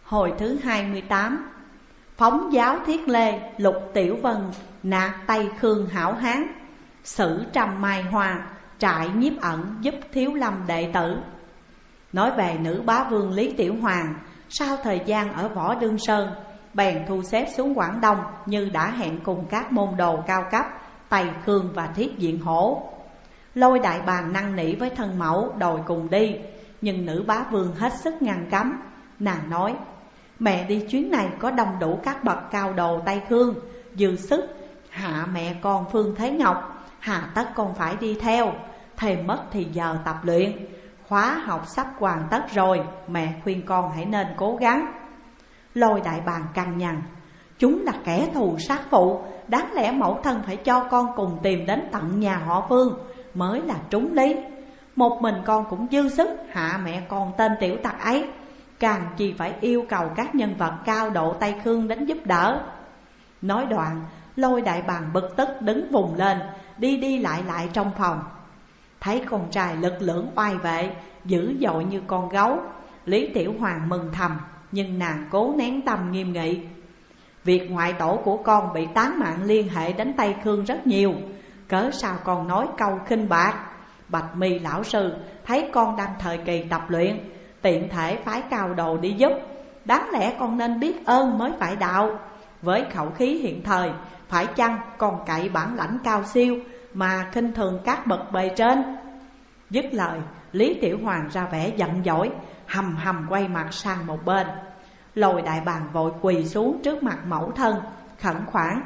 Hồi thứ 28. Phóng giáo thiết lê, Lục Tiểu Vân nạt Tây Khương hảo hán, xử trăm mai hoa, trại nhiếp ẩn giúp Thiếu Lâm đệ tử. Nói về nữ bá vương Lý Tiểu Hoàng, sau thời gian ở Võ Đương Sơn, bèn thu xếp xuống Quảng Đông như đã hẹn cùng các môn đồ cao cấp Tây Khương và Thiết Diện Hổ. Lôi Đại Bàng năn nỉ với thân mẫu đòi cùng đi, nhưng nữ bá vương hết sức ngăn cấm. Nàng nói: mẹ đi chuyến này có đông đủ các bậc cao đồ Tây Khương, dư sức hạ mẹ con Phương Thế Ngọc, hà tất con phải đi theo, thêm mất thì giờ tập luyện. Khóa học sắp hoàn tất rồi, mẹ khuyên con hãy nên cố gắng. Lôi Đại Bàng cằn nhằn: chúng là kẻ thù sát phụ, đáng lẽ mẫu thân phải cho con cùng tìm đến tận nhà họ Phương mới là trúng lý. Một mình con cũng dư sức hạ mẹ con tên tiểu tặc ấy, càng chi phải yêu cầu các nhân vật cao độ Tây Khương đến giúp đỡ. Nói đoạn, Lôi Đại Bàng bực tức đứng vùng lên, đi lại trong phòng. Thấy con trai lực lưỡng oai vệ, dữ dội như con gấu, Lý Tiểu Hoàng mừng thầm, nhưng nàng cố nén tâm nghiêm nghị. Việc ngoại tổ của con bị tán mạng liên hệ đến Tây Khương rất nhiều, cớ sao con nói câu khinh bạc? Bạch Mi lão sư thấy con đang thời kỳ tập luyện, tiện thể phái cao đồ đi giúp, đáng lẽ con nên biết ơn mới phải đạo. Với khẩu khí hiện thời, phải chăng con cậy bản lãnh cao siêu mà khinh thường các bậc bề trên? Dứt lời, Lý Tiểu Hoàng ra vẻ giận dỗi, hầm hầm quay mặt sang một bên. Lôi Đại Bàng vội quỳ xuống trước mặt mẫu thân, khẩn khoản: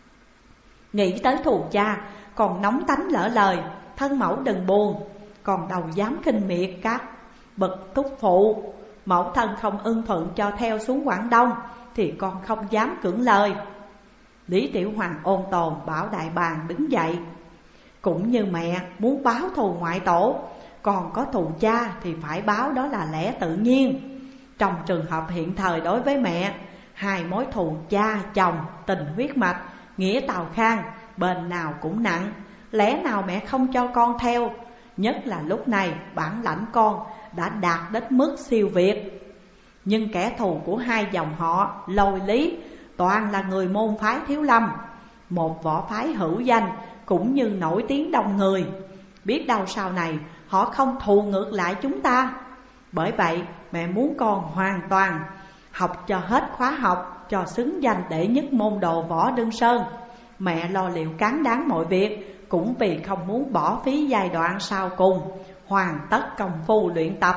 nghĩ tới thù cha, còn nóng tánh lỡ lời, thân mẫu đừng buồn. Còn đâu dám khinh miệt các bậc thúc phụ, mẫu thân không ưng thuận cho theo xuống Quảng Đông thì con không dám cưỡng lời. Lý Tiểu Hoàng ôn tồn bảo Đại Bàng đứng dậy: cũng như mẹ muốn báo thù ngoại tổ, còn có thù cha thì phải báo, đó là lẽ tự nhiên. Trong trường hợp hiện thời đối với mẹ, hai mối thù cha chồng, tình huyết mạch, nghĩa Tào Khang, bên nào cũng nặng. Lẽ nào mẹ không cho con theo? Nhất là lúc này bản lãnh con đã đạt đến mức siêu việt. Nhưng kẻ thù của hai dòng họ Lôi Lý toàn là người môn phái Thiếu Lâm, một võ phái hữu danh cũng như nổi tiếng đông người. Biết đâu sau này họ không thù ngược lại chúng ta. Bởi vậy mẹ muốn con hoàn toàn học cho hết khóa học, cho xứng danh đệ nhất môn đồ Võ Đương Sơn. Mẹ lo liệu cán đáng mọi việc, cũng vì không muốn bỏ phí giai đoạn sau cùng, hoàn tất công phu luyện tập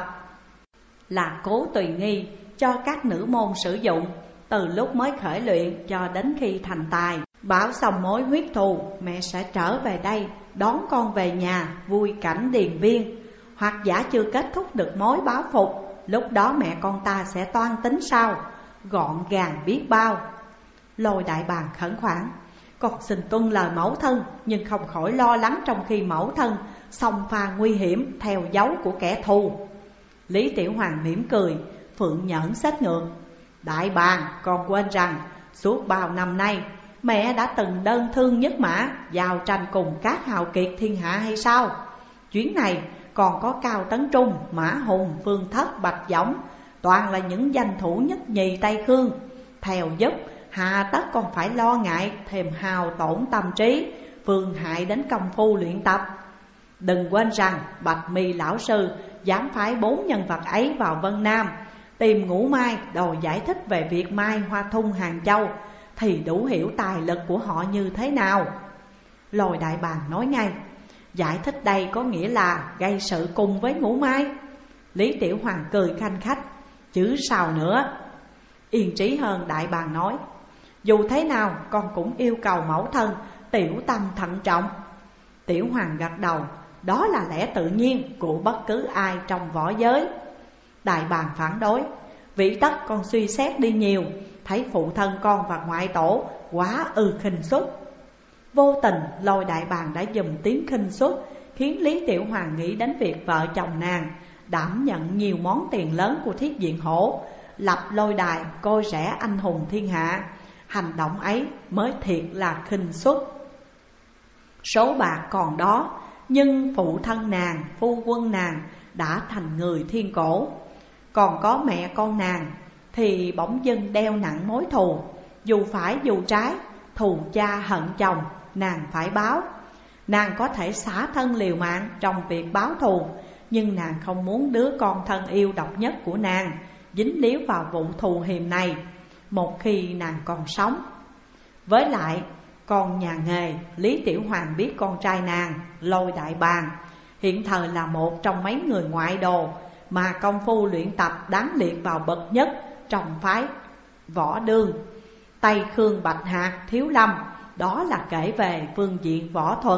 là Cố Tùy Nghi cho các nữ môn sử dụng, từ lúc mới khởi luyện cho đến khi thành tài. Bảo xong mối huyết thù, mẹ sẽ trở về đây đón con về nhà vui cảnh điền viên. Hoặc giả chưa kết thúc được mối báo phục, lúc đó mẹ con ta sẽ toan tính sau, gọn gàng biết bao. Lôi Đại Bàng khẩn khoản: con xin tuân lời mẫu thân, nhưng không khỏi lo lắng trong khi mẫu thân xông pha nguy hiểm theo dấu của kẻ thù. Lý Tiểu Hoàng mỉm cười, phượng nhẫn xét ngược: Đại Bàng, con quên rằng suốt bao năm nay mẹ đã từng đơn thương nhất mã giao tranh cùng các hào kiệt thiên hạ hay sao? Chuyến này còn có Cao Tấn Trung, Mã Hùng, Phương Thất, Bạch Võng, toàn là những danh thủ nhất nhì Tây Khương. Theo giúp, hà tất còn phải lo ngại thêm hao tổn tâm trí, phương hại đến công phu luyện tập. Đừng quên rằng Bạch Mi lão sư dám phái 4 nhân vật ấy vào Vân Nam tìm Ngũ Mai đòi giải thích về việc Mai Hoa Thung Hàng Châu, thì đủ hiểu tài lực của họ như thế nào. Lôi Đại Bàng nói ngay: giải thích đây có nghĩa là gây sự cùng với Ngũ Mai. Lý Tiểu Hoàng cười khanh khách: chứ sao nữa. Yên trí hơn, Đại Bàng nói: dù thế nào con cũng yêu cầu mẫu thân tiểu tâm thận trọng. Tiểu Hoàng gật đầu: đó là lẽ tự nhiên của bất cứ ai trong võ giới. Đại Bàng phản đối: vị tất con suy xét đi nhiều, thấy phụ thân con và ngoại tổ quá khinh suất. Vô tình Lôi Đại Bàng đã dùng tiếng khinh suất khiến Lý Tiểu Hoàng nghĩ đến việc vợ chồng nàng đảm nhận nhiều món tiền lớn của Thiết Diện Hổ, lập lôi đài coi rẻ anh hùng thiên hạ. Hành động ấy mới thiệt là khinh suất. Số bạc còn đó, nhưng phụ thân nàng, phu quân nàng đã thành người thiên cổ. Còn có mẹ con nàng, thì bỗng dưng đeo nặng mối thù. Dù phải dù trái, thù cha hận chồng, nàng phải báo. Nàng có thể xả thân liều mạng trong việc báo thù, nhưng nàng không muốn đứa con thân yêu độc nhất của nàng dính líu vào vụ thù hiềm này một khi nàng còn sống. Với lại con nhà nghề Lý Tiểu Hoàng biết con trai nàng Lôi Đại Bàng hiện thời là một trong mấy người ngoại đồ mà công phu luyện tập đáng liệt vào bậc nhất trong phái Võ Đương, Tây Khương Bạch Hạc Thiếu Lâm. Đó là kể về phương diện võ thuật.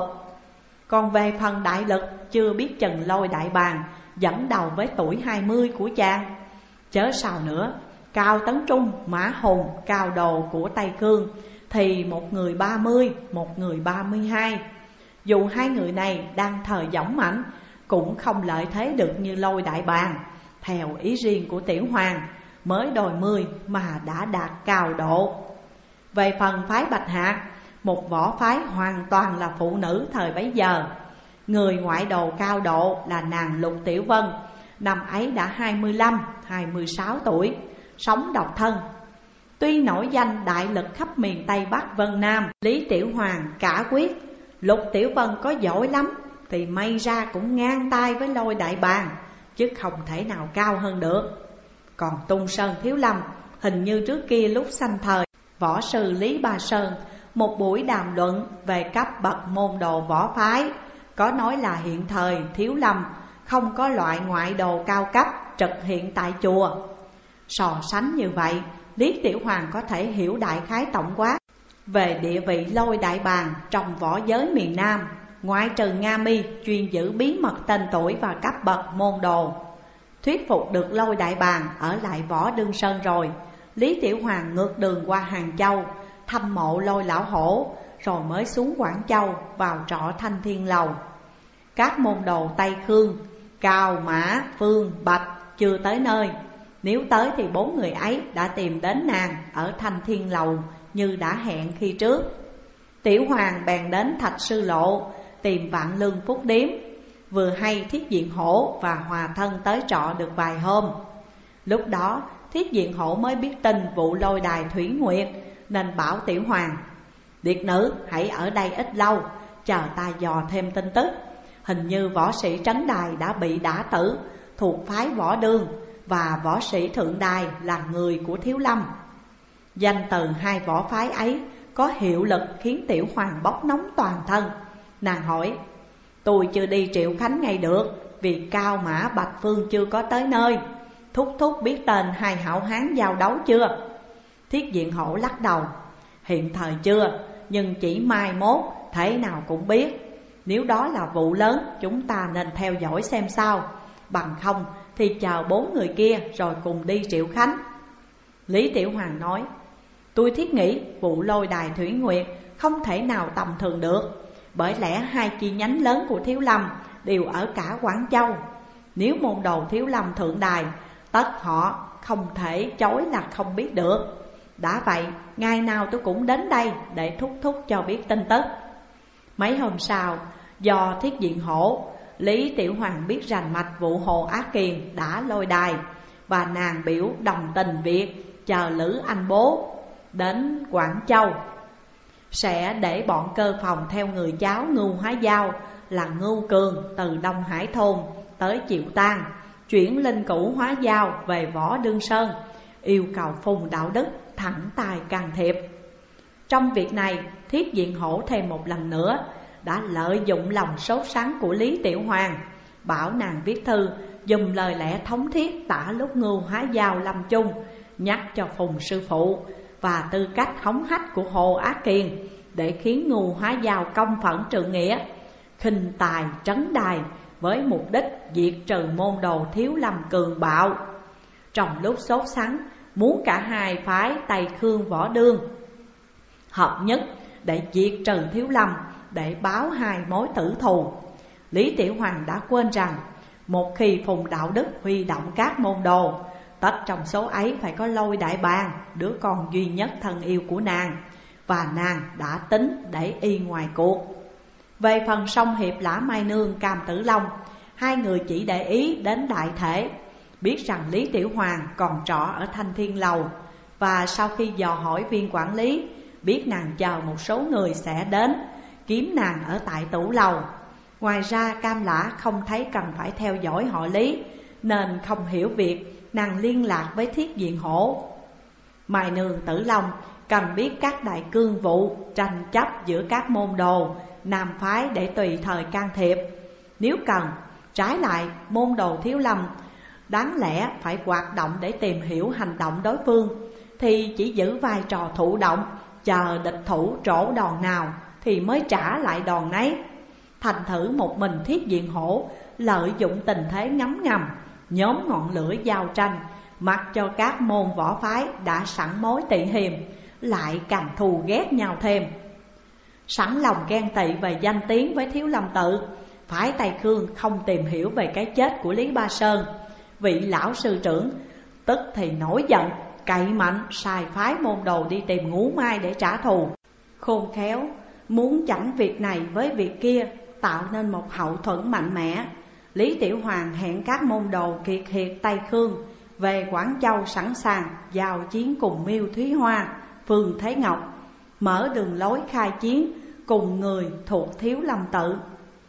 Còn về phần đại lực, chưa biết chừng Lôi Đại Bàng dẫn đầu với tuổi 20 của chàng. Chớ sao nữa, Cao Tấn Trung, Mã Hùng, cao đồ của Tây Khương thì một người 30, một người 32. Dù hai người này đang thời dõng mãnh, cũng không lợi thế được như Lôi Đại Bàng. Theo ý riêng của Tiểu Hoàng, mới đôi 10 mà đã đạt cao độ. Về phần phái Bạch Hạc, một võ phái hoàn toàn là phụ nữ thời bấy giờ, người ngoại đồ cao độ là nàng Lục Tiểu Vân. Năm ấy đã 25, 26 tuổi, sống độc thân. Tuy nổi danh đại lực khắp miền Tây Bắc Vân Nam, Lý Tiểu Hoàng cả quyết Lục Tiểu Vân có giỏi lắm thì may ra cũng ngang tay với Lôi Đại Bàng, chứ không thể nào cao hơn được. Còn Tung Sơn Thiếu Lâm, hình như trước kia lúc sanh thời võ sư Lý Ba Sơn, một buổi đàm luận về cấp bậc môn đồ võ phái, có nói là hiện thời Thiếu Lâm không có loại ngoại đồ cao cấp trực hiện tại chùa. So sánh như vậy, Lý Tiểu Hoàng có thể hiểu đại khái tổng quát về địa vị Lôi Đại Bàng trong võ giới miền Nam. Ngoại trừ Nga Mi chuyên giữ bí mật tên tuổi và cấp bậc môn đồ, thuyết phục được Lôi Đại Bàng ở lại Võ Đương Sơn rồi, Lý Tiểu Hoàng ngược đường qua Hàng Châu thăm mộ Lôi Lão Hổ, rồi mới xuống Quảng Châu vào trọ Thanh Thiên Lầu. Các môn đồ Tây Khương, Cao, Mã, Phương, Bạch chưa tới nơi. Nếu tới thì 4 người ấy đã tìm đến nàng ở Thanh Thiên Lầu như đã hẹn khi trước. Tiểu Hoàng bèn đến Thạch Sư Lộ tìm Vạn Lương Phúc Điếm. Vừa hay Thiết Diện Hổ và Hòa Thân tới trọ được vài hôm. Lúc đó Thiết Diện Hổ mới biết tin vụ Lôi đài Thủy Nguyệt, nên bảo Tiểu Hoàng: Điệt nữ hãy ở đây ít lâu, chờ ta dò thêm tin tức. Hình như võ sĩ Trấn Đài đã bị đả tử, thuộc phái Võ Đương, và võ sĩ Thượng Đài là người của Thiếu Lâm. Danh từ hai võ phái ấy có hiệu lực khiến Tiểu Hoàng bốc nóng toàn thân. Nàng hỏi: Tôi chưa đi Triệu Khánh ngay được, vì Cao, Mã, Bạch, Phương chưa có tới nơi. Thúc thúc biết tên hai hảo hán giao đấu chưa? Thiết Diện Hổ lắc đầu: Hiện thời chưa, nhưng chỉ mai mốt thế nào cũng biết. Nếu đó là vụ lớn, chúng ta nên theo dõi xem sao. Bằng không thì chờ 4 người kia rồi cùng đi Triệu Khánh. Lý Tiểu Hoàng nói: Tôi thiết nghĩ vụ Lôi đài Thủy Nguyệt không thể nào tầm thường được, bởi lẽ hai chi nhánh lớn của Thiếu Lâm đều ở cả Quảng Châu. Nếu môn đồ Thiếu Lâm Thượng Đài, tất họ không thể chối là không biết được. Đã vậy, ngày nào tôi cũng đến đây để thúc thúc cho biết tin tức. Mấy hôm sau, do Thiết Diện Hổ, Lý Tiểu Hoàng biết rành mạch vụ Hồ Á Kiền đã Lôi đài, và nàng biểu đồng tình việc chờ Lữ Anh Bố đến Quảng Châu, sẽ để bọn cơ phòng theo người cháu Ngưu Hóa Giao là Ngưu Cường từ Đông Hải Thôn tới Triệu Tang, chuyển linh cữu Hóa Giao về Võ Đương Sơn, yêu cầu Phùng Đạo Đức thẳng tay can thiệp. Trong việc này, Thiết Diện Hổ thêm một lần nữa đã lợi dụng lòng sốt sắng của Lý Tiểu Hoàng, bảo nàng viết thư dùng lời lẽ thống thiết tả lúc Ngưu Hóa Giao lâm chung, nhắc cho Phùng sư phụ và tư cách hống hách của Hồ Á Kiền, để khiến Ngưu Hóa Giao công phẫn trượng nghĩa, khinh tài trấn đài, với mục đích diệt trừ môn đồ Thiếu Lâm cường bạo. Trong lúc sốt sắng, muốn cả hai phái Tây Khương Võ Đương hợp nhất để diệt trừ Thiếu Lâm, để báo hai mối tử thù. Lý Tiểu Hoàng đã quên rằng một khi Phùng Đạo Đức huy động các môn đồ, tất trong số ấy phải có Lôi Đại Bàng, đứa con duy nhất thân yêu của nàng, và nàng đã tính để y ngoài cuộc. Về phần Song Hiệp Lã Mai Nương, Cam Tử Long, hai người chỉ để ý đến đại thể. biết rằng Lý Tiểu Hoàng còn trọ ở Thanh Thiên Lầu. Và sau khi dò hỏi viên quản lý, biết nàng chờ một số người sẽ đến kiếm nàng ở tại tủ lầu. Ngoài ra Cam Lã không thấy cần phải theo dõi họ Lý, nên không hiểu việc nàng liên lạc với Thiết Diện Hổ. Mai Nương Tử Long cần biết các đại cương vụ tranh chấp giữa các môn đồ nam phái để tùy thời can thiệp. Nếu cần, trái lại môn đồ Thiếu Lâm đáng lẽ phải hoạt động để tìm hiểu hành động đối phương, thì chỉ giữ vai trò thụ động, chờ địch thủ trổ đòn nào thì mới trả lại đòn nấy. Thành thử một mình Thiết Diện Hổ lợi dụng tình thế ngấm ngầm, nhóm ngọn lửa giao tranh, mặc cho các môn võ phái đã sẵn mối tị hiềm lại càng thù ghét nhau thêm. Sẵn lòng ghen tị về danh tiếng với Thiếu Lâm Tự, phái Tây Khương không tìm hiểu về cái chết của Lý Ba Sơn. Vị lão sư trưởng tức thì nổi giận, cậy mạnh sai phái môn đồ đi tìm Ngũ Mai để trả thù. Khôn khéo muốn chảnh việc này với việc kia, tạo nên một hậu thuẫn mạnh mẽ. Lý Tiểu Hoàng hẹn các môn đồ kiệt hiệt Tây Khương về Quảng Châu sẵn sàng giao chiến cùng Miêu Thúy Hoa, Phương Thế Ngọc, mở đường lối khai chiến cùng người thuộc Thiếu Lâm Tự.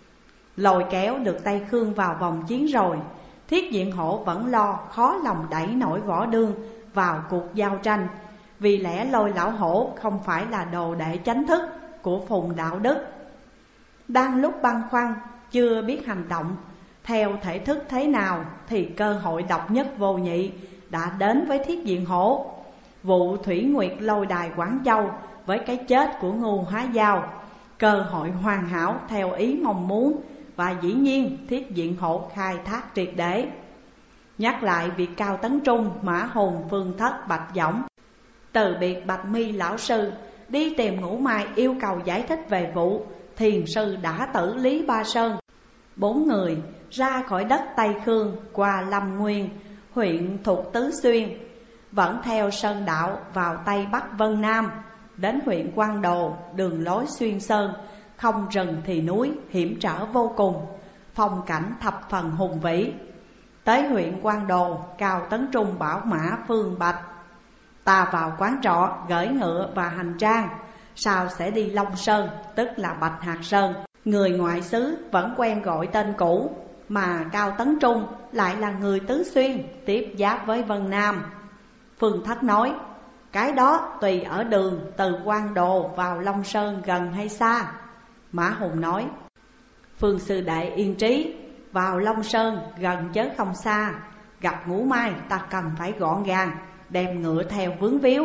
Lôi kéo được Tây Khương vào vòng chiến rồi, Thiết Diện Hổ vẫn lo khó lòng đẩy nổi Võ Đương vào cuộc giao tranh, vì lẽ Lôi Lão Hổ không phải là đồ đệ chánh thức của Phùng Đạo Đức. Đang lúc băn khoăn chưa biết hành động theo thể thức thế nào, thì cơ hội độc nhất vô nhị đã đến với Thiết Diện Hổ. Vụ Thủy Nguyệt Lôi đài Quảng Châu với cái chết của Ngưu Hóa Giao, cơ hội hoàn hảo theo ý mong muốn, và dĩ nhiên Thiết Diện Hổ khai thác triệt để. Nhắc lại việc Cao Tấn Trung, Mã Hùng, Phương Thất, Bạch Dõng từ biệt Bạch Mi lão sư đi tìm Ngũ Mai yêu cầu giải thích về vụ thiền sư đã tử Lý Ba Sơn. 4 người ra khỏi đất Tây Khương qua Lâm Nguyên, huyện thuộc Tứ Xuyên, vẫn theo sơn đạo vào Tây Bắc Vân Nam, đến huyện Quan Đồ, đường lối xuyên sơn, không rừng thì núi, hiểm trở vô cùng, phong cảnh thập phần hùng vĩ. Tới huyện Quan Đồ, Cao Tấn Trung bảo Mã Phương Bạch: ta vào quán trọ gửi ngựa và hành trang, sau sẽ đi Long Sơn, tức là Bạch Hạc Sơn. Người ngoại xứ vẫn quen gọi tên cũ, mà Cao Tấn Trung lại là người Tứ Xuyên, tiếp giáp với Vân Nam. Phương Thất nói: cái đó tùy ở đường từ Quan Đồ vào Long Sơn gần hay xa. Mã Hùng nói: Phương sư đệ yên trí, vào Long Sơn gần chớ không xa. Gặp Ngũ Mai ta cần phải gọn gàng, đem ngựa theo vướng víu.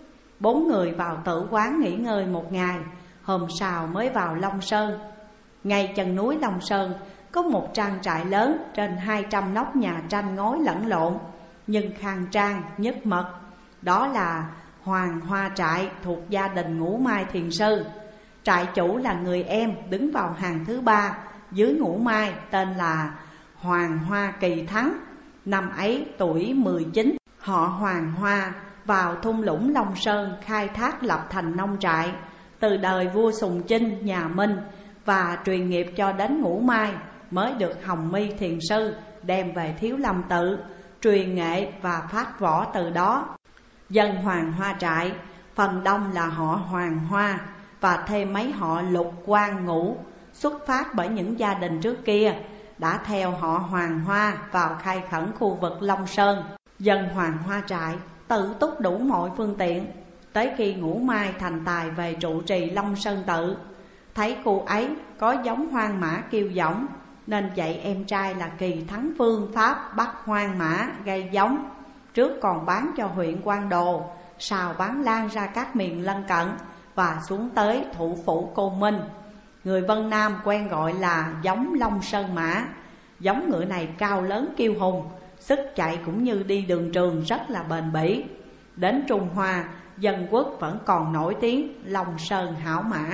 4 người vào tự quán nghỉ ngơi một ngày, hôm sau mới vào Long Sơn. Ngay chân núi Long Sơn có một trang trại lớn, trên 200 nóc nhà tranh ngói lẫn lộn, nhưng khang trang nhất mật. Đó là Hoàng Hoa trại thuộc gia đình Ngũ Mai thiền sư. Trại chủ là người em đứng vào hàng thứ 3 dưới Ngũ Mai, tên là Hoàng Hoa Kỳ Thắng. Năm ấy tuổi 19, họ Hoàng Hoa vào thung lũng Long Sơn khai thác lập thành nông trại. Từ đời vua Sùng Chinh nhà Minh và truyền nghiệp cho đến Ngũ Mai, mới được Hồng Mi thiền sư đem về Thiếu Lâm Tự, truyền nghệ và phát võ từ đó. Dân Hoàng Hoa trại phần đông là họ Hoàng Hoa, và thêm mấy họ Lục, Quan, Ngũ, xuất phát bởi những gia đình trước kia đã theo họ Hoàng Hoa vào khai khẩn khu vực Long Sơn. Dân Hoàng Hoa trại tự túc đủ mọi phương tiện. Tới khi Ngũ Mai thành tài về trụ trì Long Sơn Tự, thấy khu ấy có giống hoang mã kiêu dõng, nên dạy em trai là Kỳ Thắng phương pháp bắt hoang mã gây giống. Trước còn bán cho huyện Quan Đồ, sau bán lan ra các miền lân cận và xuống tới thủ phủ Côn Minh. Người Vân Nam quen gọi là giống Long Sơn Mã. Giống ngựa này cao lớn kiêu hùng, sức chạy cũng như đi đường trường rất là bền bỉ. Đến Trung Hoa, dân quốc vẫn còn nổi tiếng Long Sơn hảo mã.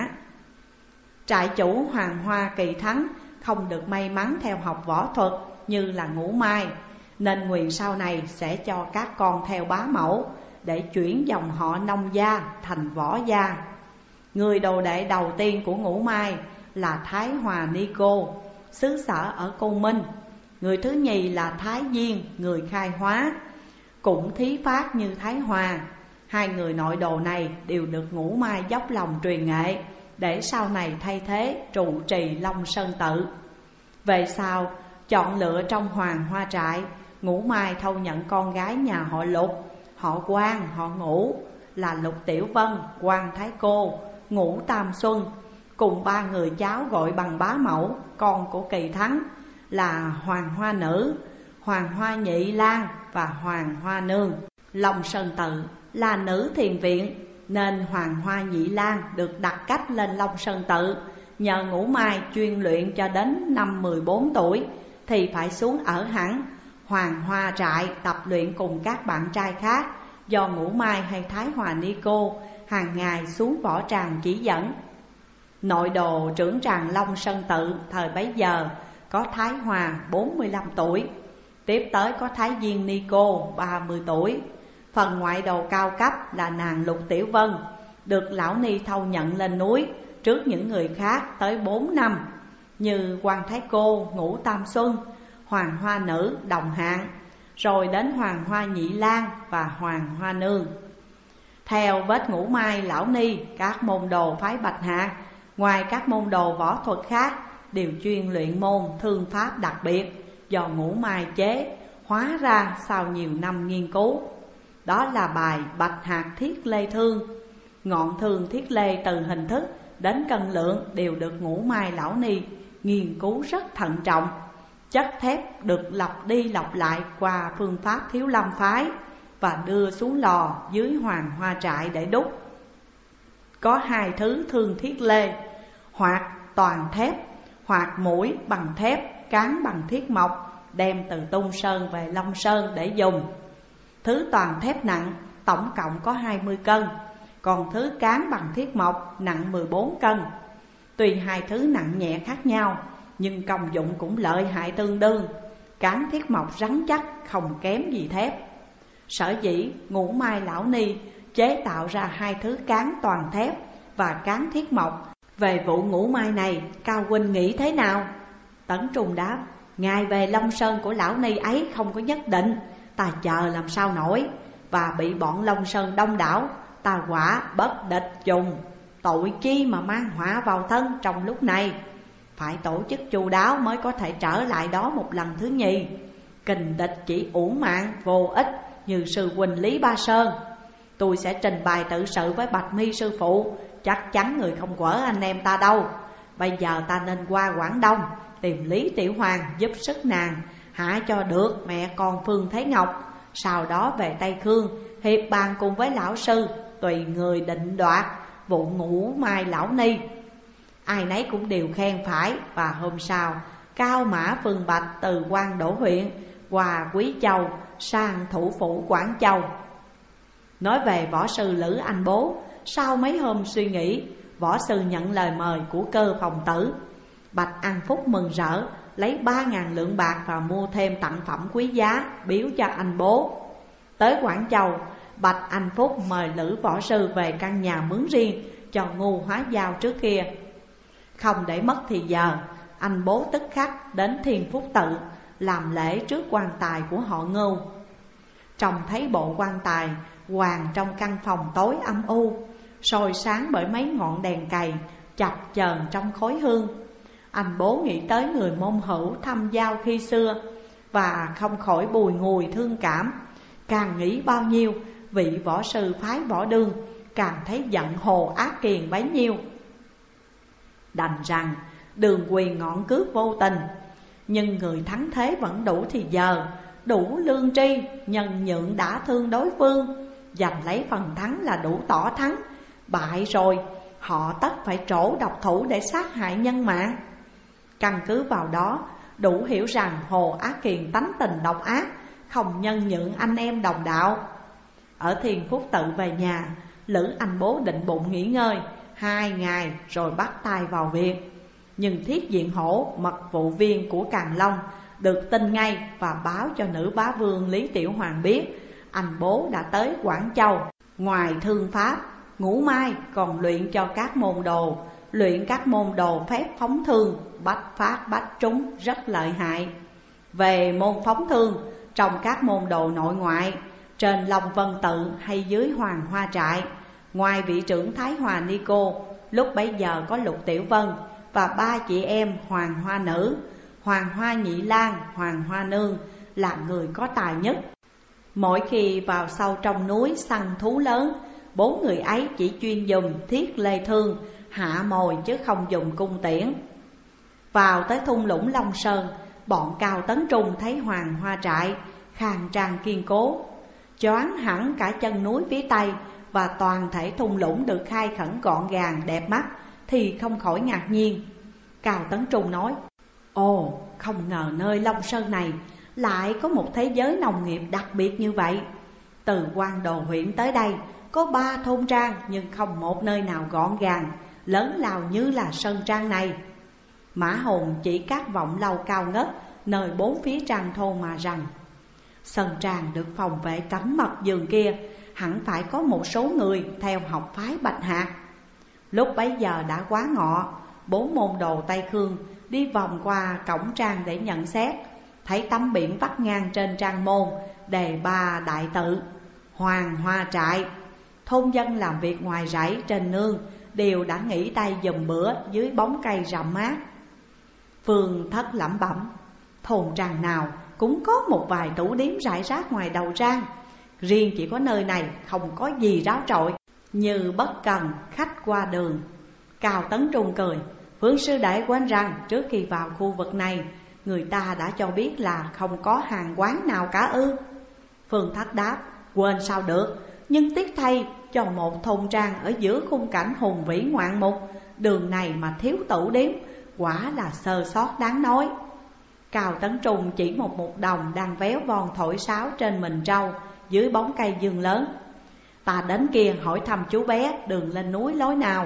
Trại chủ Hoàng Hoa Kỳ Thắng không được may mắn theo học võ thuật như là Ngũ Mai, nên nguyện sau này sẽ cho các con theo bá mẫu để chuyển dòng họ nông gia thành võ gia. Người đồ đệ đầu tiên của Ngũ Mai là Thái Hòa Ni Cô, xứ sở ở Côn Minh. Người thứ nhì là Thái Diên, người khai hóa, cũng thí phát như Thái Hòa. Hai người nội đồ này đều được Ngũ Mai dốc lòng truyền nghệ, để sau này thay thế trụ trì Long Sơn Tự. Về sau chọn lựa trong Hoàng Hoa Trại, Ngũ Mai thâu nhận con gái nhà họ Lục, họ Quan, họ Ngũ là Lục Tiểu Vân, Quan Thái Cô, Ngũ Tam Xuân, cùng ba người cháu gọi bằng bá mẫu, con của Kỳ Thắng là Hoàng Hoa Nữ, Hoàng Hoa Nhị Lan và Hoàng Hoa Nương. Long Sơn Tự là nữ thiền viện, nên Hoàng Hoa Nhị Lan được đặt cách lên Long Sơn Tự. Nhờ Ngũ Mai chuyên luyện cho đến năm 14 tuổi thì phải xuống ở hẳn Hoàng Hoa Trại tập luyện cùng các bạn trai khác, do Ngũ Mai hay Thái Hòa Ni Cô hàng ngày xuống võ tràng chỉ dẫn. Nội đồ trưởng tràng Long Sơn Tự thời bấy giờ có Thái Hòa 45 tuổi, tiếp tới có Thái Diên Ni Cô 30 tuổi. Phần ngoại đồ cao cấp là nàng Lục Tiểu Vân, được Lão Ni thâu nhận lên núi trước những người khác tới 4 năm, như Quan Thái Cô, Ngũ Tam Xuân, Hoàng Hoa Nữ đồng hạng, rồi đến Hoàng Hoa Nhị Lan và Hoàng Hoa Nương. Theo vết Ngũ Mai Lão Ni, các môn đồ phái Bạch Hạc ngoài các môn đồ võ thuật khác đều chuyên luyện môn thương pháp đặc biệt do Ngũ Mai chế hóa ra sau nhiều năm nghiên cứu. Đó là bài Bạch Hạc Thiết Lê Thương. Ngọn thương thiết lê từ hình thức đến cân lượng đều được Ngũ Mai Lão Ni nghiên cứu rất thận trọng. Chất thép được lặp đi lặp lại qua phương pháp Thiếu Lâm phái và đưa xuống lò dưới Hoàng Hoa Trại để đúc. Có hai thứ thương thiết lê, hoặc toàn thép, hoặc mũi bằng thép, cán bằng thiết mộc, đem từ Tung Sơn về Long Sơn để dùng. Thứ toàn thép nặng tổng cộng có 20 cân, còn thứ cán bằng thiết mộc nặng 14 cân. Tuy hai thứ nặng nhẹ khác nhau, nhưng công dụng cũng lợi hại tương đương. Cán thiết mộc rắn chắc không kém gì thép. Sở dĩ Ngũ Mai Lão Ni chế tạo ra hai thứ cán toàn thép và cán thiết mộc. Về vụ Ngũ Mai này, Cao huynh nghĩ thế nào? Tấn Trung đáp: ngài về Long Sơn của Lão Ni ấy không có nhất định, ta chờ làm sao nổi. Và bị bọn Long Sơn đông đảo, ta quả bất địch dùng, tội chi mà mang họa vào thân trong lúc này. Phải tổ chức chu đáo mới có thể trở lại đó một lần thứ nhì. Kình địch chỉ uổng mạng vô ích như sư huynh Lý Ba Sơn. Tôi sẽ trình bày tự sự với Bạch Mi sư phụ, chắc chắn người không quở anh em ta đâu. Bây giờ ta nên qua Quảng Đông tìm Lý Tiểu Hoàng giúp sức nàng hạ cho được mẹ con Phương Thế Ngọc. Sau đó về Tây Khương hiệp bàn cùng với lão sư, tùy người định đoạt vụ Ngũ Mai Lão Ni. Ai nấy cũng đều khen phải. Và hôm sau Cao Mã Phương Bạch từ Quan Đỗ huyện qua Quý Châu sang thủ phủ Quảng Châu. Nói về võ sư Lữ Anh Bố, sau mấy hôm suy nghĩ, võ sư nhận lời mời của Cơ Phòng Tử. Bạch An Phúc mừng rỡ, lấy 3.000 lượng bạc và mua thêm tặng phẩm quý giá biếu cho anh Bố. Tới Quảng Châu, Bạch Anh Phúc mời Lữ võ sư về căn nhà mướn riêng cho Ngu hóa giao trước kia. Không để mất thì giờ, anh Bố tức khắc đến Thiên Phúc Tự làm lễ trước quan tài của họ Ngưu. Trông thấy bộ quan tài hoàng trong căn phòng tối âm u, soi sáng bởi mấy ngọn đèn cầy chập chờn trong khói hương. Anh Bố nghĩ tới người môn hữu thăm giao khi xưa và không khỏi bùi ngùi thương cảm. Càng nghĩ bao nhiêu, vị võ sư phái Võ Đương càng thấy giận Hồ Ác Kiền bấy nhiêu. Đành rằng đường quyền ngọn cướp vô tình, nhưng người thắng thế vẫn đủ thì giờ, đủ lương tri, nhân nhượng đã thương đối phương, giành lấy phần thắng là đủ tỏ thắng. Bại rồi, họ tất phải trổ độc thủ để sát hại nhân mạng. Căn cứ vào đó, đủ hiểu rằng Hồ Ác Kiền tánh tình độc ác, không nhân nhượng anh em đồng đạo. Ở Thiên Phúc Tự về nhà, Lữ Anh Bố định bụng nghỉ ngơi 2 ngày rồi bắt tay vào việc. Nhưng Thiết Diện Hổ, mật vụ viên của Càn Long, được tin ngay và báo cho nữ bá vương Lý Tiểu Hoàng biết anh Bố đã tới Quảng Châu. Ngoài thương pháp, Ngũ Mai còn luyện cho các môn đồ, luyện các môn đồ phép phóng thương, bách phát bách trúng rất lợi hại. Về môn phóng thương, trong các môn đồ nội ngoại, trên Long Vân Tự hay dưới Hoàng Hoa Trại, ngoài vị trưởng Thái Hòa Ni Cô, lúc bấy giờ có Lục Tiểu Vân và 3 chị em Hoàng Hoa Nữ, Hoàng Hoa Nhị Lan, Hoàng Hoa Nương là người có tài nhất. Mỗi khi vào sâu trong núi săn thú lớn, 4 người ấy chỉ chuyên dùng thiết lê thương hạ mồi chứ không dùng cung tiễn. Vào tới thung lũng Long Sơn, bọn Cao Tấn Trung thấy Hoàng Hoa Trại khang trang kiên cố, choáng hẳn cả chân núi phía tây và toàn thể thung lũng được khai khẩn gọn gàng đẹp mắt thì không khỏi ngạc nhiên. Cao Tấn Trung nói: ồ, không ngờ nơi Long Sơn này lại có một thế giới nông nghiệp đặc biệt như vậy. Từ Quan Đồ huyện tới đây có 3 thôn trang, nhưng không một nơi nào gọn gàng lớn lao như là sơn trang này. Mã Hồn chỉ các vọng lâu cao ngất nơi 4 phía trang thôn mà rằng: sơn trang được phòng vệ cấm mật giường kia hẳn phải có một số người theo học phái Bạch Hạc. Lúc bấy giờ đã quá ngọ, 4 môn đồ Tây Khương đi vòng qua cổng trang để nhận xét, thấy tấm biển vắt ngang trên trang môn đề 3 đại tự Hoàng Hoa Trại. Thôn dân làm việc ngoài rẫy trên nương đều đã nghỉ tay giùm bữa dưới bóng cây rậm mát. Phương Thất lẩm bẩm: thôn trang nào cũng có một vài tủ điếm rải rác ngoài đầu trang, riêng chỉ có nơi này không có gì ráo trội, như bất cần khách qua đường. Cao Tấn Trung cười: Phương sư đệ quên rằng trước khi vào khu vực này, người ta đã cho biết là không có hàng quán nào cả ư? Phương Thất đáp: quên sao được, nhưng tiếc thay cho một thôn trang ở giữa khung cảnh hùng vĩ ngoạn mục, đường này mà thiếu tủ điếm, quả là sơ sót đáng nói. Cao Tấn Trung chỉ một đồng đang véo von thổi sáo trên mình trâu dưới bóng cây dương lớn: ta đến kia hỏi thăm chú bé đường lên núi lối nào.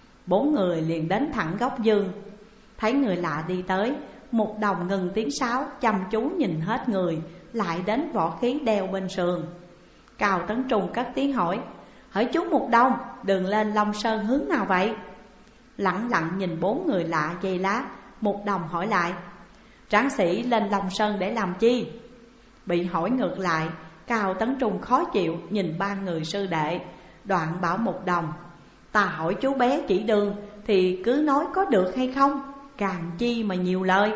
4 người liền đến thẳng góc dương. Thấy người lạ đi tới, một đồng ngừng tiếng sáo, chăm chú nhìn hết người, lại đến võ khí đeo bên sườn. Cao Tấn Trung cất tiếng hỏi: hỏi chú một đồng, đường lên Long Sơn hướng nào vậy? Lặng lặng nhìn 4 người lạ giây lát, một đồng hỏi lại: tráng sĩ lên Long Sơn để làm chi? Bị hỏi ngược lại, Cao Tấn Trung khó chịu nhìn 3 người sư đệ, đoạn bảo một đồng: ta hỏi chú bé chỉ đường thì cứ nói có được hay không, càng chi mà nhiều lời.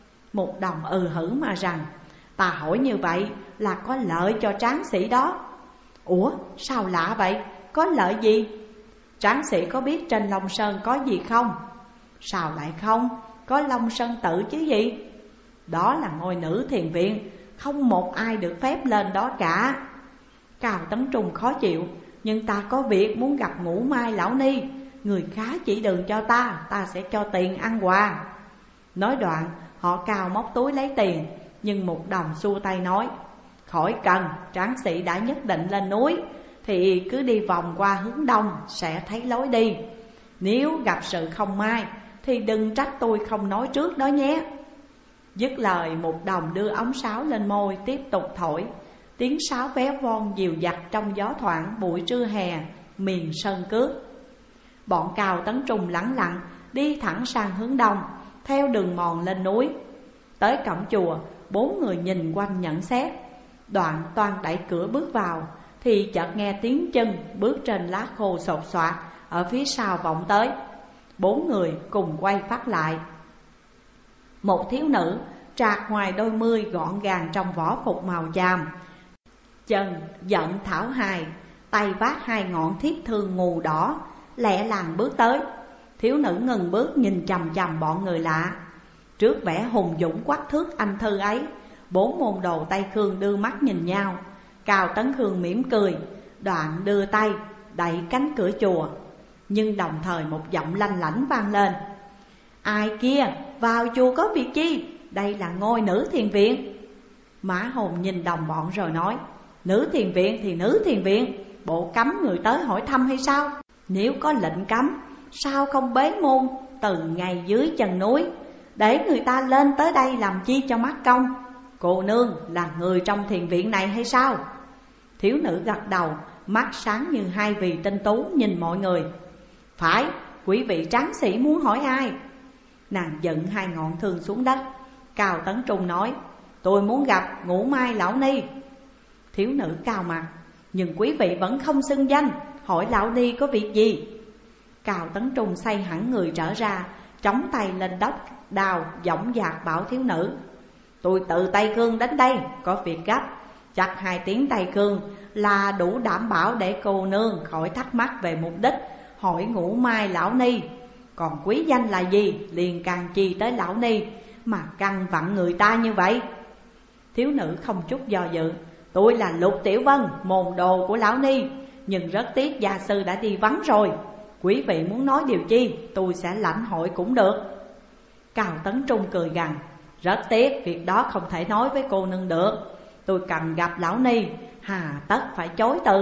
Một đồng hử mà rằng: ta hỏi như vậy là có lợi cho tráng sĩ đó. Ủa sao lạ vậy, có lợi gì? Tráng sĩ có biết trên Long Sơn có gì không? Sao lại không, có Long Sơn Tự chứ gì. Đó là ngôi nữ thiền viện, không một ai được phép lên đó cả. Cao Tấn Trung khó chịu: nhưng ta có việc muốn gặp Ngũ Mai lão ni, người khá chỉ đường cho ta sẽ cho tiền ăn quà. Nói đoạn họ Cao móc túi lấy tiền, nhưng một đồng xua tay nói: khỏi cần, tráng sĩ đã nhất định lên núi thì cứ đi vòng qua hướng đông sẽ thấy lối đi. Nếu gặp sự không may thì đừng trách tôi không nói trước đó nhé. Dứt lời, một đồng đưa ống sáo lên môi tiếp tục thổi. Tiếng sáo véo von dịu dặt trong gió thoảng buổi trưa hè miền sơn cước. Bọn Cao Tấn Trung lẳng lặng đi thẳng sang hướng đông, theo đường mòn lên núi. Tới cổng chùa, 4 người nhìn quanh nhận xét, đoạn toan đẩy cửa bước vào thì chợt nghe tiếng chân bước trên lá khô sột soạt ở phía sau vọng tới. 4 người cùng quay phát lại. Một thiếu nữ trạc ngoài đôi mươi, gọn gàng trong võ phục màu chàm, chân giận thảo hài, tay vác 2 ngọn thiết thương ngù đỏ, lẹ làng bước tới. Thiếu nữ ngừng bước nhìn chằm chằm bọn người lạ. Trước vẻ hùng dũng quắc thước anh thư ấy, 4 môn đồ Tây Khương đưa mắt nhìn nhau. Cao Tấn Khương mỉm cười, đoạn đưa tay đẩy cánh cửa chùa, nhưng đồng thời một giọng lanh lảnh vang lên: ai kia, vào chùa có việc chi? Đây là ngôi nữ thiền viện. Mã Hồn nhìn đồng bọn rồi nói: nữ thiền viện thì nữ thiền viện, bộ cấm người tới hỏi thăm hay sao? Nếu có lệnh cấm, sao không bế môn từ ngay dưới chân núi, để người ta lên tới đây làm chi cho mắc công? Cô nương là người trong thiền viện này hay sao? Thiếu nữ gật đầu, mắt sáng như 2 vì tinh tú nhìn mọi người: phải, quý vị tráng sĩ muốn hỏi ai? Nàng dựng 2 ngọn thương xuống đất. Cao Tấn Trung nói: tôi muốn gặp Ngũ Mai Lão Ni. Thiếu nữ cao mặt: nhưng quý vị vẫn không xưng danh, hỏi Lão Ni có việc gì? Cao Tấn Trung xoay hẳn người trở ra, chống tay lên đốc đào, dõng dạc bảo thiếu nữ: tôi từ Tây Cương đến đây, có việc gấp. Chắc 2 tiếng Tây Cương là đủ đảm bảo để cô nương khỏi thắc mắc về mục đích hỏi Ngũ Mai Lão Ni. Còn quý danh là gì, liền càng chi tới Lão Ni mà căng vặn người ta như vậy? Thiếu nữ không chút do dự: tôi là Lục Tiểu Vân, môn đồ của Lão Ni, nhưng rất tiếc gia sư đã đi vắng rồi. Quý vị muốn nói điều chi, tôi sẽ lãnh hội cũng được. Cao Tấn Trung cười gằn: rất tiếc, việc đó không thể nói với cô nương được. Tôi cần gặp Lão Ni, hà tất phải chối từ.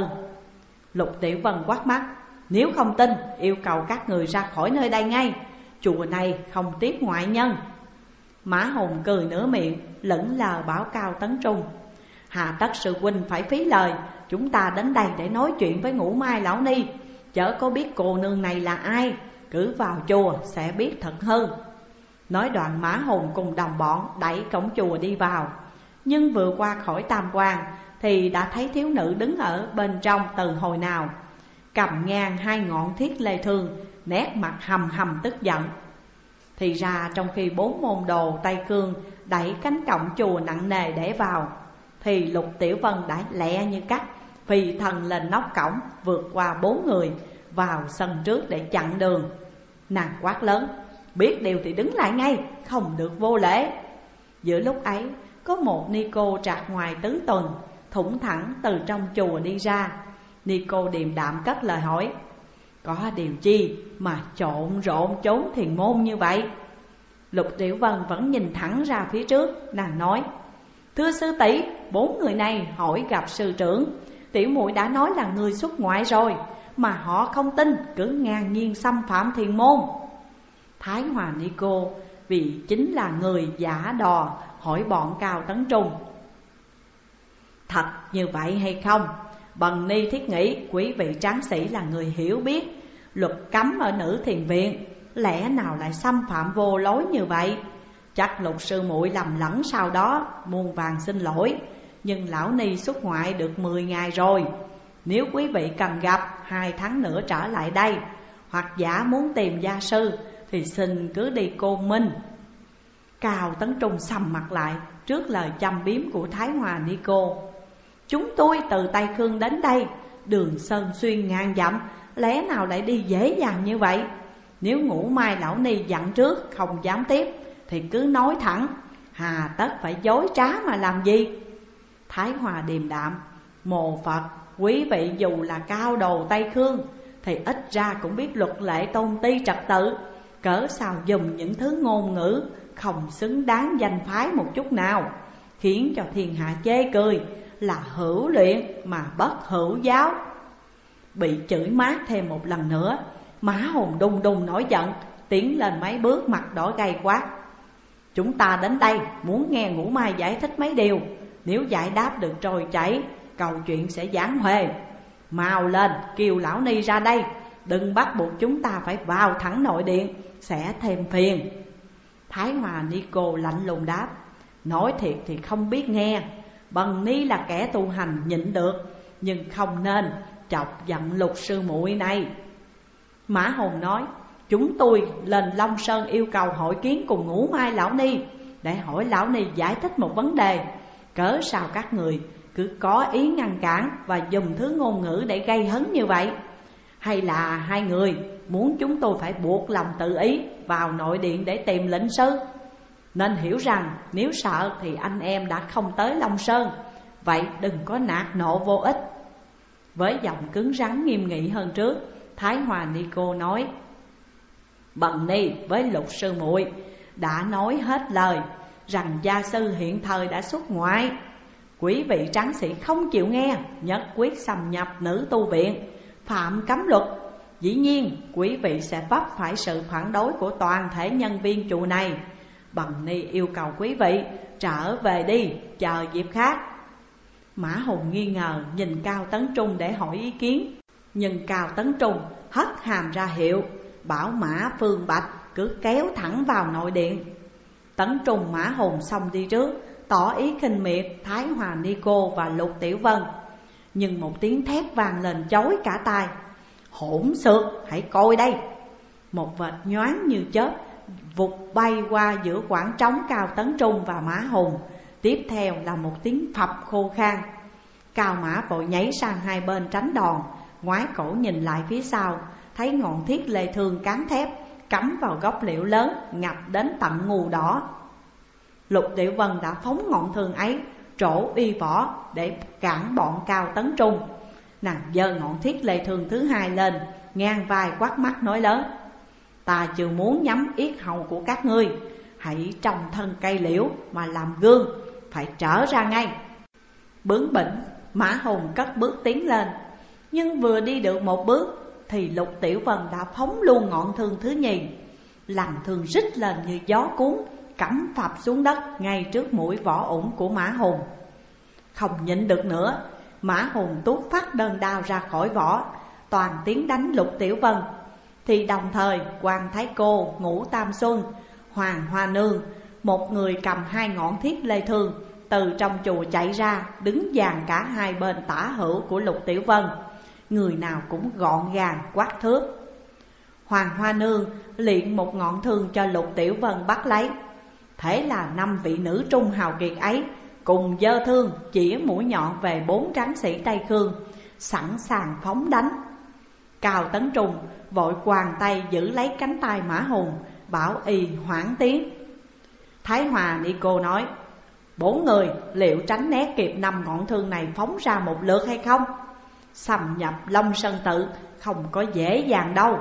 Lục Tiểu Vân quát mắt: nếu không tin, yêu cầu các người ra khỏi nơi đây ngay. Chùa này không tiếp ngoại nhân. Mã Hùng cười nửa miệng, lững lờ bảo Cao Tấn Trung: hà tất sư huynh phải phí lời. Chúng ta đến đây để nói chuyện với Ngũ Mai Lão Ni, chớ có biết cô nương này là ai. Cứ vào chùa sẽ biết thật hơn. Nói đoạn Mã Hùng cùng đồng bọn đẩy cổng chùa đi vào. Nhưng vừa qua khỏi tam quan thì đã thấy thiếu nữ đứng ở bên trong từ hồi nào, cầm ngang 2 ngọn thiết lê thương, nét mặt hầm hầm tức giận. Thì ra trong khi 4 môn đồ Tây Cương đẩy cánh cổng chùa nặng nề để vào, thì Lục Tiểu Vân đã lẹ như cắt phi thần lên nóc cổng, vượt qua 4 người vào sân trước để chặn đường. Nàng quát lớn: biết điều thì đứng lại ngay, không được vô lễ. Giữa lúc ấy, có một ni cô trạc ngoài tứ tuần thủng thẳng từ trong chùa đi ra. Ni cô điềm đạm cất lời hỏi: có điều chi mà trộn rộn trốn thiền môn như vậy? Lục Tiểu Vân vẫn nhìn thẳng ra phía trước. Nàng nói: thưa sư tỷ, 4 người này hỏi gặp sư trưởng. Tiểu muội đã nói là người xuất ngoại rồi, mà họ không tin, cứ ngang nhiên xâm phạm thiền môn. Thái Hòa Ni cô vì chính là người giả đò hỏi bọn Cao Tấn Trung: thật như vậy hay không? Bần ni thiết nghĩ quý vị tráng sĩ là người hiểu biết luật cấm ở nữ thiền viện, lẽ nào lại xâm phạm vô lối như vậy? Chắc Lục sư muội lầm lẫn sau đó muôn vàn xin lỗi. Nhưng Lão Ni xuất ngoại được 10 ngày rồi. Nếu quý vị cần gặp, 2 tháng nữa trở lại đây. Hoặc giả muốn tìm gia sư thì xin cứ đi Côn Minh. Cao Tấn Trung sầm mặt lại trước lời châm biếm của Thái Hòa Ni cô. Chúng tôi từ Tây Cương đến đây, đường sơn xuyên ngàn dặm, lẽ nào lại đi dễ dàng như vậy? Nếu Ngũ Mai Lão Ni dặn trước không dám tiếp thì cứ nói thẳng, hà tất phải dối trá mà làm gì? Thái Hòa điềm đạm: mồ Phật, quý vị dù là cao đồ Tây Cương thì ít ra cũng biết luật lệ tôn ti trật tự, cỡ sao dùng những thứ ngôn ngữ không xứng đáng danh phái một chút nào, khiến cho thiên hạ chê cười là hữu luyện mà bất hữu giáo. Bị chửi mát thêm một lần nữa, Mã Hùng đùng đùng nổi giận, tiến lên mấy bước mặt đỏ gay quát: chúng ta đến đây muốn nghe Ngũ Mai giải thích mấy điều. Nếu giải đáp được trôi chảy, câu chuyện sẽ giảng huề. Mau lên kêu Lão Ni ra đây, đừng bắt buộc chúng ta phải vào thẳng nội điện, sẽ thêm phiền. Thái Hòa Ni cô lạnh lùng đáp: nói thiệt thì không biết nghe. Bần ni là kẻ tu hành nhịn được, nhưng không nên chọc giận Lục sư muội này. Mã Hùng nói: chúng tôi lên Long Sơn yêu cầu hội kiến cùng Ngũ Mai Lão Ni, để hỏi Lão Ni giải thích một vấn đề. Cớ sao các người cứ có ý ngăn cản và dùng thứ ngôn ngữ để gây hấn như vậy? Hay là 2 người muốn chúng tôi phải buộc lòng tự ý vào nội điện để tìm lệnh sư? Nên hiểu rằng nếu sợ thì anh em đã không tới Long Sơn, vậy đừng có nạt nộ vô ích. Với giọng cứng rắn nghiêm nghị hơn trước, Thái Hòa Ni cô nói: bần ni với Lục sư muội đã nói hết lời rằng gia sư hiện thời đã xuất ngoại. Quý vị tráng sĩ không chịu nghe, nhất quyết xâm nhập nữ tu viện, phạm cấm luật. Dĩ nhiên quý vị sẽ vấp phải sự phản đối của toàn thể nhân viên chùa này. Bần ni yêu cầu quý vị trở về đi, chờ dịp khác. Mã Hùng nghi ngờ nhìn Cao Tấn Trung để hỏi ý kiến, nhưng Cao Tấn Trung hất hàm ra hiệu, bảo Mã Phương Bạch cứ kéo thẳng vào nội điện. Tấn Trung Mã Hùng xong đi trước, tỏ ý khinh miệt Thái Hòa Ni Cô và Lục Tiểu Vân. Nhưng một tiếng thét vang lên chói cả tai: "Hỗn xược, hãy coi đây!" Một vệt nhoáng như chớp vụt bay qua giữa khoảng trống Cao Tấn Trung và Mã Hùng. Tiếp theo là một tiếng phập khô khan. Cao Mã vội nhảy sang hai bên tránh đòn, ngoái cổ nhìn lại phía sau, thấy ngọn thiết lê thương cán thép cắm vào gốc liễu lớn ngập đến tận ngù đỏ. Lục Tiểu Vân đã phóng ngọn thương ấy trổ uy võ để cản bọn Cao Tấn Trung. Nàng giơ ngọn thiết lê thương thứ hai lên, ngang vai quát mắt nói lớn: "Ta chưa muốn nhắm yết hầu của các ngươi, hãy trồng thân cây liễu mà làm gương, phải trở ra ngay." Bướng bỉnh, Mã Hùng cất bước tiến lên, nhưng vừa đi được một bước thì Lục Tiểu Vân đã phóng luôn ngọn thương thứ nhì. Làn thương rít lên như gió cuốn, cắm phập xuống đất ngay trước mũi võ ủng của Mã Hùng. Không nhịn được nữa, Mã Hùng tuốt phát đơn đao ra khỏi vỏ, toàn tiến đánh Lục Tiểu Vân. Thì đồng thời Quan Thái Cô, Ngũ Tam Xuân, Hoàng Hoa Nương, một người cầm hai ngọn thiết lê thương, từ trong chùa chạy ra, đứng dàn cả hai bên tả hữu của Lục Tiểu Vân, người nào cũng gọn gàng quát thước. Hoàng Hoa Nương liền một ngọn thương cho Lục Tiểu Vân bắt lấy. Thế là 5 vị nữ trung hào kiệt ấy cùng giơ thương chĩa mũi nhọn về 4 tráng sĩ Tây Khương, sẵn sàng phóng đánh. Cao Tấn Trung vội quàng tay giữ lấy cánh tay Mã Hùng, bảo y hoãn tiến. Thái Hòa Ni Cô nói: "4 người liệu tránh né kịp 5 ngọn thương này phóng ra một lượt hay không? Xâm nhập Long Sơn Tự không có dễ dàng đâu."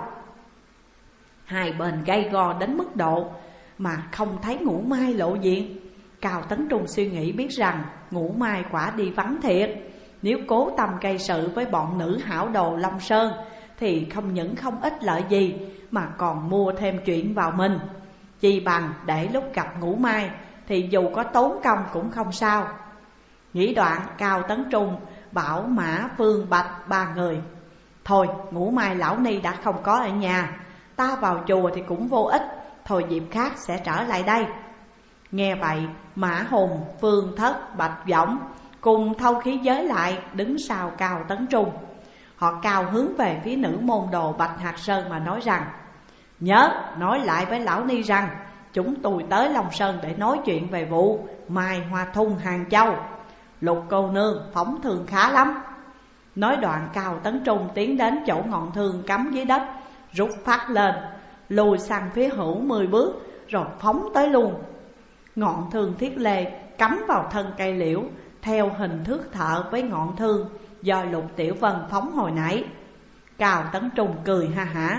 Hai bên gay go đến mức độ mà không thấy Ngũ Mai lộ diện. Cao Tấn Trung suy nghĩ biết rằng Ngũ Mai quả đi vắng thiệt. Nếu cố tâm gây sự với bọn nữ hảo đồ Long Sơn thì không những không ích lợi gì mà còn mua thêm chuyện vào mình. Chi bằng để lúc gặp Ngũ Mai thì dù có tốn công cũng không sao. Nghĩ đoạn, Cao Tấn Trung bảo Mã, Phương, Bạch 3 người: "Thôi, Ngũ Mai lão ni đã không có ở nhà, ta vào chùa thì cũng vô ích, thôi dịp khác sẽ trở lại đây." Nghe vậy, Mã Hùng, Phương Thất, Bạch Võng cùng thâu khí giới lại đứng sau Cao Tấn Trung. Họ cao hướng về phía nữ môn đồ Bạch Hạc Sơn mà nói rằng: "Nhớ nói lại với lão ni rằng chúng tôi tới Long Sơn để nói chuyện về vụ Mai Hoa Thung Hàng Châu. Lục cô nương phóng thương khá lắm." Nói đoạn, Cao Tấn Trung tiến đến chỗ ngọn thương cắm dưới đất, rút phát lên, lùi sang phía hữu 10 bước rồi phóng tới luôn. Ngọn thương thiết lê cắm vào thân cây liễu theo hình thước thợ với ngọn thương do Lục Tiểu Vân phóng hồi nãy. Cao Tấn Trung cười ha hả: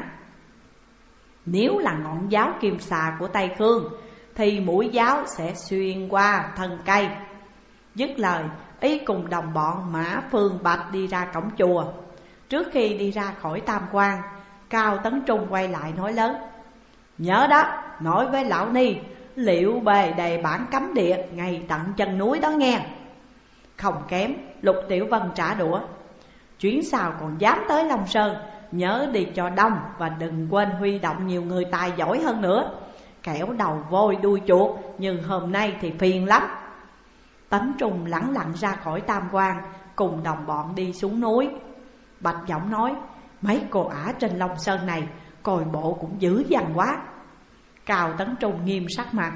"Nếu là ngọn giáo kim xà của Tây Khương thì mũi giáo sẽ xuyên qua thân cây." Dứt lời, y cùng đồng bọn Mã, Phương, Bạch đi ra cổng chùa. Trước khi đi ra khỏi Tam Quan, Cao Tấn Trung quay lại nói lớn: "Nhớ đó, nói với lão ni liệu bề đề bản cấm địa ngay tận chân núi đó nghe." Không kém, Lục Tiểu Vân trả đũa: "Chuyến sau còn dám tới Long Sơn, nhớ đi cho đông và đừng quên huy động nhiều người tài giỏi hơn nữa. Kẻo đầu voi đuôi chuột như hôm nay thì phiền lắm." Tấn Trung lẳng lặng ra khỏi Tam Quan, cùng đồng bọn đi xuống núi. Bạch Võng nói: "Mấy cô ả trên Long Sơn này coi bộ cũng dữ dằn quá." Cao Tấn Trung nghiêm sắc mặt: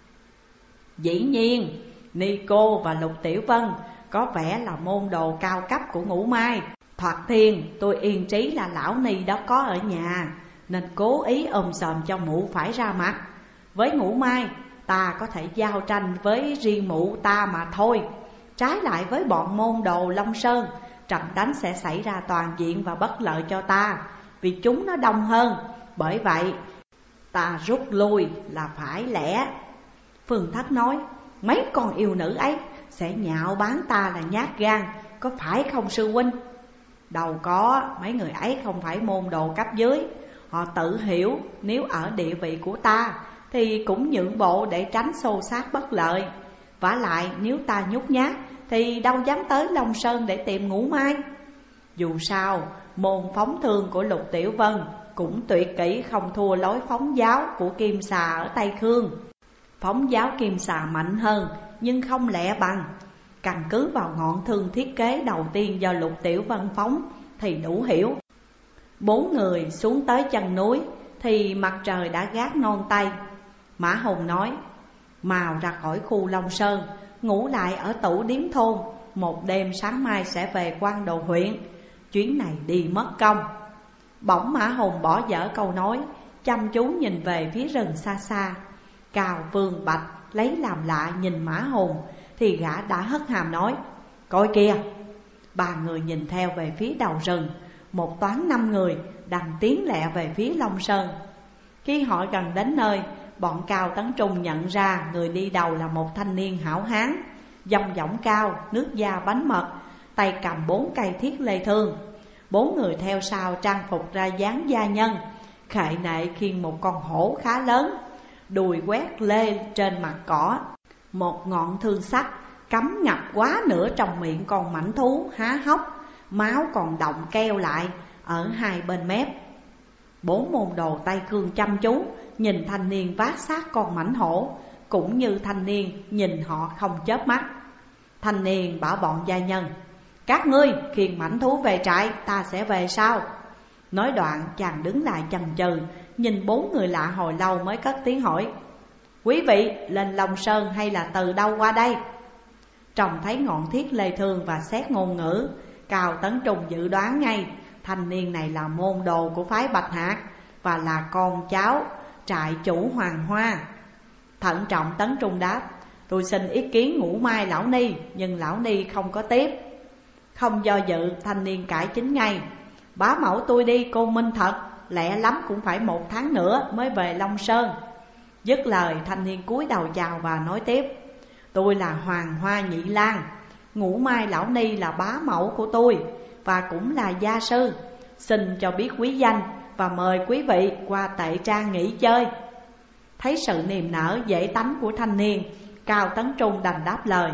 "Dĩ nhiên, Ni Cô và Lục Tiểu Vân có vẻ là môn đồ cao cấp của Ngũ Mai. Thoạt thiên tôi yên trí là lão ni đó có ở nhà, nên cố ý ôm sòm cho mụ phải ra mặt. Với Ngũ Mai ta có thể giao tranh với riêng mụ ta mà thôi. Trái lại với bọn môn đồ Long Sơn, trận đánh sẽ xảy ra toàn diện và bất lợi cho ta, vì chúng nó đông hơn. Bởi vậy ta rút lui là phải lẽ." Phương Thất nói: "Mấy con yêu nữ ấy sẽ nhạo báng ta là nhát gan, có phải không sư huynh?" "Đâu có, mấy người ấy không phải môn đồ cấp dưới. Họ tự hiểu nếu ở địa vị của ta thì cũng nhượng bộ để tránh xô xát bất lợi. Vả lại nếu ta nhút nhát thì đâu dám tới Long Sơn để tìm Ngũ Mai. Dù sao, môn phóng thương của Lục Tiểu Vân cũng tuyệt kỹ không thua lối phóng giáo của Kim Xà ở Tây Khương. Phóng giáo Kim Xà mạnh hơn, nhưng không lẹ bằng. Căn cứ vào ngọn thương thiết kế đầu tiên do Lục Tiểu Vân phóng thì đủ hiểu. 4 người xuống tới chân núi thì mặt trời đã gác non tây. Mã Hùng nói: mau ra khỏi khu Long Sơn, ngủ lại ở tủ điếm thôn, một đêm sáng mai sẽ về Quan Đồ huyện. Chuyến này đi mất công. Bỗng Mã Hùng bỏ dở câu nói, chăm chú nhìn về phía rừng xa xa. Cao Vương Bạch lấy làm lạ nhìn Mã Hùng thì gã đã hất hàm nói: coi kìa. 3 người nhìn theo về phía đầu rừng. Một toán 5 người đang tiến lẹ về phía Long Sơn. Khi họ gần đến nơi, bọn Cao Tấn Trung nhận ra người đi đầu là một thanh niên hảo hán, dòng dõng cao, nước da bánh mật, tay cầm 4 cây thiết lê thương. 4 người theo sau trang phục ra dáng gia nhân, khệ nệ khiêng một con hổ khá lớn, đùi quét lê trên mặt cỏ. Một ngọn thương sắt cắm ngập quá nửa trong miệng con mãnh thú há hốc, máu còn đọng keo lại ở hai bên mép. 4 môn đồ tay cương chăm chú nhìn thanh niên vác xác con mãnh hổ, cũng như thanh niên nhìn họ không chớp mắt. Thanh niên bảo bọn gia nhân: các ngươi khiêng mãnh thú về trại, ta sẽ về sau. Nói đoạn chàng đứng lại chần chừ, nhìn 4 người lạ hồi lâu mới cất tiếng hỏi: quý vị lên Long Sơn hay là từ đâu qua đây? Trông thấy ngọn thiết lê thương và xét ngôn ngữ, Cao Tấn Trung dự đoán ngay thanh niên này là môn đồ của phái Bạch Hạc và là con cháu trại chủ Hoàng Hoa. Thận trọng Tấn Trung đáp: tôi xin ý kiến Ngũ Mai lão ni, nhưng lão ni không có tiếp. Không do dự, thanh niên cải chính ngay: bá mẫu tôi đi Côn Minh thật, lẹ lắm cũng phải 1 tháng nữa mới về Long Sơn. Dứt lời, thanh niên cúi đầu chào và nói tiếp: tôi là Hoàng Hoa Nhị Lang, Ngũ Mai lão ni là bá mẫu của tôi và cũng là gia sư, xin cho biết quý danh và mời quý vị qua Tệ Trang nghỉ chơi. Thấy sự niềm nở dễ tánh của thanh niên, Cao Tấn Trung đành đáp lời: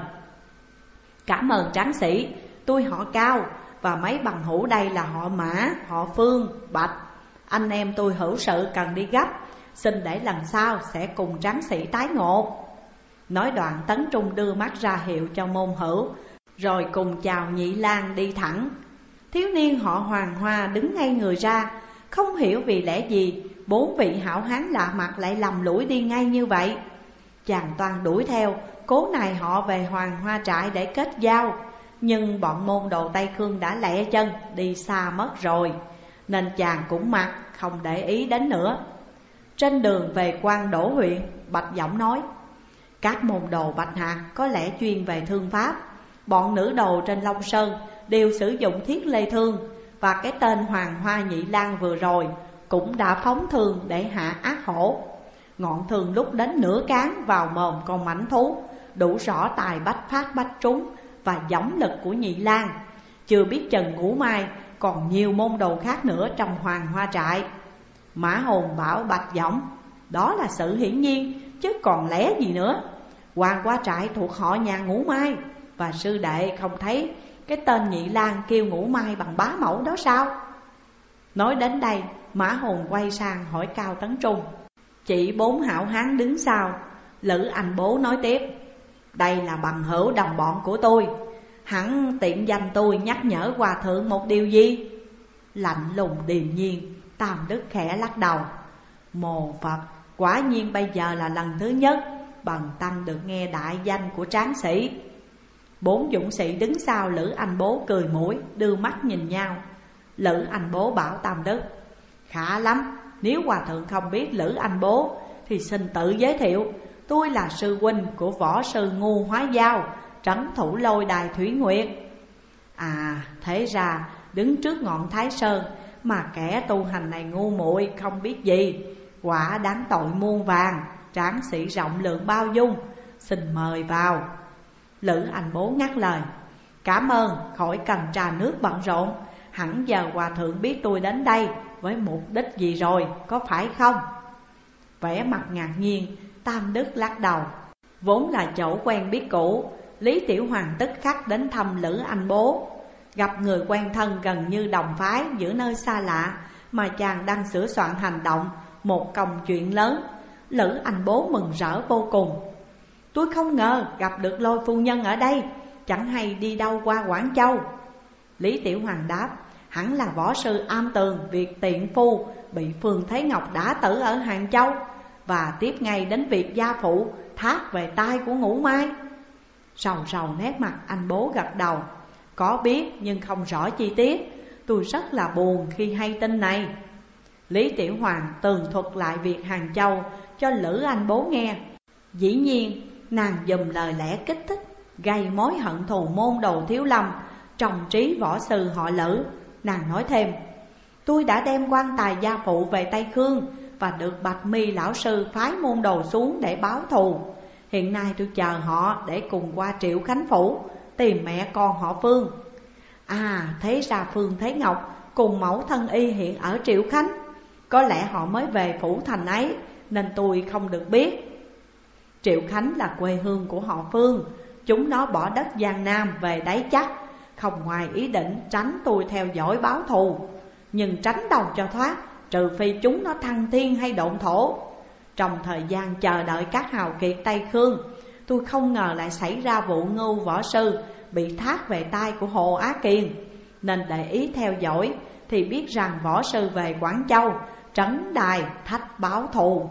cảm ơn tráng sĩ, tôi họ Cao và mấy bằng hữu đây là họ Mã, họ Phương, Bạch. Anh em tôi hữu sự cần đi gấp, xin để lần sau sẽ cùng tráng sĩ tái ngộ. Nói đoạn Tấn Trung đưa mắt ra hiệu cho môn hữu, rồi cùng chào Nhị Lang đi thẳng. Thiếu niên họ Hoàng Hoa đứng ngay người ra, không hiểu vì lẽ gì 4 vị hảo hán lạ mặt lại lầm lũi đi ngay như vậy. Chàng toàn đuổi theo, cố nài họ về Hoàng Hoa trại để kết giao, nhưng bọn môn đồ Tây Khương đã lẹ chân đi xa mất rồi, nên chàng cũng mặc không để ý đến nữa. Trên đường về Quan Đỗ huyện, Bạch Giọng nói: các môn đồ Bạch Hạc có lẽ chuyên về thương pháp. Bọn nữ đồ trên Long Sơn đều sử dụng thiết lê thương, và cái tên Hoàng Hoa Nhị Lang vừa rồi cũng đã phóng thương để hạ ác hổ. Ngọn thương lúc đến nửa cán vào mồm con mãnh thú, đủ rõ tài bách phát bách trúng và dõng lực của Nhị Lang. Chưa biết chừng Ngũ Mai còn nhiều môn đồ khác nữa trong Hoàng Hoa trại. Mã Hồn bảo Bạch Giọng: đó là sự hiển nhiên chứ còn lẽ gì nữa. Hoàng Hoa trại thuộc họ nhà Ngũ Mai, và sư đệ không thấy cái tên Nhị Lang kêu Ngũ Mai bằng bá mẫu đó sao? Nói đến đây, Mã Hồn quay sang hỏi Cao Tấn Trung. Chỉ 4 hảo hán đứng sau, Lữ Anh Bố nói tiếp: đây là bằng hữu đồng bọn của tôi, hẳn tiện danh tôi nhắc nhở hòa thượng một điều gì? Lạnh lùng điềm nhiên, Tam Đức khẽ lắc đầu: mồ Phật, quả nhiên bây giờ là lần thứ nhất bần tăng được nghe đại danh của tráng sĩ. 4 dũng sĩ đứng sau Lữ Anh Bố cười mũi, đưa mắt nhìn nhau. Lữ Anh Bố bảo Tam Đức: khá lắm, nếu hòa thượng không biết Lữ Anh Bố thì xin tự giới thiệu. Tôi là sư huynh của võ sư Ngu Hóa Giao, trấn thủ Lôi Đài Thủy Nguyệt. À, thế ra đứng trước ngọn Thái Sơn mà kẻ tu hành này ngu muội không biết gì, quả đáng tội muôn vàng. Tráng sĩ rộng lượng bao dung, xin mời vào. Lữ Anh Bố ngắt lời: cảm ơn, khỏi cần trà nước bận rộn. Hẳn giờ hòa thượng biết tôi đến đây với mục đích gì rồi, có phải không? Vẻ mặt ngạc nhiên, Tam Đức lắc đầu. Vốn là chỗ quen biết cũ, Lý Tiểu Hoàng tức khắc đến thăm Lữ Anh Bố. Gặp người quen thân gần như đồng phái giữa nơi xa lạ, mà chàng đang sửa soạn hành động một công chuyện lớn. Lữ Anh Bố mừng rỡ vô cùng. Tôi không ngờ gặp được Lôi phu nhân ở đây, chẳng hay đi đâu qua Quảng Châu. Lý Tiểu Hoàng đáp: hẳn là võ sư am tường việc tiện phu bị Phương Thế Ngọc đã tử ở Hàng Châu, và tiếp ngay đến việc gia phụ thác về tay của Ngũ Mai. Sầu sầu nét mặt anh Bố gật đầu: có biết nhưng không rõ chi tiết, tôi rất là buồn khi hay tin này. Lý Tiểu Hoàng tường thuật lại việc Hàng Châu cho Lữ Anh Bố nghe. Dĩ nhiên nàng dùm lời lẽ kích thích, gây mối hận thù môn đồ Thiếu Lâm trong trí võ sư họ Lữ. Nàng nói thêm: tôi đã đem quan tài gia phụ về Tây Khương, và được Bạch Mi lão sư phái môn đồ xuống để báo thù. Hiện nay tôi chờ họ để cùng qua Triệu Khánh Phủ tìm mẹ con họ Phương. À, thế ra Phương Thế Ngọc cùng mẫu thân y hiện ở Triệu Khánh. Có lẽ họ mới về phủ thành ấy, nên tôi không được biết. Triệu Khánh là quê hương của họ Phương. Chúng nó bỏ đất Giang Nam về đấy chắc, không ngoài ý định tránh tôi theo dõi báo thù. Nhưng tránh đâu cho thoát, trừ phi chúng nó thăng thiên hay độn thổ. Trong thời gian chờ đợi các hào kiệt Tây Khương, tôi không ngờ lại xảy ra vụ Ngưu võ sư bị thác về tay của Hồ Á Kiền. Nên để ý theo dõi thì biết rằng võ sư về Quảng Châu trấn đài thách báo thù.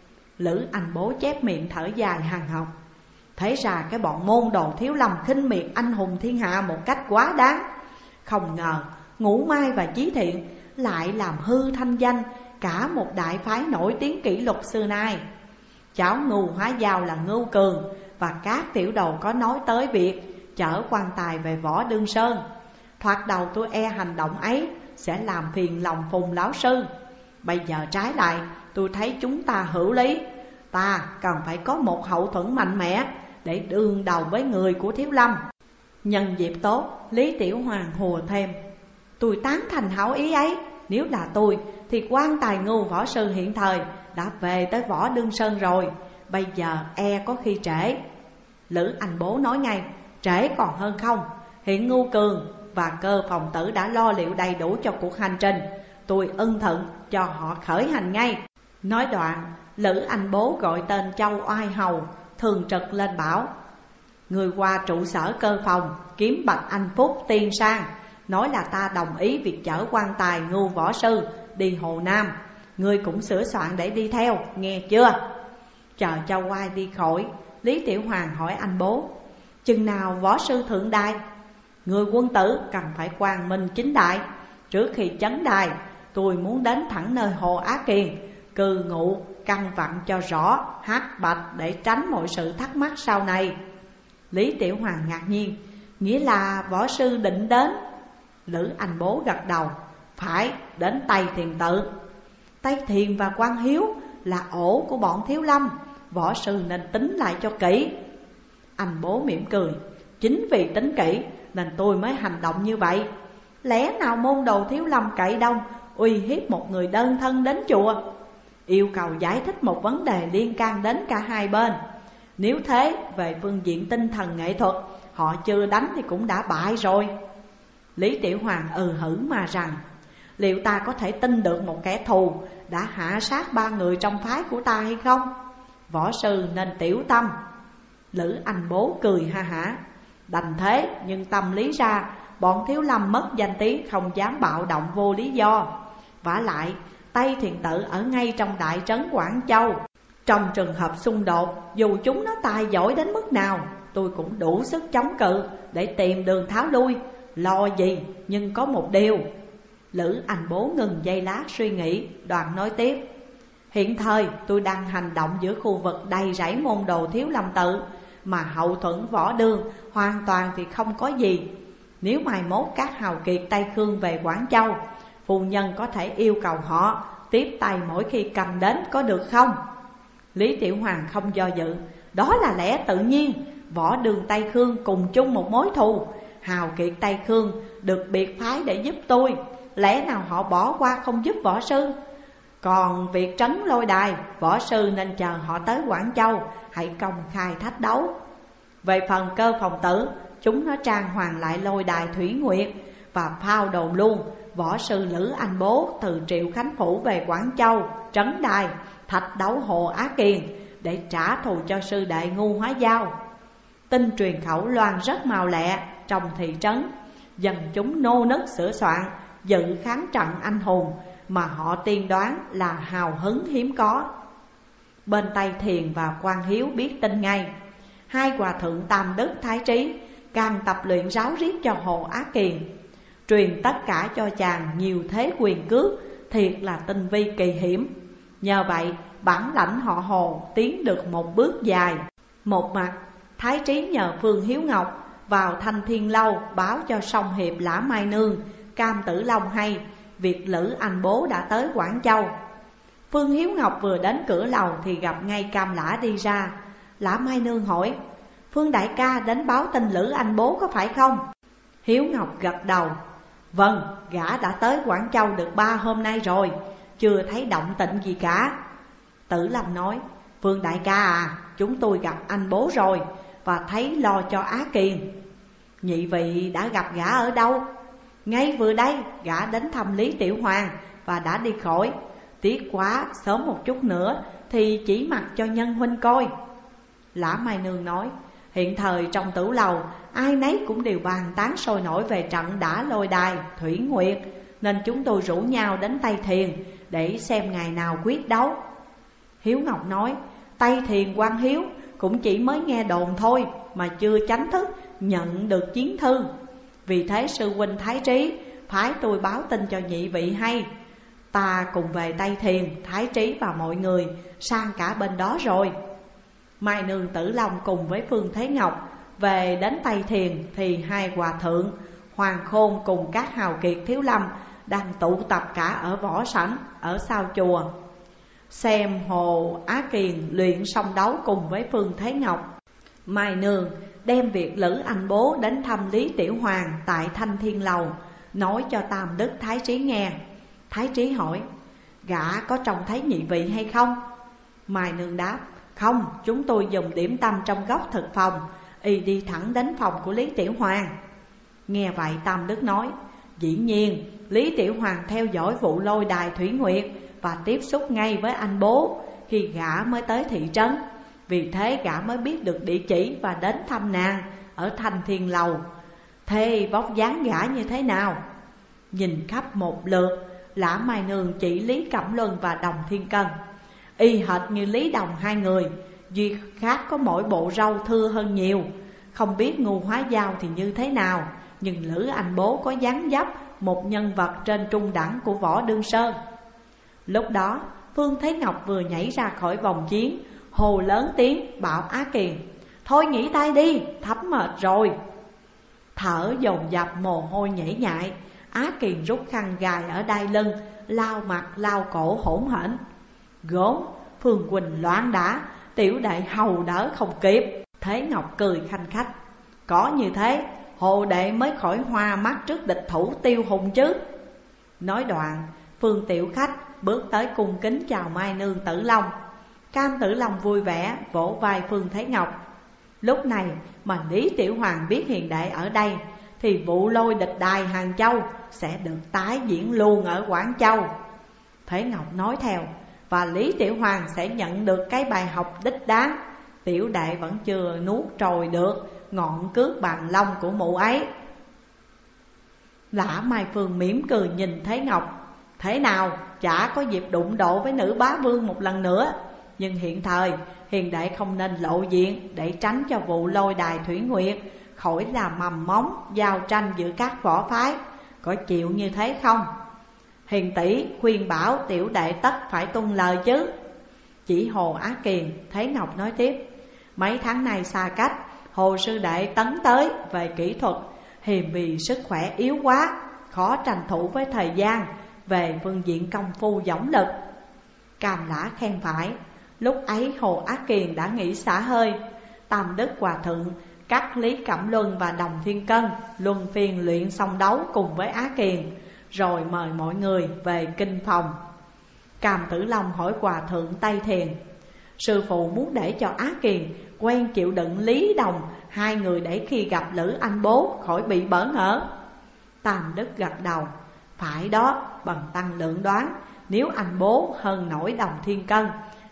Lữ Anh Bố chép miệng thở dài hàn học: thế ra cái bọn môn đồ Thiếu Lâm khinh miệt anh hùng thiên hạ một cách quá đáng. Không ngờ Ngũ Mai và Chí Thiện lại làm hư thanh danh cả một đại phái nổi tiếng kỷ lục xưa nay. Cháu Ngưu hóa giao là Ngưu Cường, và các tiểu đầu có nói tới việc chở quan tài về Võ Đương Sơn. Thoạt đầu tôi e hành động ấy sẽ làm phiền lòng Phùng lão sư. Bây giờ trái lại, tôi thấy chúng ta hữu lý. Ta cần phải có một hậu thuẫn mạnh mẽ để đương đầu với người của Thiếu Lâm. Nhân dịp tốt, Lý Tiểu Hoàng hùa thêm: tôi tán thành hảo ý ấy. Nếu là tôi thì quan tài Ngưu võ sư hiện thời đã về tới Võ Đương Sơn rồi, bây giờ e có khi trễ. Lữ Anh Bố nói ngay: trễ còn hơn không. Hiện Ngưu Cường và Cơ Phòng Tử đã lo liệu đầy đủ cho cuộc hành trình. Tôi ưng thuận cho họ khởi hành ngay. Nói đoạn, Lữ Anh Bố gọi tên Châu Oai Hầu thường trực lên bảo: người qua trụ sở Cơ Phòng kiếm Bạch Anh Phúc tiên sang, nói là ta đồng ý việc chở quan tài Ngưu võ sư đi Hồ Nam. Ngươi cũng sửa soạn để đi theo, nghe chưa? Chờ Châu Oai đi khỏi, Lý Tiểu Hoàng hỏi anh Bố: chừng nào võ sư thượng đài? Người quân tử cần phải quang minh chính đại. Trước khi chấn đài, tôi muốn đến thẳng nơi Hồ Á Kiền cư ngụ, căn vặn cho rõ hắc bạch để tránh mọi sự thắc mắc sau này. Lý Tiểu Hoàng ngạc nhiên: nghĩa là võ sư định đến? Lữ Anh Bố gật đầu: phải, đến Tây Thiền Tự. Tây Thiền và Quan Hiếu là ổ của bọn Thiếu Lâm, võ sư nên tính lại cho kỹ. Anh Bố mỉm cười: chính vì tính kỹ nên tôi mới hành động như vậy. Lẽ nào môn đồ Thiếu Lâm cậy đông uy hiếp một người đơn thân đến chùa? Yêu cầu giải thích một vấn đề liên can đến cả hai bên. Nếu thế, về phương diện tinh thần nghệ thuật, họ chưa đánh thì cũng đã bại rồi. Lý Tiểu Hoàng hử mà rằng: liệu ta có thể tin được một kẻ thù đã hạ sát 3 người trong phái của ta hay không? Võ sư nên tiểu tâm. Lữ Anh Bố cười ha hả: đành thế, nhưng tâm lý ra, bọn Thiếu Lâm mất danh tiếng không dám bạo động vô lý do. Vả lại, Tây Thiền Tự ở ngay trong đại trấn Quảng Châu. Trong trường hợp xung đột, dù chúng nó tài giỏi đến mức nào, tôi cũng đủ sức chống cự để tìm đường tháo lui. Lo gì, nhưng có một điều. Lữ Anh Bố ngừng giây lát suy nghĩ, đoạn nói tiếp: hiện thời tôi đang hành động giữa khu vực đầy rẫy môn đồ Thiếu Lâm tự, mà hậu thuẫn võ đương hoàn toàn thì không có gì. Nếu mai mốt các hào kiệt Tây Khương về Quảng Châu, phu nhân có thể yêu cầu họ tiếp tay mỗi khi cầm đến, có được không? Lý Tiểu Hoàng không do dự: đó là lẽ tự nhiên. Võ đường Tây Khương cùng chung một mối thù, hào kiệt Tây Khương được biệt phái để giúp tôi, lẽ nào họ bỏ qua không giúp võ sư? Còn việc trấn lôi đài, võ sư nên chờ họ tới Quảng Châu hãy công khai thách đấu. Về phần Cơ Phòng Tử, chúng nó trang hoàng lại lôi đài Thủy Nguyệt và phao đồn luôn võ sư Lữ Anh Bố từ Triệu Khánh Phủ về Quảng Châu trấn đài thách đấu Hồ Á Kiền, để trả thù cho sư đệ Ngu Hóa Dao. Tin truyền khẩu loan rất mau lẹ trong thị trấn, dân chúng nô nức sửa soạn dự kháng trận anh hùng mà họ tiên đoán là hào hứng hiếm có. Bên Tây Thiền và Quan Hiếu biết tin ngay. Hai hòa thượng Tam Đức Thái Trí càng tập luyện ráo riết cho Hồ Á Kiền, truyền tất cả cho chàng nhiều thế quyền cước, thiệt là tinh vi kỳ hiểm. Nhờ vậy bản lãnh họ Hồ tiến được một bước dài. Một mặt Thái Trí nhờ Phương Hiếu Ngọc vào Thanh Thiên Lâu báo cho Song Hiệp Lã Mai Nương, Cam Tử Long hay việc Lữ Anh Bố đã tới Quảng Châu. Phương Hiếu Ngọc vừa đến cửa lầu thì gặp ngay Cam Lã đi ra. Lã Mai Nương hỏi: Phương đại ca đến báo tin Lữ Anh Bố có phải không? Hiếu Ngọc gật đầu: Vâng, gã đã tới Quảng Châu được 3 hôm nay rồi, chưa thấy động tĩnh gì cả. Tử Long nói: Phương đại ca à, chúng tôi gặp anh Bố rồi và thấy lo cho Á Kiền. Nhị vị đã gặp gã ở đâu? Ngay vừa đây gã đến thăm Lý Tiểu Hoàng và đã đi khỏi. Tiếc quá, sớm một chút nữa thì chỉ mặc cho nhân huynh coi. Lã Mai Nương nói: Hiện thời trong tử lầu ai nấy cũng đều bàn tán sôi nổi về trận đã lôi đài Thủy Nguyệt, nên chúng tôi rủ nhau đến Tây Thiền để xem ngày nào quyết đấu. Hiếu Ngọc nói: Tây Thiền Quan Hiếu cũng chỉ mới nghe đồn thôi mà chưa chính thức nhận được chiến thư. Vì thế sư huynh Thái Trí phái tôi báo tin cho nhị vị hay. Ta cùng về Tây Thiền, Thái Trí và mọi người sang cả bên đó rồi. Mai Nương Tử Long cùng với Phương Thế Ngọc về đến Tây Thiền thì hai hòa thượng Hoàng Khôn cùng các hào kiệt Thiếu Lâm đang tụ tập cả ở võ sảnh ở sau chùa, xem Hồ Á Kiền luyện song đấu cùng với Phương Thế Ngọc. Mai Nương đem việc Lữ Anh Bố đến thăm Lý Tiểu Hoàng tại Thanh Thiên Lầu nói cho Tam Đức Thái Trí nghe. Thái Trí hỏi: Gã có trông thấy nhị vị hay không? Mai Nương đáp: Không, chúng tôi dùng điểm tâm trong góc thực phòng, y đi thẳng đến phòng của Lý Tiểu Hoàng. Nghe vậy Tam Đức nói: Dĩ nhiên Lý Tiểu Hoàng theo dõi vụ lôi đài Thủy Nguyệt và tiếp xúc ngay với anh Bố khi gã mới tới thị trấn. Vì thế gã mới biết được địa chỉ và đến thăm nàng ở Thanh Thiên Lầu. Thế vóc dáng gã như thế nào? Nhìn khắp một lượt, Lã Mai Nương chỉ Lý Cẩm Luân và Đồng Thiên Cân. Y hệt như Lý Đồng hai người, duy khác có mỗi bộ râu thưa hơn nhiều. Không biết Ngu Hóa Dao thì như thế nào, nhưng Lữ Anh Bố có dáng dấp một nhân vật trên trung đẳng của Võ Đương Sơn. Lúc đó Phương Thế Ngọc vừa nhảy ra khỏi vòng chiến, hồ lớn tiếng bảo Á Kiền: Thôi nghỉ tay đi, thấm mệt rồi. Thở dồn dập mồ hôi nhễ nhại, Á Kiền rút khăn gài ở đai lưng, lau mặt lau cổ hỗn hển: Gốm, Phương Quỳnh loạn đã, tiểu đệ hầu đỡ không kịp. Thế Ngọc cười khanh khách: Có như thế, hồ đệ mới khỏi hoa mắt trước địch thủ Tiêu Hùng chứ. Nói đoạn, Phương tiểu khách bước tới cung kính chào Mai Nương Tử Long. Cam Tử Long vui vẻ vỗ vai Phương Thế Ngọc. Lúc này mà Lý Tiểu Hoàng biết hiền đệ ở đây thì vụ lôi địch đài Hàng Châu sẽ được tái diễn luôn ở Quảng Châu. Thế Ngọc nói theo: Và Lý Tiểu Hoàng sẽ nhận được cái bài học đích đáng. Tiểu đệ vẫn chưa nuốt trôi được ngọn cước bằng lông của mụ ấy. Lã Mai Phương mỉm cười nhìn Thế Ngọc: Thế nào, chả có dịp đụng độ với nữ bá vương một lần nữa. Nhưng hiện thời hiền đệ không nên lộ diện để tránh cho vụ lôi đài Thủy Nguyệt khỏi làm mầm móng giao tranh giữa các võ phái. Có chịu như thế không? Hiền tỷ khuyên bảo tiểu đệ tất phải tuân lời chứ. Chỉ Hồ Á Kiền, Thế Ngọc nói tiếp: Mấy tháng nay xa cách, Hồ sư đệ tấn tới về kỹ thuật, hiềm vì sức khỏe yếu quá, khó tranh thủ với thời gian về phương diện công phu dõng lực. Cam Lã khen phải. Lúc ấy Hồ Á Kiền đã nghỉ xả hơi. Tam Đức Hòa Thượng cắt Lý Cẩm Luân và Đồng Thiên Cân luân phiên luyện song đấu cùng với Á Kiền, rồi mời mọi người về kinh phòng. Cam Tử Long hỏi Hòa Thượng Tây Thiền: Sư phụ muốn để cho Á Kiền quen chịu đựng Lý Đồng hai người để khi gặp Lữ Anh Bố khỏi bị bỡ ngỡ. Tam Đức gật đầu: Phải đó, bằng tăng lượng đoán, nếu anh Bố hơn nổi Đồng Thiên Cân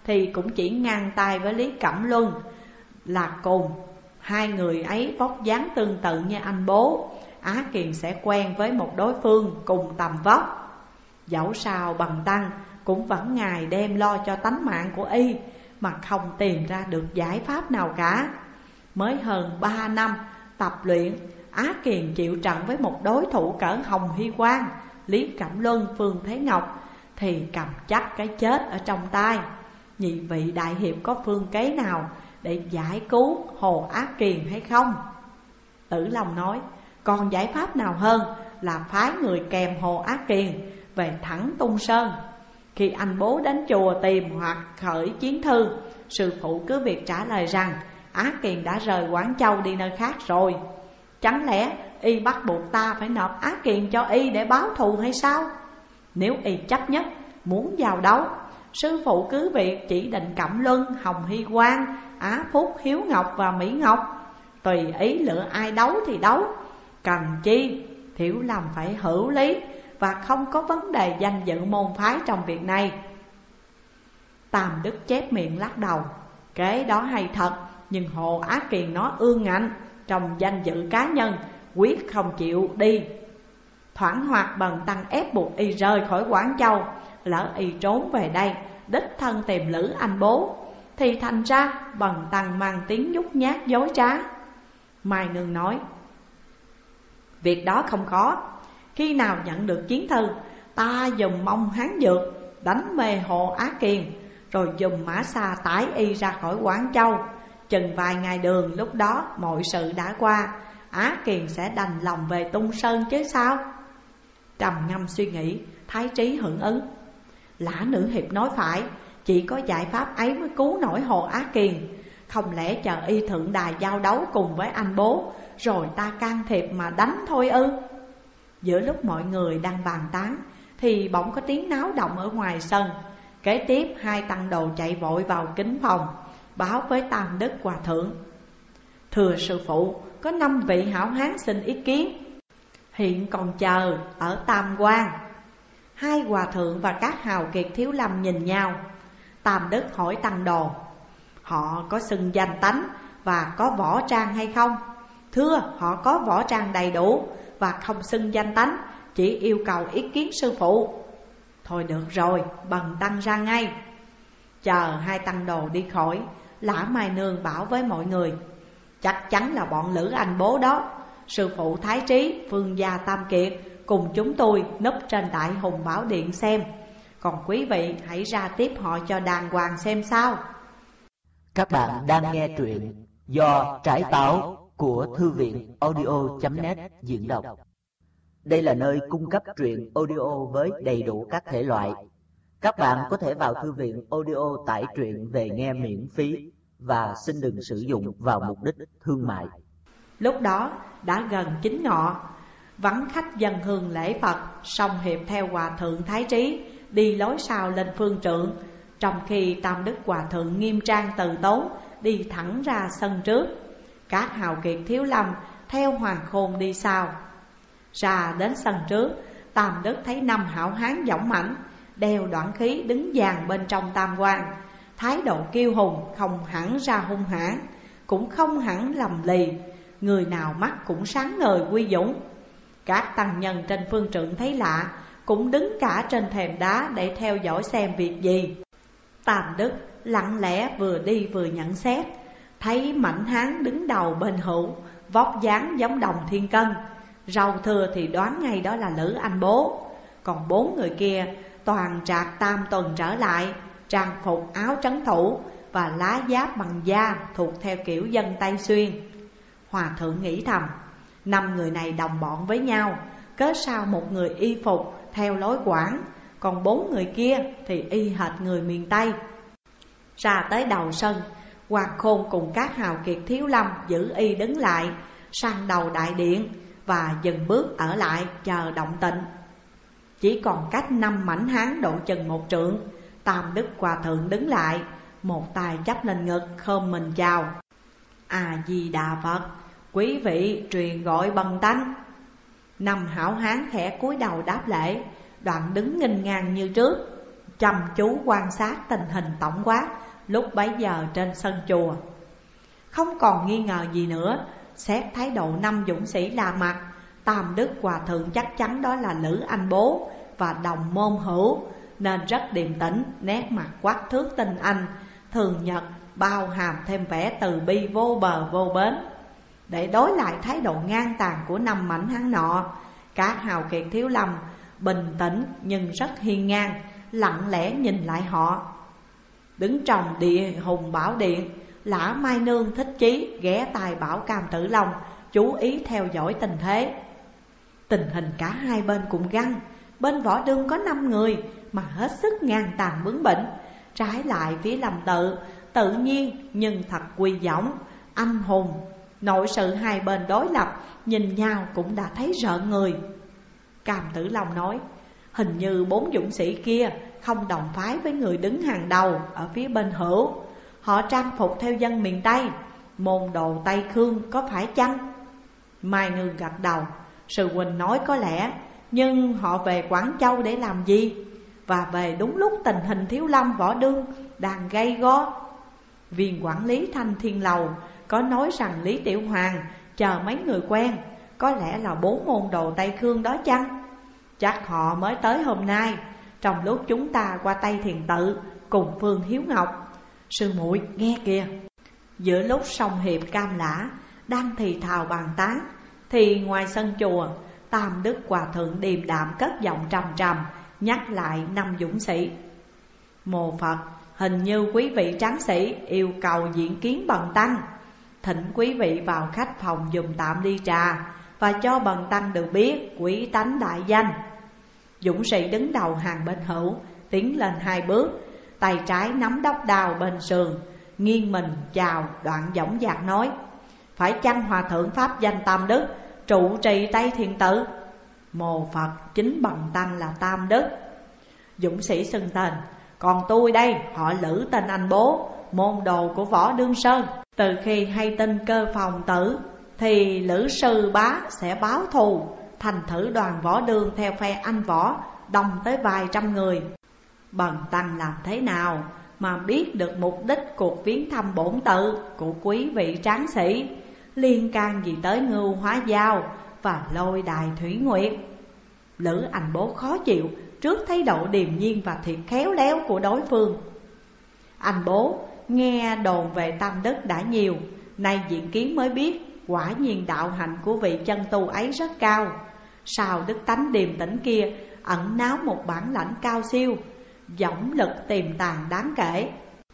thì cũng chỉ ngang tay với Lý Cẩm Luân là cùng. Hai người ấy vóc dáng tương tự như anh bố, Á Kiền sẽ quen với một đối phương cùng tầm vóc. Dẫu sao Bần Tăng cũng vẫn ngày đêm lo cho tánh mạng của y mà không tìm ra được giải pháp nào cả. Mới hơn 3 năm tập luyện, Á Kiền chịu trận với một đối thủ cỡ Hồng Hy Quang, Lý Cẩm Luân, Phương Thế Ngọc thì cầm chắc cái chết ở trong tay. Nhị vị đại hiệp có phương kế nào để giải cứu Hồ Á Kiền hay không? Tử Long nói, còn giải pháp nào hơn là phái người kèm Hồ Á Kiền về thẳng Tung Sơn. Khi anh bố đến chùa tìm hoặc khởi chiến thư, sư phụ cứ việc trả lời rằng Á Kiền đã rời Quảng Châu đi nơi khác rồi. Chẳng lẽ y bắt buộc ta phải nộp Á Kiền cho y để báo thù hay sao? Nếu y chấp nhất muốn giao đấu, sư phụ cứ việc chỉ định Cẩm Luân, Hồng Hy Quang, Á Phúc, Hiếu Ngọc và Mỹ Ngọc, tùy ý lựa ai đấu thì đấu. Cần chi Thiểu Lâm phải hữu lý và không có vấn đề danh dự môn phái trong việc này. Tam Đức chép miệng lắc đầu, kế đó hay thật, nhưng Hồ Á Kiền nó ương ngạnh trong danh dự cá nhân, quyết không chịu đi. Thoảng hoặc Bần Tăng ép buộc y rời khỏi Quảng Châu, lỡ y trốn về đây đích thân tìm Lữ anh bố, thì thành ra Bần Tăng mang tiếng nhút nhát dối trá. Mai Nương nói, việc đó không khó. Khi nào nhận được chiến thư, ta dùng mông hán dược đánh mê Hồ Á Kiền, rồi dùng mã xa tải y ra khỏi Quảng Châu. Chừng vài ngày đường, lúc đó mọi sự đã qua, Á Kiền sẽ đành lòng về Tung Sơn chứ sao? Trầm ngâm suy nghĩ, Thái Trí hưởng ứng. Lã nữ hiệp nói phải, chỉ có giải pháp ấy mới cứu nổi Hồ Á Kiền. Không lẽ chờ y thượng đài giao đấu cùng với anh bố, rồi ta can thiệp mà đánh thôi ư? Giữa lúc mọi người đang bàn tán, thì bỗng có tiếng náo động ở ngoài sân. Kế tiếp hai tăng đồ chạy vội vào kính phòng, báo với Tam Đức Hòa Thượng, thưa sư phụ, có 5 vị hảo hán xin ý kiến, hiện còn chờ ở Tam Quan. Hai hòa thượng và các hào kiệt Thiếu Lâm nhìn nhau. Tam Đức hỏi tăng đồ, họ có xưng danh tánh và có võ trang hay không? Thưa, họ có võ trang đầy đủ và không xưng danh tánh, chỉ yêu cầu ý kiến sư phụ. Thôi được rồi, Bần Tăng ra ngay. Chờ hai tăng đồ đi khỏi, Lã Mai Nương bảo với mọi người, chắc chắn là bọn Lữ anh bố đó. Sư phụ Thái Trí, Phương gia Tam Kiệt cùng chúng tôi núp trên Đại Hùng Bảo Điện xem. Còn quý vị hãy ra tiếp họ cho đàng hoàng xem sao. Các bạn đang nghe truyện do Trái Táo của Thư viện audio.net diễn đọc. Đây là nơi cung cấp truyện audio với đầy đủ các thể loại. Các bạn có thể vào thư viện audio tải truyện về nghe miễn phí và xin đừng sử dụng vào mục đích thương mại. Lúc đó đã gần 9 ngọ, vắng khách dân hương lễ Phật. Song Hiệp theo Hòa Thượng Thái Trí đi lối sau lên phương trượng, trong khi Tam Đức Hòa Thượng nghiêm trang từ tốn đi thẳng ra sân trước. Các hào kiệt Thiếu Lâm theo Hoàng Khôn đi sau. Ra đến sân trước, Tam Đức thấy 5 hảo hán dõng mãnh, đeo đoạn khí đứng dàn bên trong tam quan. Thái độ kiêu hùng, không hẳn ra hung hãn, cũng không hẳn lầm lì, người nào mắt cũng sáng ngời uy dũng. Các tăng nhân trên phương trượng thấy lạ, cũng đứng cả trên thềm đá để theo dõi xem việc gì. Tam Đức lặng lẽ vừa đi vừa nhận xét, thấy mảnh hán đứng đầu bên hữu, vóc dáng giống Đồng Thiên Cân, râu thưa thì đoán ngay đó là Lữ anh bố. Còn 4 người kia toàn trạc tam tuần trở lại, trang phục áo trấn thủ và lá giáp bằng da thuộc theo kiểu dân Tây Xuyên. Hòa Thượng nghĩ thầm, 5 người này đồng bọn với nhau, cớ sao một người y phục theo lối Quảng, còn 4 người kia thì y hệt người miền Tây. Ra tới đầu sân, Hoàng Khôn cùng các hào kiệt Thiếu Lâm giữ y đứng lại sang đầu đại điện và dừng bước ở lại chờ động tĩnh. Chỉ còn cách 5 mảnh hán độ chừng 1 trượng. Tam Đức Hòa Thượng đứng lại, một tay chắp lên ngực khom mình chào. A Di Đà Phật, quý vị truyền gọi Bần Tăng. 5 hảo hán khẽ cúi đầu đáp lễ, đoạn đứng nghênh ngang như trước. chăm chú quan sát tình hình tổng quát lúc bấy giờ trên sân chùa. Không còn nghi ngờ gì nữa, xét thái độ 5 dũng sĩ lạ mặt, Tam Đức Hòa Thượng chắc chắn đó là Lữ Anh Bố và đồng môn hữu, nên rất điềm tĩnh, nét mặt quắc thước tinh anh, thường nhật bao hàm thêm vẻ từ bi vô bờ vô bến. Để đối lại thái độ ngang tàn của 5 mảnh hán nọ, các hào kiệt Thiếu Lâm bình tĩnh nhưng rất hiên ngang, lặng lẽ nhìn lại họ. Đứng trong địa hùng bảo điện, Lã Mai Nương Thích Chí ghé tai bảo Cam Tử Long chú ý theo dõi tình thế. Tình hình cả hai bên cùng găng. Bên Võ Đương có 5 người mà hết sức ngang tàn bướng bỉnh, trái lại phía Lâm Tự tự nhiên nhưng thật quy dõng, anh hùng. Nội sự hai bên đối lập, nhìn nhau cũng đã thấy rợn người. Cam Tử Long nói, hình như 4 dũng sĩ kia không đồng phái với người đứng hàng đầu ở phía bên hữu. Họ trang phục theo dân miền Tây, môn đồ Tây Khương có phải chăng? Mai Nương gật đầu, sư huynh nói có lẽ, nhưng họ về Quảng Châu để làm gì? Và về đúng lúc tình hình Thiếu Lâm Võ Đương đang gay go. Viên quản lý Thanh Thiên Lầu có nói rằng Lý Tiểu Hoàng chờ mấy người quen, có lẽ là 4 môn đồ Tây Khương đó chăng? Chắc họ mới tới hôm nay, trong lúc chúng ta qua Tây Thiền Tự cùng Phương Hiếu Ngọc. Sư muội nghe kìa. Giữa lúc Song Hiệp Cam Lã đang thì thào bàn tán, thì ngoài sân chùa, Tam Đức Hòa Thượng điềm đạm cất giọng trầm trầm nhắc lại 5 dũng sĩ. Mô Phật, hình như quý vị tráng sĩ yêu cầu diện kiến bần tăng, thỉnh quý vị vào khách phòng dùng tạm ly trà, và cho bần tăng được biết quý tánh đại danh. Dũng sĩ đứng đầu hàng bên hữu tiến lên 2 bước, tay trái nắm đốc đao bên sườn, nghiêng mình chào, đoạn dõng dạc nói, phải chăng Hòa Thượng pháp danh Tam Đức trụ trì Tây Thiền Tự? Mô Phật, chính bần tăng là Tam Đức. Dũng sĩ xưng tên, còn tôi đây họ Lữ tên Anh Bố, môn đồ của Võ Đương Sơn. Từ khi hay tin Cơ Phòng tử thì Lữ sư bá sẽ báo thù, thành thử đoàn Võ Đương theo phe anh Võ đông tới vài trăm người. Bần tăng làm thế nào mà biết được mục đích cuộc viếng thăm bổn tự của quý vị tráng sĩ, liên can gì tới Ngưu Hóa Giao và Lôi Đài Thủy Nguyệt? Lữ Anh Bố khó chịu trước thái độ điềm nhiên và thiệt khéo léo của đối phương. Anh Bố nghe đồn về Tam Đức đã nhiều, nay diện kiến mới biết quả nhiên đạo hạnh của vị chân tu ấy rất cao. Sao đức tánh điềm tĩnh kia ẩn náu một bản lãnh cao siêu, dõng lực tiềm tàng đáng kể.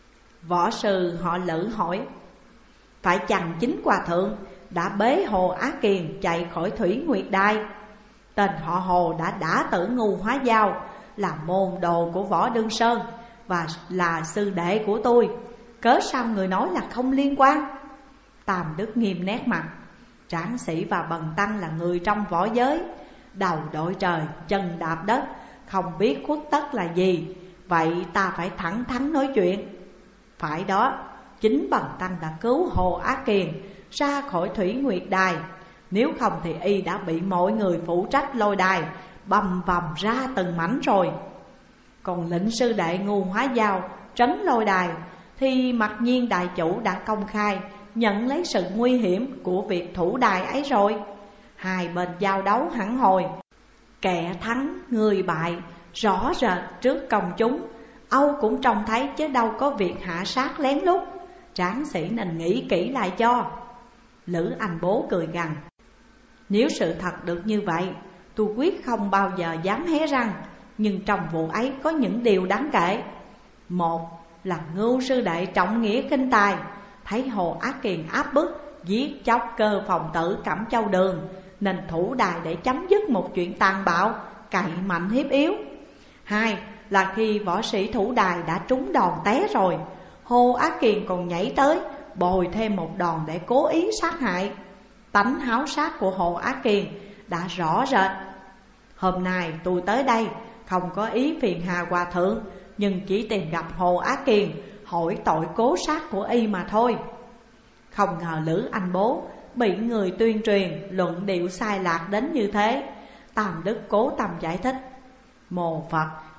Võ sư họ Lữ hỏi, phải chăng chính Hòa Thượng đã bế Hồ Á Kiền chạy khỏi Thủy Nguyệt Đài? Tên họ Hồ đã tử Ngưu Hóa Giao, là môn đồ của Võ Đương Sơn và là sư đệ của tôi, cớ sao người nói là không liên quan? Tam Đức nghiêm nét mặt, tráng sĩ và bần tăng là người trong võ giới, đầu đội trời, chân đạp đất, không biết khuất tất là gì, vậy ta phải thẳng thắn nói chuyện. Phải đó, chính bần tăng đã cứu Hồ Á Kiền ra khỏi Thủy Nguyệt Đài, nếu không thì y đã bị mọi người phụ trách Lôi Đài bầm vằm ra từng mảnh rồi. Còn lệnh sư đệ Ngưu Hóa Giao trấn Lôi Đài thì mặc nhiên đại chủ đã công khai nhận lấy sự nguy hiểm của việc thủ đài ấy rồi. Hai bên giao đấu hẳn hồi, kẻ thắng người bại rõ rệt trước công chúng, Âu cũng trông thấy chứ đâu có việc hạ sát lén lút. Tráng sĩ nên nghĩ kỹ lại cho. Lữ Anh Bố cười gằn, nếu sự thật được như vậy, tôi quyết không bao giờ dám hé răng. Nhưng trong vụ ấy có những điều đáng kể. Một là Ngưu sư đệ trọng nghĩa kinh tài, thấy Hồ Á Kiền áp bức giết chóc Cơ Phòng tử Cẩm Châu Đường, nên thủ đài để chấm dứt một chuyện tàn bạo, cậy mạnh hiếp yếu. Hai là khi võ sĩ thủ đài đã trúng đòn té rồi, Hồ Á Kiền còn nhảy tới bồi thêm một đòn để cố ý sát hại. Tánh háo sát của Hồ Á Kiền đã rõ rệt. Hôm nay tôi tới đây không có ý phiền hà Hòa Thượng, nhưng chỉ tìm gặp Hồ Á Kiền hỏi tội cố sát của y mà thôi. Không ngờ Lữ Anh Bố bị người tuyên truyền luận điệu sai lạc đến như thế. Tam Đức cố tâm giải thích, mô Phật,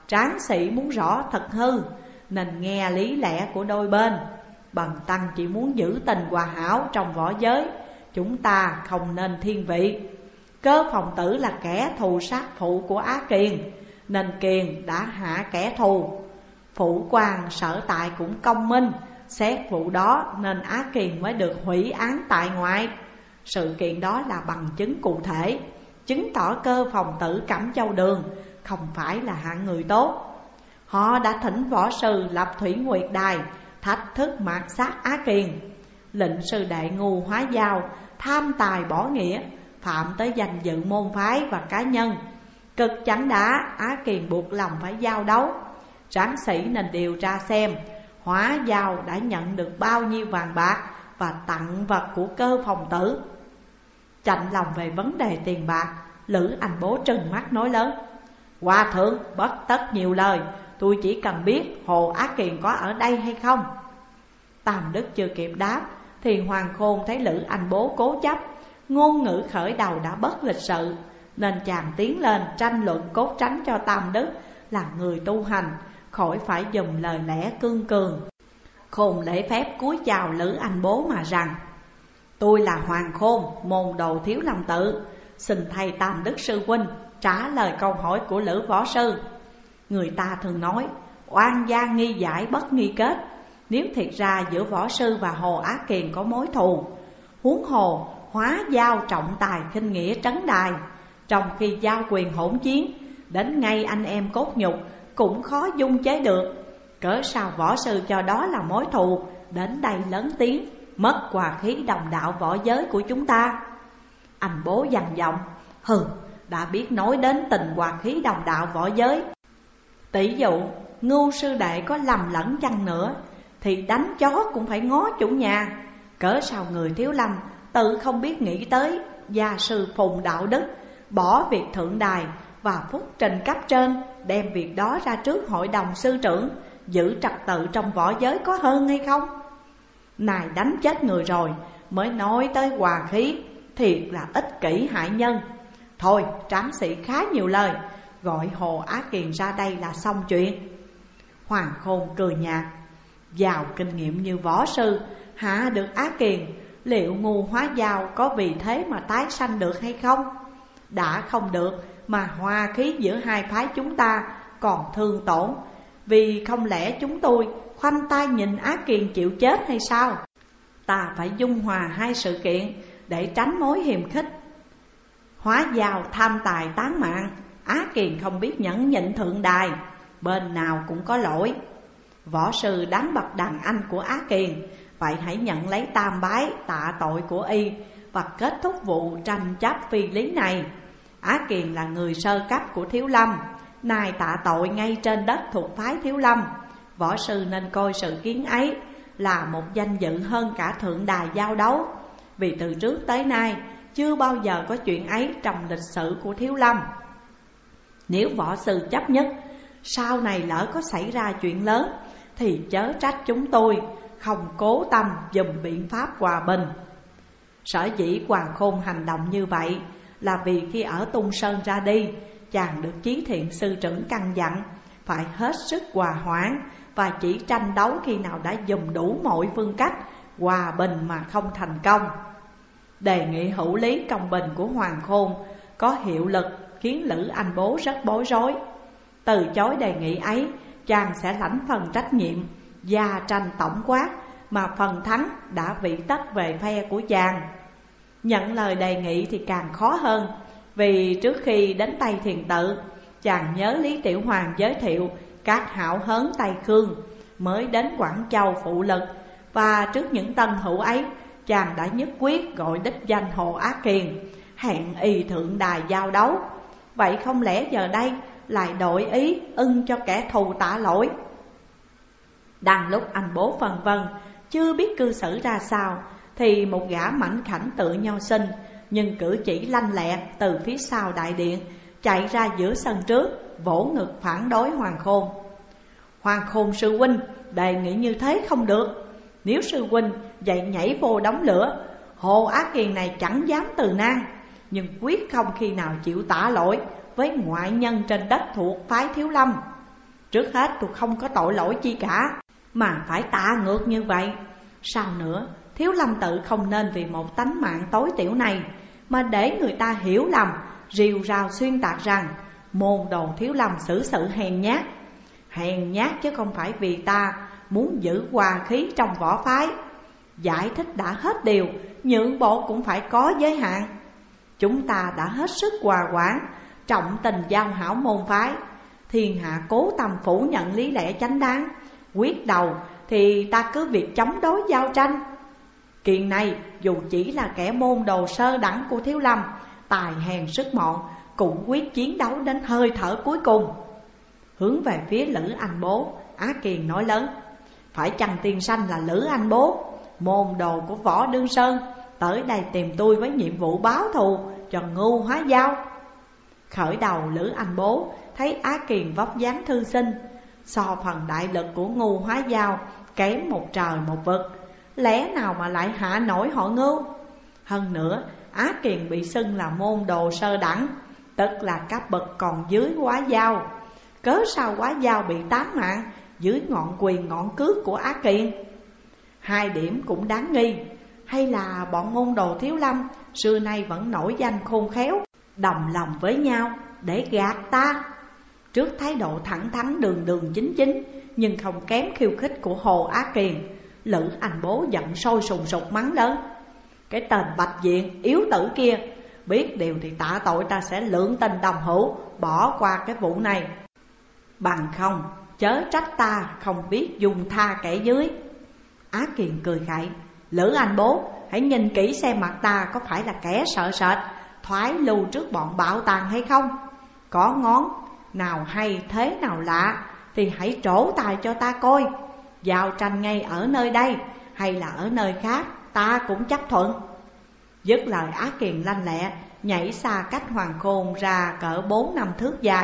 tráng sĩ muốn rõ thật hư, nên nghe lý lẽ của đôi bên. Bần tăng chỉ muốn giữ tình hòa hảo trong võ giới, chúng ta không nên thiên vị. Cơ Phòng Tử là kẻ thù sát phụ của Á Kiền, nên Kiền đã hạ kẻ thù. Phụ quan sở tại cũng công minh, xét vụ đó nên Á Kiền mới được hủy án tại ngoại. Sự kiện đó là bằng chứng cụ thể, chứng tỏ Cơ Phòng Tử Cẩm Châu Đường không phải là hạng người tốt. Họ đã thỉnh võ sư lập Thủy Nguyệt Đài, thách thức mạt sát Á Kiền. Lệnh sư đệ ngu hóa dao, tham tài bỏ nghĩa, phạm tới danh dự môn phái và cá nhân. Cực chẳng đã, Á Kiền buộc lòng phải giao đấu. Tráng sĩ nên điều tra xem hóa dao đã nhận được bao nhiêu vàng bạc và tặng vật của Cơ Phòng Tử. Chạnh lòng về vấn đề tiền bạc, Lữ Anh Bố trừng mắt nói lớn: Hòa thượng bất tất nhiều lời, tôi chỉ cần biết Hồ Á Kiền có ở đây hay không. Tam Đức chưa kịp đáp thì Hoàng Khôn thấy Lữ Anh Bố cố chấp, ngôn ngữ khởi đầu đã bất lịch sự, nên chàng tiến lên tranh luận cốt tránh cho Tam Đức là người tu hành, khỏi phải dùng lời lẽ cương cường. Khôn lễ phép cúi chào Lữ Anh Bố mà rằng: Tôi là Hoàng Khôn, môn đồ Thiếu Lâm Tự, xin thầy Tam Đức sư huynh trả lời câu hỏi của Lữ võ sư. Người ta thường nói oan gia nghi giải bất nghi kết. Nếu thiệt ra giữa võ sư và Hồ Á Kiền có mối thù, huống hồ hóa giao trọng tài khinh nghĩa trấn đài, trong khi giao quyền hỗn chiến, đến ngay anh em cốt nhục cũng khó dung chế được. Cớ sao võ sư cho đó là mối thù, đến đây lớn tiếng, mất hòa khí đồng đạo võ giới của chúng ta. Anh Bố dằn giọng: Hừ, đã biết nói đến tình hòa khí đồng đạo võ giới, tỷ dụ Ngưu sư đệ có lầm lẫn chăng nữa thì đánh chó cũng phải ngó chủ nhà. Cớ sao người Thiếu Lâm tự không biết nghĩ tới gia sư phùng đạo đức, bỏ việc thượng đài và phúc trình cấp trên, đem việc đó ra trước hội đồng sư trưởng, giữ trật tự trong võ giới có hơn hay không? Này đánh chết người rồi mới nói tới hòa khí, thiệt là ích kỷ hại nhân. Thôi trám sĩ khá nhiều lời, gọi Hồ Á Kiền ra đây là xong chuyện. Hoàng Khôn cười nhạt: Giàu kinh nghiệm như võ sư hạ được Á Kiền, liệu ngu hóa dao có vì thế mà tái sanh được hay không? Đã không được mà hòa khí giữa hai phái chúng ta còn thương tổn, vì không lẽ chúng tôi khoanh tay nhìn Á Kiền chịu chết hay sao? Ta phải dung hòa hai sự kiện để tránh mối hiềm khích. Hóa dao tham tài tán mạng, Á Kiền không biết nhẫn nhịn thượng đài, bên nào cũng có lỗi. Võ sư đánh bậc đàn anh của Á Kiền, vậy hãy nhận lấy tam bái tạ tội của y và kết thúc vụ tranh chấp phi lý này. Á Kiền là người sơ cấp của Thiếu Lâm, nay tạ tội ngay trên đất thuộc phái Thiếu Lâm. Võ sư nên coi sự kiến ấy là một danh dự hơn cả thượng đài giao đấu, vì từ trước tới nay chưa bao giờ có chuyện ấy trong lịch sử của Thiếu Lâm. Nếu võ sư chấp nhất, sau này lỡ có xảy ra chuyện lớn thì chớ trách chúng tôi không cố tâm dùng biện pháp hòa bình. Sở dĩ Hoàng Khôn hành động như vậy là vì khi ở Tung Sơn ra đi, chàng được Chí Thiện sư trưởng căn dặn phải hết sức hòa hoãn và chỉ tranh đấu khi nào đã dùng đủ mọi phương cách hòa bình mà không thành công. Đề nghị hữu lý công bình của Hoàng Khôn có hiệu lực khiến Lữ Anh Bố rất bối rối. Từ chối đề nghị ấy, chàng sẽ lãnh phần trách nhiệm gia tranh tổng quát, mà phần thắng đã vị tất về phe của chàng. Nhận lời đề nghị thì càng khó hơn, vì trước khi đến Tây Thiền Tự, chàng nhớ Lý Tiểu Hoàng giới thiệu các hảo hớn Tây Khương mới đến Quảng Châu phụ lực, và trước những tân hữu ấy, chàng đã nhất quyết gọi đích danh Hồ Á Kiền, hẹn y thượng đài giao đấu. Vậy không lẽ giờ đây lại đổi ý ưng cho kẻ thù tạ lỗi? Đang lúc anh Bố phân vân chưa biết cư xử ra sao, thì một gã mảnh khảnh tựa nho sinh nhưng cử chỉ lanh lẹ từ phía sau đại điện chạy ra giữa sân trước, vỗ ngực phản đối Hoàng Khôn. Hoàng Khôn sư huynh, đề nghị như thế không được. Nếu sư huynh dậy nhảy vô đống lửa, Hồ Á Kiền này chẳng dám từ nan, nhưng quyết không khi nào chịu tả lỗi với ngoại nhân trên đất thuộc phái Thiếu Lâm. Trước hết tôi không có tội lỗi chi cả, mà phải tạ ngược như vậy. Sau nữa, Thiếu Lâm tự không nên vì một tánh mạng tối tiểu này mà để người ta hiểu lầm, rìu rào xuyên tạc rằng môn đồ Thiếu Lâm xử sự hèn nhát. Hèn nhát chứ không phải vì ta muốn giữ hòa khí trong võ phái. Giải thích đã hết điều, nhượng bộ cũng phải có giới hạn. Chúng ta đã hết sức hòa quản, trọng tình giao hảo môn phái. Thiên hạ cố tâm phủ nhận lý lẽ chánh đáng, quyết đầu thì ta cứ việc chống đối giao tranh. Kiện này dù chỉ là kẻ môn đồ sơ đẳng của Thiếu Lâm, tài hèn sức mọn, cũng quyết chiến đấu đến hơi thở cuối cùng. Hướng về phía Lữ Anh Bố, Á Kiền nói lớn: phải chăng tiên sanh là Lữ Anh Bố, môn đồ của Võ Đương Sơn, tới đây tìm tôi với nhiệm vụ báo thù cho Ngưu Hóa Giao? Khởi đầu Lữ Anh Bố thấy Á Kiền vóc dáng thư sinh, so phần đại lực của Ngưu Hóa Giao kém một trời một vực, lẽ nào mà lại hạ nổi họ Ngưu? Hơn nữa, Á Kiền bị xưng là môn đồ sơ đẳng, tức là cấp bậc còn dưới Hóa Giao. Cớ sao Hóa Giao bị tán mạng dưới ngọn quyền ngọn cước của Á Kiền? Hai điểm cũng đáng nghi. Hay là bọn môn đồ Thiếu Lâm xưa nay vẫn nổi danh khôn khéo, đồng lòng với nhau để gạt ta? Trước thái độ thẳng thắn đường đường chính chính nhưng không kém khiêu khích của Hồ Á Kiền, Lữ Anh Bố giận sôi sùng sục mắng lớn: cái tên Bạch Diện yếu tử kia, biết điều thì tạ tội ta sẽ lượng tình đồng hữu, bỏ qua cái vụ này. Bằng không chớ trách ta không biết dùng tha kẻ dưới. Á Kiền cười khẩy: Lữ Anh Bố, hãy nhìn kỹ xem mặt ta có phải là kẻ sợ sệt, thoái lưu trước bọn bạo tàn hay không? Có ngón nào hay thế nào lạ thì hãy trổ tài cho ta coi. Giao tranh ngay ở nơi đây hay là ở nơi khác, ta cũng chấp thuận. Dứt lời, Á Kiền lanh lẹ nhảy xa cách Hoàng Khôn ra cỡ 4-5 thước dài.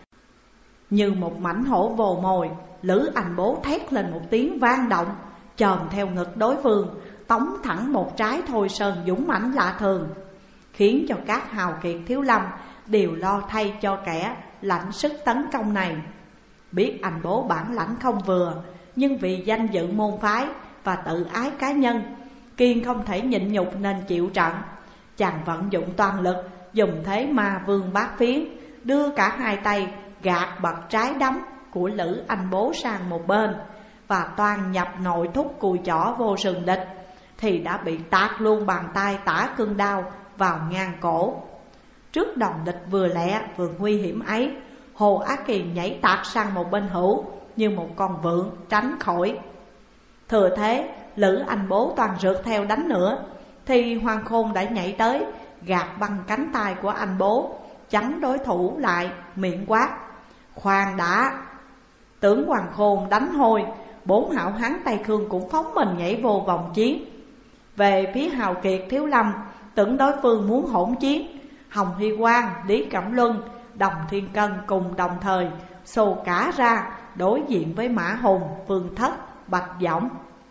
Như một mảnh hổ vồ mồi, Lữ Anh Bố thét lên một tiếng vang động, chồm theo ngực đối phương, tống thẳng một trái Thôi Sơn dũng mãnh lạ thường, khiến cho các hào kiệt Thiếu Lâm đều lo thay cho kẻ lãnh sức tấn công này. Biết anh Bố bản lãnh không vừa, nhưng vì danh dự môn phái và tự ái cá nhân, Kiên không thể nhịn nhục nên chịu trận. Chàng vận dụng toàn lực, dùng thế Ma Vương Bát Phiến, đưa cả hai tay gạt bật trái đấm của Lữ Anh Bố sang một bên và toàn nhập nội thúc cùi chỏ vô sừng địch, thì đã bị tát luôn bàn tay tả cương đao vào ngang cổ. Trước đòn địch vừa lẹ vừa nguy hiểm ấy, Hồ Á Kiền nhảy tạt sang một bên hữu như một con vượn tránh khỏi. Thừa thế, Lữ Anh Bố toàn rượt theo đánh nữa, thì Hoàng Khôn đã nhảy tới gạt băng cánh tay của anh Bố, chắn đối thủ lại, miệng quát: khoan đã! Tưởng Hoàng Khôn đánh hôi, 4 hảo hán Tây Khương cũng phóng mình nhảy vô vòng chiến. Về phía hào kiệt Thiếu Lâm, tưởng đối phương muốn hỗn chiến, Hồng Hy Quang, Lý Cẩm Luân, Đồng Thiên Cân cùng đồng thời xô cả ra đối diện với Mã Hùng, Vương Thất, Bạch Võng.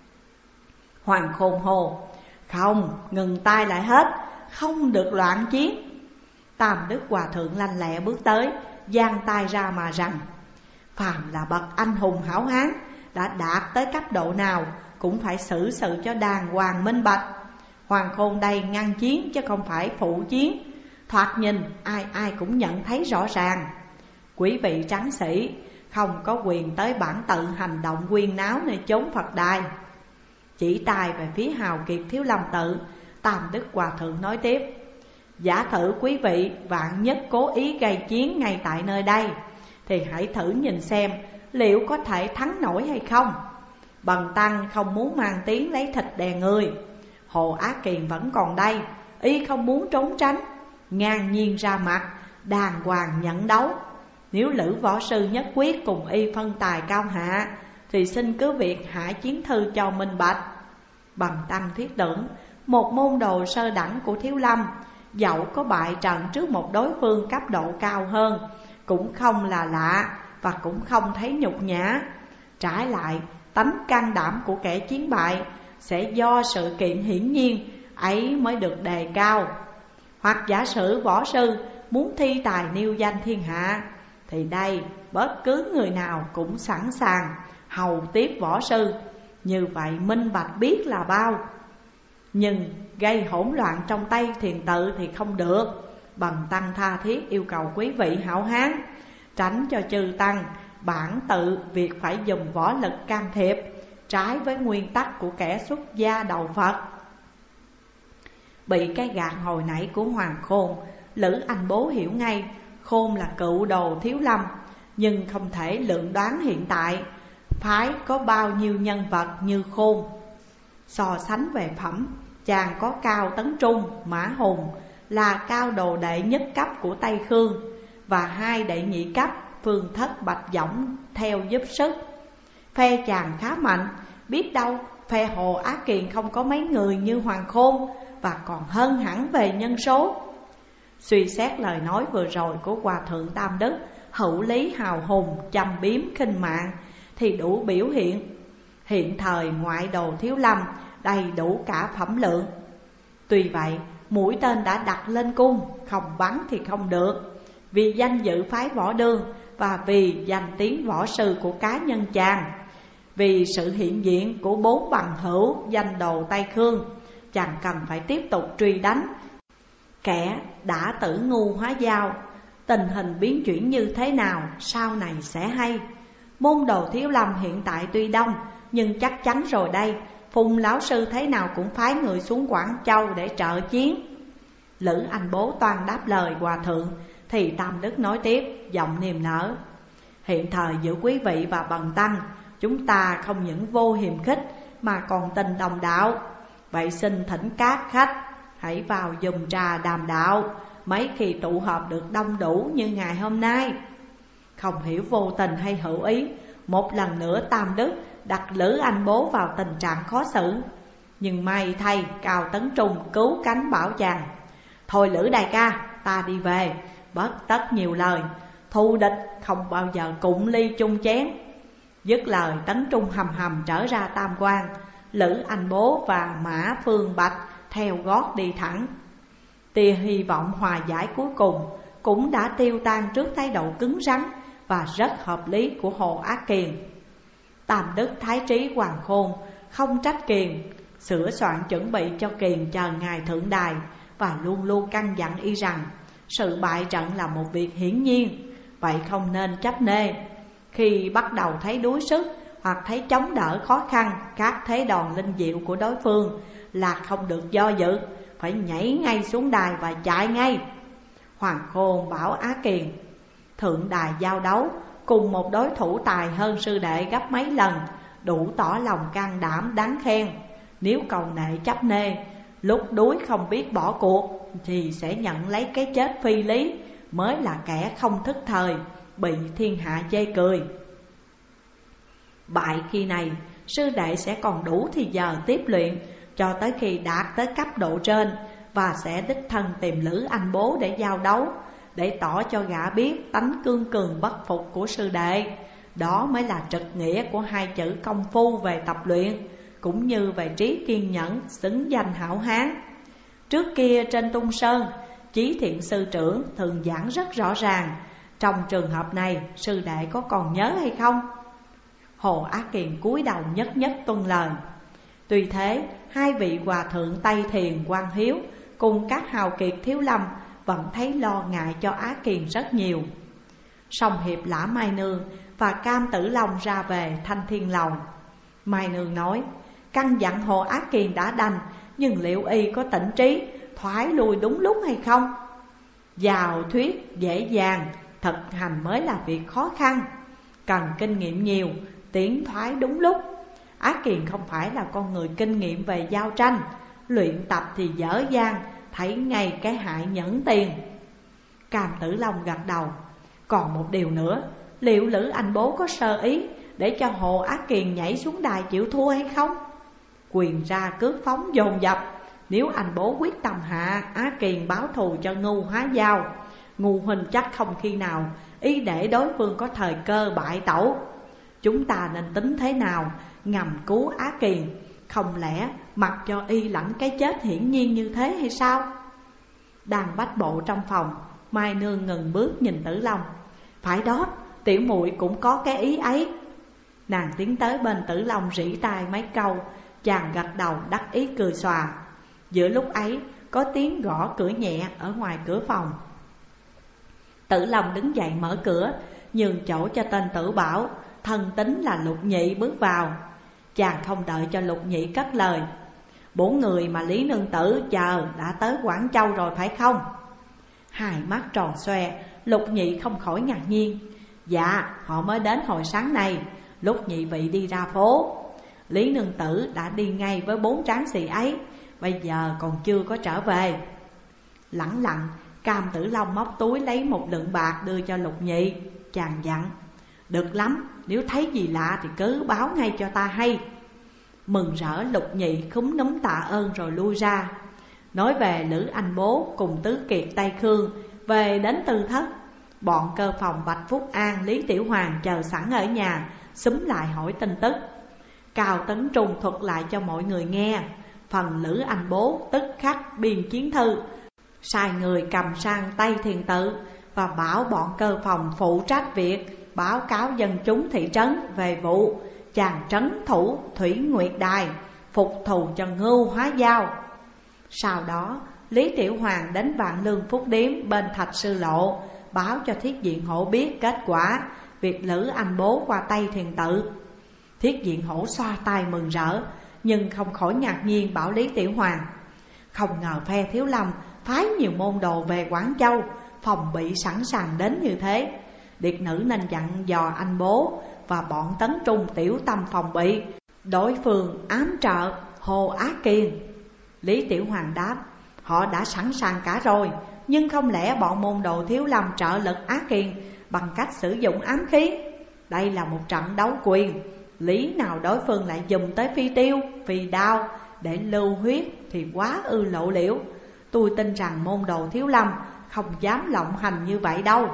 Hoàng Khôn hồ: không, ngừng tay lại hết, không được loạn chiến. Tam Đức Hòa Thượng lanh lẹ bước tới, giang tay ra mà rằng: phàm là bậc anh hùng hảo hán, đã đạt tới cấp độ nào cũng phải xử sự cho đàng hoàng minh bạch. Hoàng Khôn đây ngăn chiến chứ không phải phụ chiến, thoạt nhìn ai ai cũng nhận thấy rõ ràng. Quý vị tráng sĩ không có quyền tới bản tự hành động quyên náo nơi chốn Phật đài. Chỉ tay về phía hào kiệt Thiếu Lâm tự, Tam Đức Hòa Thượng nói tiếp: giả thử quý vị vạn nhất cố ý gây chiến ngay tại nơi đây, thì hãy thử nhìn xem liệu có thể thắng nổi hay không. Bần tăng không muốn mang tiếng lấy thịt đè người. Hồ Á Kiền vẫn còn đây, y không muốn trốn tránh, ngang nhiên ra mặt, đàng hoàng nhận đấu. Nếu Lữ võ sư nhất quyết cùng y phân tài cao hạ, thì xin cứ việc hạ chiến thư cho minh bạch. Bần tăng thiết tưởng một môn đồ sơ đẳng của Thiếu Lâm, dẫu có bại trận trước một đối phương cấp độ cao hơn, cũng không là lạ và cũng không thấy nhục nhã. Trái lại, tánh can đảm của kẻ chiến bại sẽ do sự kiện hiển nhiên ấy mới được đề cao. Hoặc giả sử võ sư muốn thi tài nêu danh thiên hạ, thì đây bất cứ người nào cũng sẵn sàng hầu tiếp võ sư. Như vậy minh bạch biết là bao. Nhưng gây hỗn loạn trong tay thiền tự thì không được. Bần tăng tha thiết yêu cầu quý vị hảo hán tránh cho chư tăng bản tự việc phải dùng võ lực can thiệp, trái với nguyên tắc của kẻ xuất gia đầu Phật. Bị cái gạt hồi nãy của Hoàng Khôn, Lữ Anh Bố hiểu ngay Khôn là cựu đồ Thiếu Lâm, nhưng không thể lượng đoán hiện tại phái có bao nhiêu nhân vật như Khôn. So sánh về phẩm, chàng có Cao Tấn Trung, Mã Hùng là cao đồ đệ nhất cấp của Tây Khương, và hai đệ nhị cấp Phương Thất, Bạch Dõng theo giúp sức. Phe chàng khá mạnh, biết đâu phe Hồ Á Kiền không có mấy người như Hoàng Khôn, và còn hơn hẳn về nhân số. Suy xét lời nói vừa rồi của Hòa Thượng Tam Đức, hữu lý hào hùng, châm biếm khinh mạng, thì đủ biểu hiện thời ngoại đồ Thiếu Lâm đầy đủ cả phẩm lượng. Tuy vậy mũi tên đã đặt lên cung, không bắn thì không được. Vì danh dự phái Võ Đương, và vì danh tiếng võ sư của cá nhân chàng, vì sự hiện diện của 4 bằng hữu danh đồ Tây Khương, chàng cần phải tiếp tục truy đánh kẻ đã tử ngu hóa dao. Tình hình biến chuyển như thế nào sau này sẽ hay. Môn đồ Thiếu Lâm hiện tại tuy đông, nhưng chắc chắn rồi đây Phùng lão sư thế nào cũng phái người xuống Quảng Châu để trợ chiến. Lữ Anh Bố toan đáp lời Hòa Thượng, thì Tam Đức nói tiếp giọng niềm nở: hiện thời giữa quý vị và bần tăng, chúng ta không những vô hiềm khích mà còn tình đồng đạo. Vậy xin thỉnh các khách hãy vào dùng trà đàm đạo, mấy khi tụ họp được đông đủ như ngày hôm nay. Không hiểu vô tình hay hữu ý, một lần nữa Tam Đức đặt Lữ Anh Bố vào tình trạng khó xử. Nhưng may thay Cao Tấn Trung cứu cánh bảo chàng: thôi Lữ đại ca, ta đi về, bất tất nhiều lời, thù địch không bao giờ cụng ly chung chén. Dứt lời Tấn Trung hầm hầm trở ra Tam Quan. Lữ Anh Bố và Mã Phương Bạch theo gót đi thẳng. Tia hy vọng hòa giải cuối cùng cũng đã tiêu tan trước thái độ cứng rắn và rất hợp lý của Hồ Á Kiền. Tam Đức thái trí Hoàng Khôn không trách Kiền, sửa soạn chuẩn bị cho Kiền chờ ngày thượng đài, và luôn luôn căn dặn y rằng sự bại trận là một việc hiển nhiên, vậy không nên chấp nê. Khi bắt đầu thấy đuối sức hoặc thấy chống đỡ khó khăn các thế đòn linh diệu của đối phương là không được do dự, phải nhảy ngay xuống đài và chạy ngay. Hoàng Khôn bảo Á Kiền: thượng đài giao đấu cùng một đối thủ tài hơn sư đệ gấp mấy lần, đủ tỏ lòng can đảm đáng khen. Nếu cầu nệ chấp nê, lúc đuối không biết bỏ cuộc, thì sẽ nhận lấy cái chết phi lý, mới là kẻ không thức thời, bị thiên hạ chê cười. Bại khi này, sư đệ sẽ còn đủ thì giờ tiếp luyện cho tới khi đạt tới cấp độ trên, và sẽ đích thân tìm Lữ Anh Bố để giao đấu, để tỏ cho gã biết tánh cương cường bất phục của sư đệ. Đó mới là trực nghĩa của hai chữ công phu về tập luyện, cũng như về trí kiên nhẫn xứng danh hảo hán. Trước kia trên Tung Sơn, Chí Thiện sư trưởng thường giảng rất rõ ràng. Trong trường hợp này, sư đệ có còn nhớ hay không? Hồ Á Kiền cúi đầu nhất nhất tuân lời. Tuy thế, hai vị hòa thượng Tây Thiền, Quan Hiếu cùng các hào kiệt Thiếu Lâm vẫn thấy lo ngại cho Á Kiền rất nhiều. Song Hiệp Lã Mai Nương và Cam Tử Long ra về Thanh Thiên Lầu. Mai Nương nói: căn dặn Hồ Á Kiền đã đành, nhưng liệu y có tỉnh trí thoái lui đúng lúc hay không? Giàu thuyết dễ dàng, thực hành mới là việc khó khăn, cần kinh nghiệm nhiều, tiến thoái đúng lúc. Á Kiền không phải là con người kinh nghiệm về giao tranh, luyện tập thì dở dang, thấy ngay cái hại nhẫn tiền. Cam Tử Long gật đầu: còn một điều nữa, liệu Lữ Anh Bố có sơ ý để cho Hồ Á Kiền nhảy xuống đài chịu thua hay không? Quyền ra cước phóng dồn dập, nếu anh Bố quyết tâm hạ Á Kiền báo thù cho ngu hóa dao, ngu huynh chắc không khi nào ý để đối phương có thời cơ bại tẩu. Chúng ta nên tính thế nào ngầm cứu Á Kiền, không lẽ mặc cho y lãnh cái chết hiển nhiên như thế hay sao? Đang bách bộ trong phòng, Mai Nương ngừng bước nhìn Tử Long: Phải đó, tiểu muội cũng có cái ý ấy. Nàng tiến tới bên Tử Long rỉ tai mấy câu, chàng gật đầu đắc ý cười xòa. Giữa lúc ấy có tiếng gõ cửa nhẹ ở ngoài cửa phòng. Tử Long đứng dậy mở cửa, nhường chỗ cho tên Tử Bảo, thân tính là Lục Nhị bước vào. Chàng không đợi cho Lục Nhị cất lời: 4 người mà Lý nương tử chờ đã tới Quảng Châu rồi phải không? Hai mắt tròn xoe, Lục Nhị không khỏi ngạc nhiên. Dạ, họ mới đến hồi sáng nay, lúc nhị vị đi ra phố. Lý nương tử đã đi ngay với 4 tráng sĩ ấy, bây giờ còn chưa có trở về. Lẳng lặng, Cam Tử Long móc túi lấy một lượng bạc đưa cho Lục Nhị. Chàng dặn: được lắm, nếu thấy gì lạ thì cứ báo ngay cho ta hay. Mừng rỡ, Lục Nhị khúm núm tạ ơn rồi lui ra. Nói về Lữ Anh Bố cùng Tứ Kiệt Tây Khương về đến Tư Thất. Bọn cơ phòng Bạch Phúc An, Lý Tiểu Hoàng chờ sẵn ở nhà, xúm lại hỏi tin tức. Cao Tấn Trung thuật lại cho mọi người nghe. Phần Lữ Anh Bố tức khắc biên chiến thư, sai người cầm sang Tây Thiền Tự và bảo bọn cơ phòng phụ trách việc báo cáo dân chúng thị trấn về vụ chàng trấn thủ Thủy Nguyệt Đài phục thù cho Ngưu Hóa Giao. Sau đó Lý Tiểu Hoàng đến Vạn Lương Phúc Điếm bên Thạch Sư Lộ, báo cho Thiết Diện Hổ biết kết quả việc Lữ Anh Bố qua Tây Thiền Tự. Thiết Diện Hổ xoa tay mừng rỡ, nhưng không khỏi ngạc nhiên bảo Lý Tiểu Hoàng: không ngờ phe Thiếu Lâm phái nhiều môn đồ về Quảng Châu, phòng bị sẵn sàng đến như thế. Điệt nữ nên dặn dò anh Bố và bọn Tấn Trung tiểu tâm phòng bị đối phương ám trợ Hồ Á Kiền. Lý Tiểu Hoàng đáp: họ đã sẵn sàng cả rồi, nhưng không lẽ bọn môn đồ Thiếu Lâm trợ lực Á Kiền bằng cách sử dụng ám khí? Đây là một trận đấu quyền, lý nào đối phương lại dùng tới phi tiêu, phi đao để lưu huyết thì quá ư lộ liễu. Tôi tin rằng môn đồ Thiếu Lâm không dám lộng hành như vậy đâu.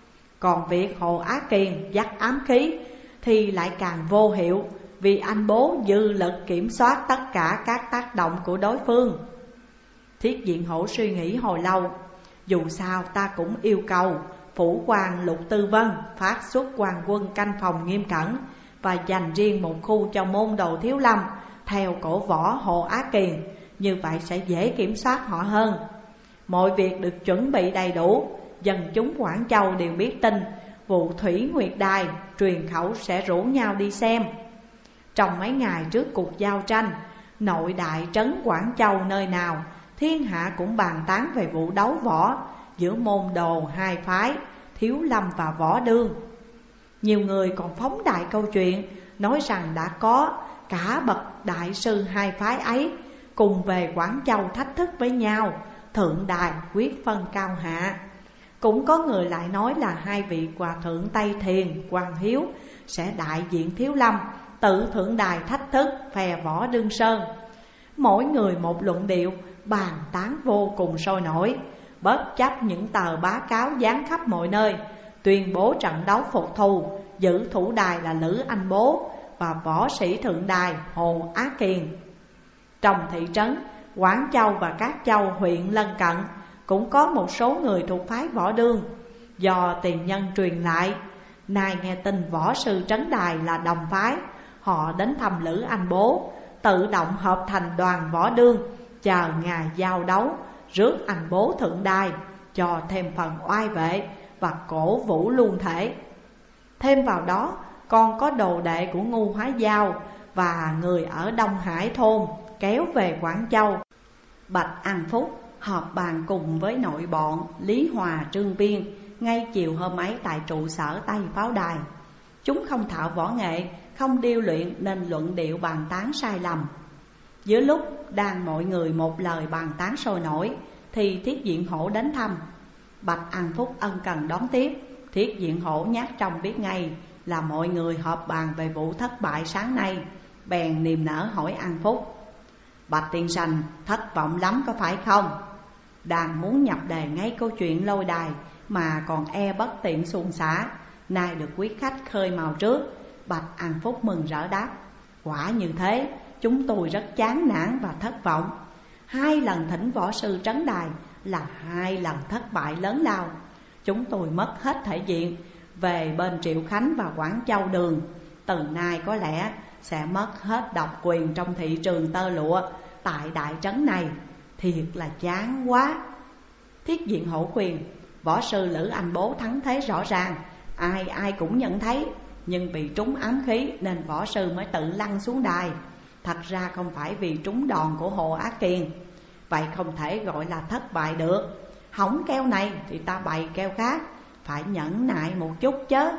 Còn việc Hồ Á Kiền dắt ám khí thì lại càng vô hiệu, vì anh Bố dư lực kiểm soát tất cả các tác động của đối phương. Thiết Diện Hổ suy nghĩ hồi lâu. Dù sao ta cũng yêu cầu phủ quan Lục Tư Vân phát xuất quan quân canh phòng nghiêm cẩn, và dành riêng một khu cho môn đồ Thiếu Lâm theo cổ võ Hồ Á Kiền. Như vậy sẽ dễ kiểm soát họ hơn. Mọi việc được chuẩn bị đầy đủ, dân chúng Quảng Châu đều biết tin vụ Thủy Nguyệt Đài, truyền khẩu sẽ rủ nhau đi xem. Trong mấy ngày trước cuộc giao tranh, nội đại trấn Quảng Châu nơi nào thiên hạ cũng bàn tán về vụ đấu võ giữa môn đồ hai phái Thiếu Lâm và Võ Đương. Nhiều người còn phóng đại câu chuyện, nói rằng đã có cả bậc đại sư hai phái ấy cùng về Quảng Châu thách thức với nhau, thượng đài quyết phân cao hạ. Cũng có người lại nói là hai vị hòa thượng Tây Thiền, Quang Hiếu sẽ đại diện Thiếu Lâm tự thượng đài thách thức phe Võ Đương Sơn. Mỗi người một luận điệu, bàn tán vô cùng sôi nổi, bất chấp những tờ báo cáo dán khắp mọi nơi, tuyên bố trận đấu phục thù, giữ thủ đài là Lữ Anh Bố và võ sĩ thượng đài Hồ Á Kiền. Trong thị trấn Quảng Châu và các châu huyện lân cận cũng có một số người thuộc phái Võ Đương. Do tiền nhân truyền lại, nay nghe tin võ sư trấn đài là đồng phái, họ đến thăm Lữ Anh Bố, tự động hợp thành đoàn Võ Đương, chờ ngày giao đấu rước anh Bố thượng đài, cho thêm phần oai vệ và cổ vũ luôn thể. Thêm vào đó còn có đồ đệ của Ngưu Hóa Giao và người ở Đông Hải thôn kéo về Quảng Châu. Bạch An Phúc họp bàn cùng với nội bọn Lý Hòa, Trương Viên ngay chiều hôm ấy tại trụ sở Tây Pháo Đài. Chúng không thạo võ nghệ, không điêu luyện nên luận điệu bàn tán sai lầm. Giữa lúc đang mọi người một lời bàn tán sôi nổi thì Thiết Diện Hổ đến thăm. Bạch An Phúc ân cần đón tiếp. Thiết Diện Hổ nhát trong biết ngay là mọi người họp bàn về vụ thất bại sáng nay, bèn niềm nở hỏi An Phúc: Bạch tiên sinh thất vọng lắm có phải không? Đang muốn nhập đề ngay câu chuyện lôi đài mà còn e bất tiện xuồng xả, nay được quý khách khơi mào trước. Bạch An Phúc mừng rỡ đáp: quả như thế, chúng tôi rất chán nản và thất vọng. 2 lần thỉnh võ sư trấn đài là 2 lần thất bại lớn lao. Chúng tôi mất hết thể diện về bên Triệu Khánh và Quảng Châu Đường. Từ nay có lẽ sẽ mất hết độc quyền trong thị trường tơ lụa tại đại trấn này. Thiệt là chán quá. Thiết diện hổ khuyên, võ sư Lữ Anh Bố thắng thế rõ ràng, ai ai cũng nhận thấy. Nhưng vì trúng ám khí nên võ sư mới tự lăn xuống đài. Thật ra không phải vì trúng đòn của Hồ Á Kiền. Vậy không thể gọi là thất bại được. Hỏng keo này thì ta bày keo khác, phải nhẫn nại một chút chớ.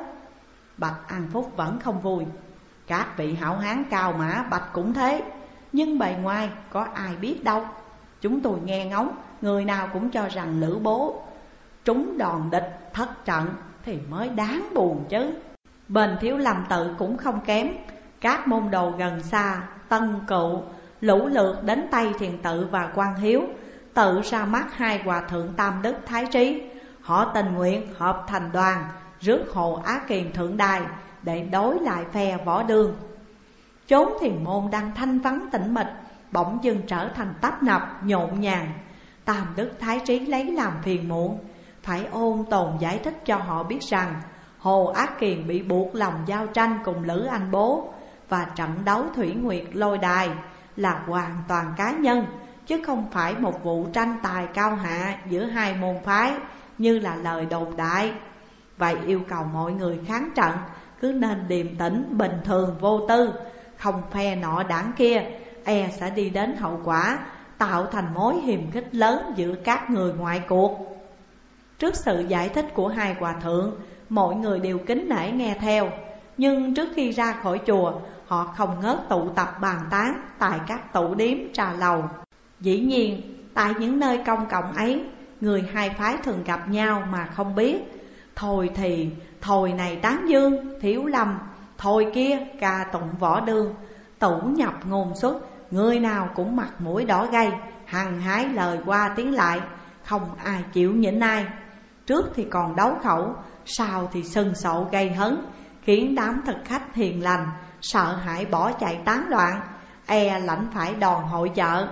Bạch An Phúc vẫn không vui. Các vị hảo hán cao mã Bạch cũng thế, nhưng bề ngoài có ai biết đâu. Chúng tôi nghe ngóng, người nào cũng cho rằng Lữ Bố trúng đòn địch thất trận thì mới đáng buồn chứ. Bên Thiếu Lâm Tự cũng không kém. Các môn đồ gần xa, Tân Cựu lũ lượt đến Tây Thiền Tự và Quan Hiếu, tự ra mắt hai hòa thượng Tam Đức Thái Trí. Họ tình nguyện hợp thành đoàn rước Hồ Á Kiền thượng đài để đối lại phe Võ Đương. Chốn thiền môn đang thanh vắng tĩnh mịch bỗng dưng trở thành tấp nập nhộn nhàng. Tam Đức Thái Trí lấy làm phiền muộn, phải ôn tồn giải thích cho họ biết rằng Hồ Á Kiền bị buộc lòng giao tranh cùng Lữ Anh Bố, và trận đấu Thủy Nguyệt Lôi Đài là hoàn toàn cá nhân, chứ không phải một vụ tranh tài cao hạ giữa hai môn phái như là lời đồn đại. Vậy yêu cầu mọi người kháng trận cứ nên điềm tĩnh, bình thường, vô tư, không phe nọ đảng kia, e sẽ đi đến hậu quả tạo thành mối hiềm khích lớn giữa các người ngoại cuộc. Trước sự giải thích của hai hòa thượng, mọi người đều kính nể nghe theo. Nhưng trước khi ra khỏi chùa, họ không ngớt tụ tập bàn tán tại các tụ điếm trà lầu. Dĩ nhiên, tại những nơi công cộng ấy, người hai phái thường gặp nhau mà không biết. Thôi thì thôi này tán dương Thiếu Lâm, thôi kia ca tụng Võ Đương, tủ nhập ngôn xuất, người nào cũng mặt mũi đỏ gay, hăng hái lời qua tiếng lại, không ai chịu nhịn ai. Trước thì còn đấu khẩu, sau thì sừng sộ gây hấn, khiến đám thực khách hiền lành sợ hãi bỏ chạy tán loạn, e lãnh phải đòn hội chợ.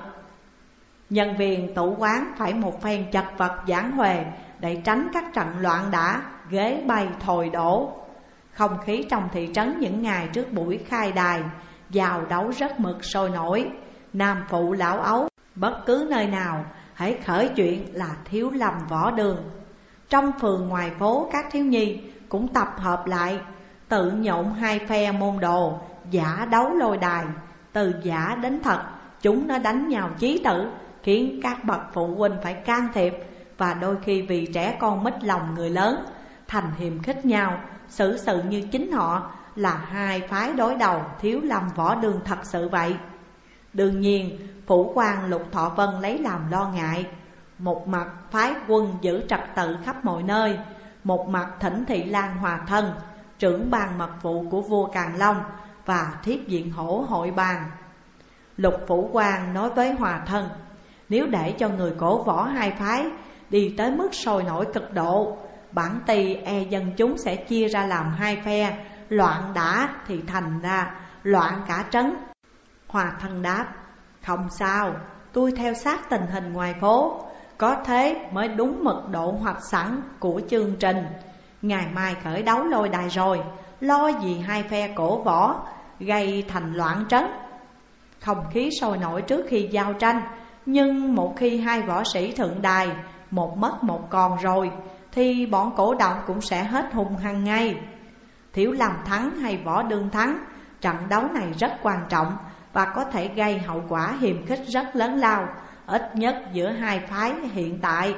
Nhân viên tủ quán phải một phen chật vật giảng huề để tránh các trận loạn đả, ghế bay thồi đổ. Không khí trong thị trấn những ngày trước buổi khai đài giao đấu rất mực sôi nổi. Nam phụ lão ấu, bất cứ nơi nào hãy khởi chuyện là Thiếu Lâm Võ Đương. Trong phường ngoài phố, các thiếu nhi cũng tập hợp lại, tự nhộn hai phe môn đồ giả đấu lôi đài. Từ giả đến thật, chúng nó đánh nhau chí tử, khiến các bậc phụ huynh phải can thiệp, và đôi khi vì trẻ con mít lòng người lớn thành hiềm khích nhau, xử sự như chính họ là hai phái đối đầu Thiếu Lâm Võ Đương thật sự vậy. Đương nhiên, phủ quan Lục Thọ Vân lấy làm lo ngại. Một mặt phái quân giữ trật tự khắp mọi nơi, một mặt thỉnh Thị Lan Hòa Thân, trưởng ban mật vụ của vua Càn Long và Thiết Diện Hổ hội bàn. Lục phủ quan nói với Hòa Thân, nếu để cho người cổ võ hai phái đi tới mức sôi nổi cực độ, bản tỳ e dân chúng sẽ chia ra làm hai phe, loạn đả thì thành ra loạn cả trấn. Hòa Thân đáp, không sao, tôi theo sát tình hình ngoài phố, có thế mới đúng mực độ hoạch sẵn của chương trình. Ngày mai khởi đấu lôi đài rồi, lo gì hai phe cổ võ gây thành loạn trấn. Không khí sôi nổi trước khi giao tranh, nhưng một khi hai võ sĩ thượng đài một mất một còn rồi, thì bọn cổ động cũng sẽ hết hung hăng ngay. Thiếu Lâm thắng hay Võ Đương thắng, trận đấu này rất quan trọng và có thể gây hậu quả hiềm khích rất lớn lao, ít nhất giữa hai phái hiện tại.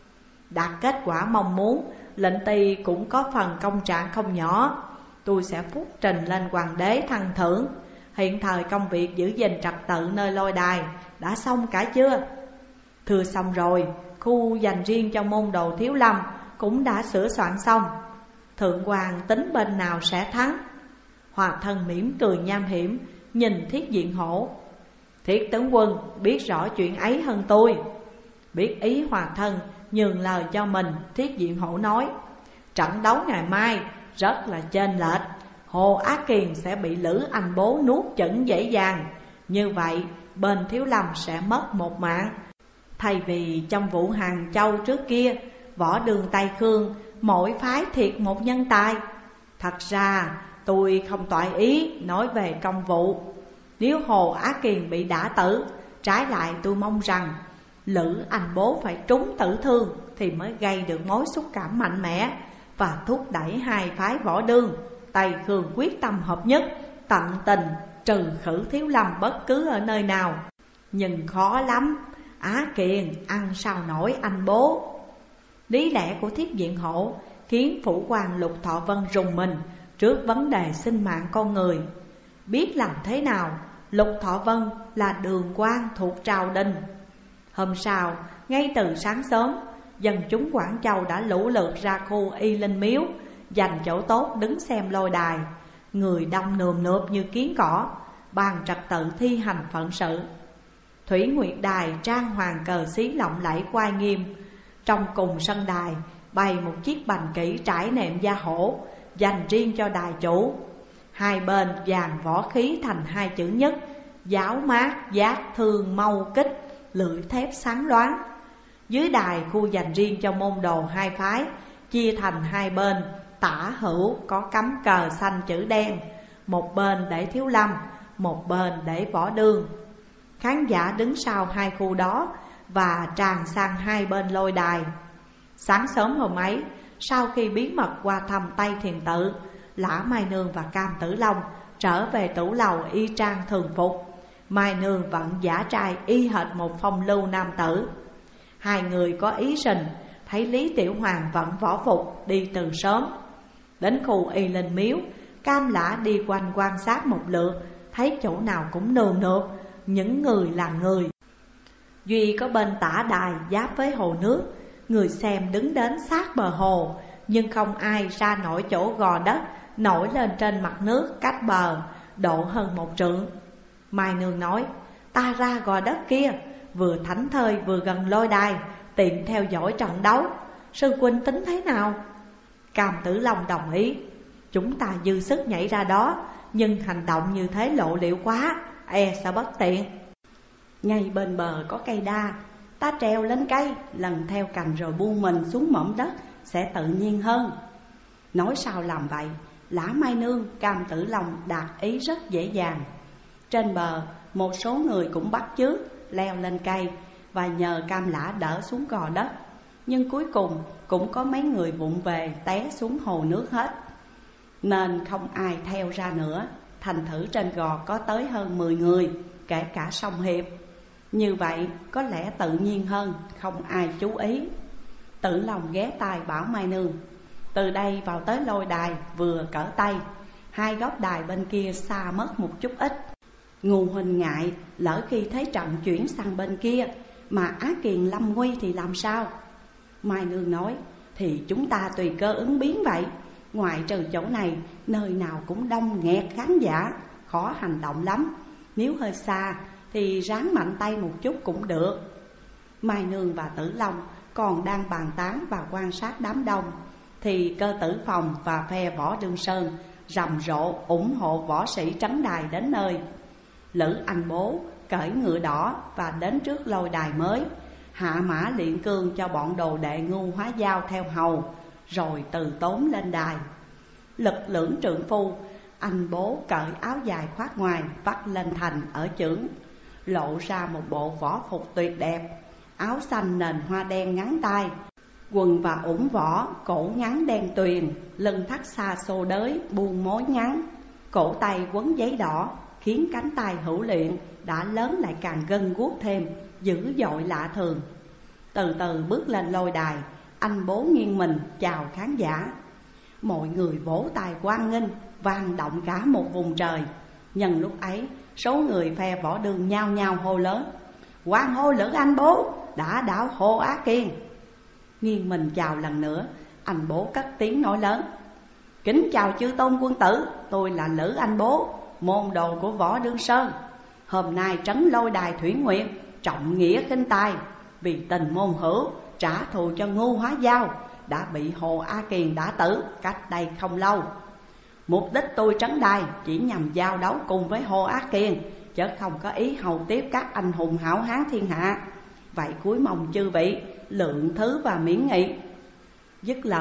Đạt kết quả mong muốn, lệnh tỳ cũng có phần công trạng không nhỏ. Tôi sẽ phúc trình lên hoàng đế thăng thưởng. Hiện thời công việc giữ gìn trật tự nơi lôi đài đã xong cả chưa? Thưa xong rồi, khu dành riêng cho môn đồ Thiếu Lâm cũng đã sửa soạn xong. Thượng hoàng tính bên nào sẽ thắng? Hòa Thân mỉm cười nham hiểm, nhìn Thiết Diện Hổ. Thiết tướng quân biết rõ chuyện ấy hơn tôi. Biết ý Hòa Thân, nhường lời cho mình, Thiết Diện Hổ nói, trận đấu ngày mai rất là chênh lệch. Hồ Á Kiền sẽ bị Lữ Anh Bố nuốt chửng dễ dàng. Như vậy bên Thiếu Lâm sẽ mất một mạng. Thay vì trong vụ Hàng Châu trước kia, Võ Đương Tây Khương mỗi phái thiệt một nhân tài. Thật ra tôi không toại ý nói về công vụ. Nếu Hồ Á Kiền bị đả tử, trái lại tôi mong rằng Lữ Anh Bố phải trúng tử thương thì mới gây được mối xúc cảm mạnh mẽ và thúc đẩy hai phái Võ Đương, Tây Khương quyết tâm hợp nhất, tận tình trừ khử Thiếu Lâm bất cứ ở nơi nào. Nhưng khó lắm, Á Kiền ăn sao nổi anh Bố. Lý lẽ của Thiết Diện Hổ khiến phủ quan Lục Thọ Vân rùng mình trước vấn đề sinh mạng con người. Biết làm thế nào, Lục Thọ Vân là đường quan thuộc triều đình. Hôm sau, ngay từ sáng sớm, dân chúng Quảng Châu đã lũ lượt ra khu Y Linh Miếu, dành chỗ tốt đứng xem lôi đài. Người đông nườm nượp như kiến cỏ, bàn trật tự thi hành phận sự. Thủy Nguyệt Đài trang hoàng cờ xí lộng lẫy oai nghiêm. Trong cùng sân đài bày một chiếc bành kỷ trải nệm da hổ, dành riêng cho đài chủ. Hai bên dàn võ khí thành hai chữ nhất: giáo mát, giác thương, mâu kích, lưỡi thép sáng loáng. Dưới đài khu dành riêng cho môn đồ hai phái, chia thành hai bên, tả hữu có cắm cờ xanh chữ đen, một bên để Thiếu Lâm, một bên để Võ Đương. Khán giả đứng sau hai khu đó và tràn sang hai bên lôi đài. Sáng sớm hôm ấy, sau khi bí mật qua thăm Tây Thiền Tự, Lã Mai Nương và Cam Tử Long trở về tủ lầu y trang thường phục. Mai Nương vẫn giả trai y hệt một phong lưu nam tử. Hai người có ý sình, thấy Lý Tiểu Hoàng vẫn võ phục đi từ sớm. Đến khu Y Linh Miếu, Cam Lã đi quanh quan sát một lượt, thấy chỗ nào cũng nườm nượp, những người là người. Duy có bên tả đài giáp với hồ nước, người xem đứng đến sát bờ hồ, nhưng không ai ra nổi chỗ gò đất nổi lên trên mặt nước cách bờ độ hơn 1 trượng. Mai Nương nói: ta ra gò đất kia, vừa thảnh thơi vừa gần lôi đài, tiện theo dõi trận đấu. Sư huynh tính thế nào? Cam Tử Long đồng ý: chúng ta dư sức nhảy ra đó, nhưng hành động như thế lộ liễu quá, e sẽ bất tiện. Ngay bên bờ có cây đa, ta trèo lên cây, lần theo cành rồi buông mình xuống mỏm đất sẽ tự nhiên hơn. Nói sao làm vậy, Lã Mai Nương, Cam Tử Long đạt ý rất dễ dàng. Trên bờ, một số người cũng bắt chước leo lên cây và nhờ Cam Lã đỡ xuống gò đất. Nhưng cuối cùng cũng có mấy người vụng về té xuống hồ nước hết, nên không ai theo ra nữa. Thành thử trên gò có tới hơn 10 người, kể cả Song Hiệp. Như vậy có lẽ tự nhiên hơn, không ai chú ý. Tử Long ghé tai bảo Mai Nương: từ đây vào tới lôi đài vừa cỡ tay, hai góc đài bên kia xa mất một chút ít. Ngô huynh ngại lỡ khi thế trận chuyển sang bên kia mà Á Kiền lâm nguy thì làm sao? Mai Nương nói: thì chúng ta tùy cơ ứng biến vậy. Ngoài trừ chỗ này, nơi nào cũng đông nghẹt khán giả, khó hành động lắm. Nếu hơi xa thì ráng mạnh tay một chút cũng được. Mai Nương và Tử Long còn đang bàn tán và quan sát đám đông, thì Cơ Tử Phòng và phe Võ Đương Sơn rầm rộ ủng hộ võ sĩ trấn đài đến nơi. Lữ Anh Bố cởi ngựa đỏ và đến trước lôi đài mới, hạ mã luyện cương cho bọn đồ đệ Ngu Hóa Giao theo hầu, rồi từ tốn lên đài. Lực lưỡng trượng phu, Anh Bố cởi áo dài khoác ngoài vắt lên thành ở chưởng, lộ ra một bộ võ phục tuyệt đẹp. Áo xanh nền hoa đen ngắn tay, quần và ủng võ cổ ngắn đen tuyền, lưng thắt xa xô đới buông mối ngắn, cổ tay quấn giấy đỏ, khiến cánh tay hữu luyện đã lớn lại càng gân guốc thêm, dữ dội lạ thường. Từ từ bước lên lôi đài, Anh Bố nghiêng mình chào khán giả. Mọi người vỗ tay hoan nghênh, vang động cả một vùng trời. Nhân lúc ấy, số người phe Võ Đương nhao nhao hô lớn: hoan hô Lữ Anh Bố đã đảo Hồ Á Kiền. Nghiêng mình chào lần nữa, Anh Bố cất tiếng nói lớn: kính chào chư tôn quân tử, tôi là Lữ Anh Bố, môn đồ của Võ Đương Sơn. Hôm nay trấn lôi đài Thủy Nguyệt, trọng nghĩa khinh tài, vì tình môn hữu trả thù cho Ngu Hóa Giao đã bị Hồ Á Kiền đả tử cách đây không lâu. Mục đích tôi trấn đài chỉ nhằm giao đấu cùng với Hồ Á Kiền, chứ không có ý hầu tiếp các anh hùng hảo hán thiên hạ. Vậy cúi mong chư vị lượng thứ và miễn nghị. Dứt lời,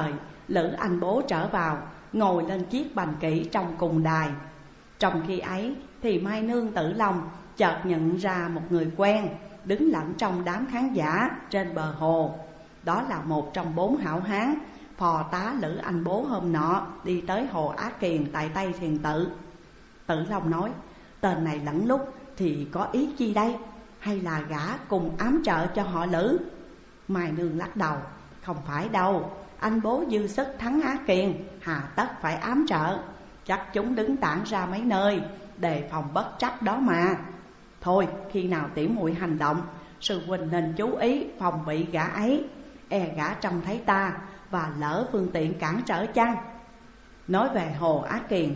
Lữ Anh Bố trở vào, ngồi lên chiếc bành kỷ trong cùng đài. Trong khi ấy thì Mai Nương Tử Long chợt nhận ra một người quen đứng lặng trong đám khán giả trên bờ hồ. Đó là một trong 4 hảo hán phò tá Lữ Anh Bố hôm nọ đi tới hồ Á Kiền tại Tây Thiền Tự. Tử Long nói: tên này lẫn lúc thì có ý chi đây? Hay là gã cùng ám trợ cho họ Lữ? Mai Nương lắc đầu: không phải đâu, anh Bố dư sức thắng Á Kiền, hà tất phải ám trợ. Chắc chúng đứng tản ra mấy nơi đề phòng bất trắc đó mà. Thôi khi nào tỉ muội hành động, sư huynh nên chú ý phòng bị gã ấy, e gã trông thấy ta và lỡ phương tiện cản trở chăng. Nói về hồ Á Kiền,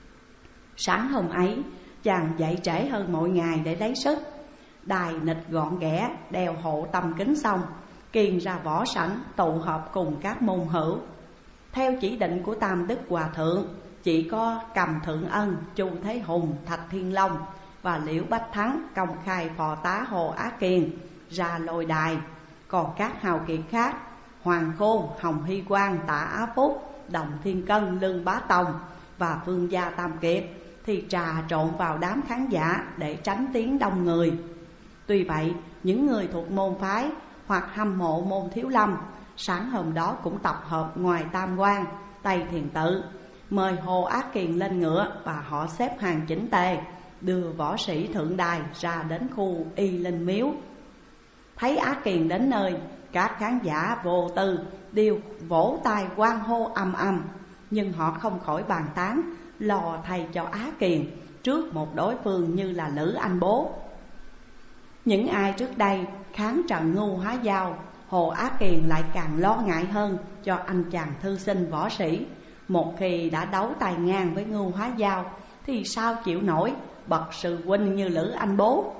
sáng hôm ấy chàng dậy trễ hơn mọi ngày để lấy sức. Đài nịch gọn ghẽ, đeo hộ tầm kính xong, Kiền ra võ sảnh tụ họp cùng các môn hữu. Theo chỉ định của Tam Đức Hòa Thượng, chỉ có Cầm Thượng Ân, Chu Thế Hùng, Thạch Thiên Long và Liễu Bách Thắng công khai phò tá hồ Á Kiền ra lôi đài. Còn các hào kiệt khác, Hoàng Khôn, Hồng Hy Quang, Tạ Á Phúc, Đồng Thiên Cân, Lương Bá Tòng và Phương Gia Tam Kiệt thì trà trộn vào đám khán giả để tránh tiếng đông người. Tuy vậy, những người thuộc môn phái hoặc hâm mộ môn Thiếu Lâm sáng hôm đó cũng tập hợp ngoài Tam Quan, Tây Thiền Tự, mời hồ Á Kiền lên ngựa và họ xếp hàng chỉnh tề, đưa võ sĩ thượng đài ra đến khu Y Linh Miếu. Thấy Á Kiền đến nơi, các khán giả vô tư đều vỗ tay hoan hô ầm ầm, nhưng họ không khỏi bàn tán lo thay cho Á Kiền trước một đối phương như là Lữ Anh Bố. Những ai trước đây kháng trận Ngưu Hóa Giao, hồ Á Kiền lại càng lo ngại hơn cho anh chàng thư sinh võ sĩ. Một khi đã đấu tài ngang với Ngưu Hóa Giao thì sao chịu nổi bậc sư huynh như Lữ Anh Bố.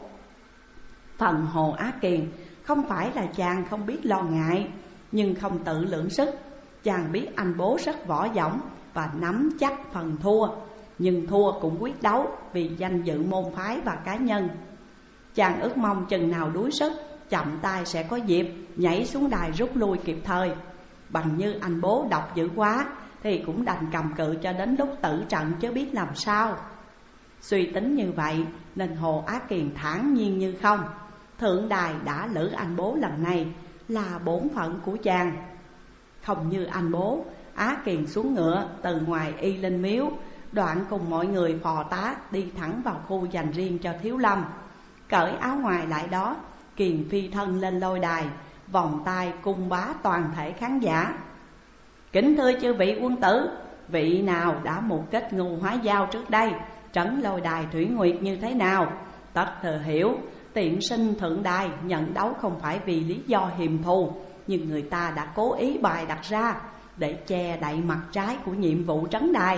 Phần hồ Á Kiền không phải là chàng không biết lo ngại, nhưng không tự lượng sức. Chàng biết anh Bố rất võ dõng và nắm chắc phần thua, nhưng thua cũng quyết đấu vì danh dự môn phái và cá nhân. Chàng ước mong chừng nào đuối sức, chậm tay sẽ có dịp nhảy xuống đài rút lui kịp thời. Bằng như anh Bố độc dữ quá thì cũng đành cầm cự cho đến lúc tử trận chứ biết làm sao. Suy tính như vậy nên hồ Á Kiền thản nhiên như không. Thượng đài đã Lữ Anh Bố lần này là bổn phận của chàng. Không như anh Bố, Á Kiền xuống ngựa từ ngoài Y Linh Miếu, đoạn cùng mọi người phò tá đi thẳng vào khu dành riêng cho Thiếu Lâm. Cởi áo ngoài lại đó, Kiền phi thân lên lôi đài, vòng tay cung bá toàn thể khán giả. Kính thưa chư vị quân tử, vị nào đã mục kích Ngưu Hóa Giao trước đây, trấn lôi đài Thủy Nguyệt như thế nào? Tất thừa hiểu, tiện sinh thượng đài nhận đấu không phải vì lý do hiềm thù, nhưng người ta đã cố ý bài đặt ra để che đậy mặt trái của nhiệm vụ trấn đài.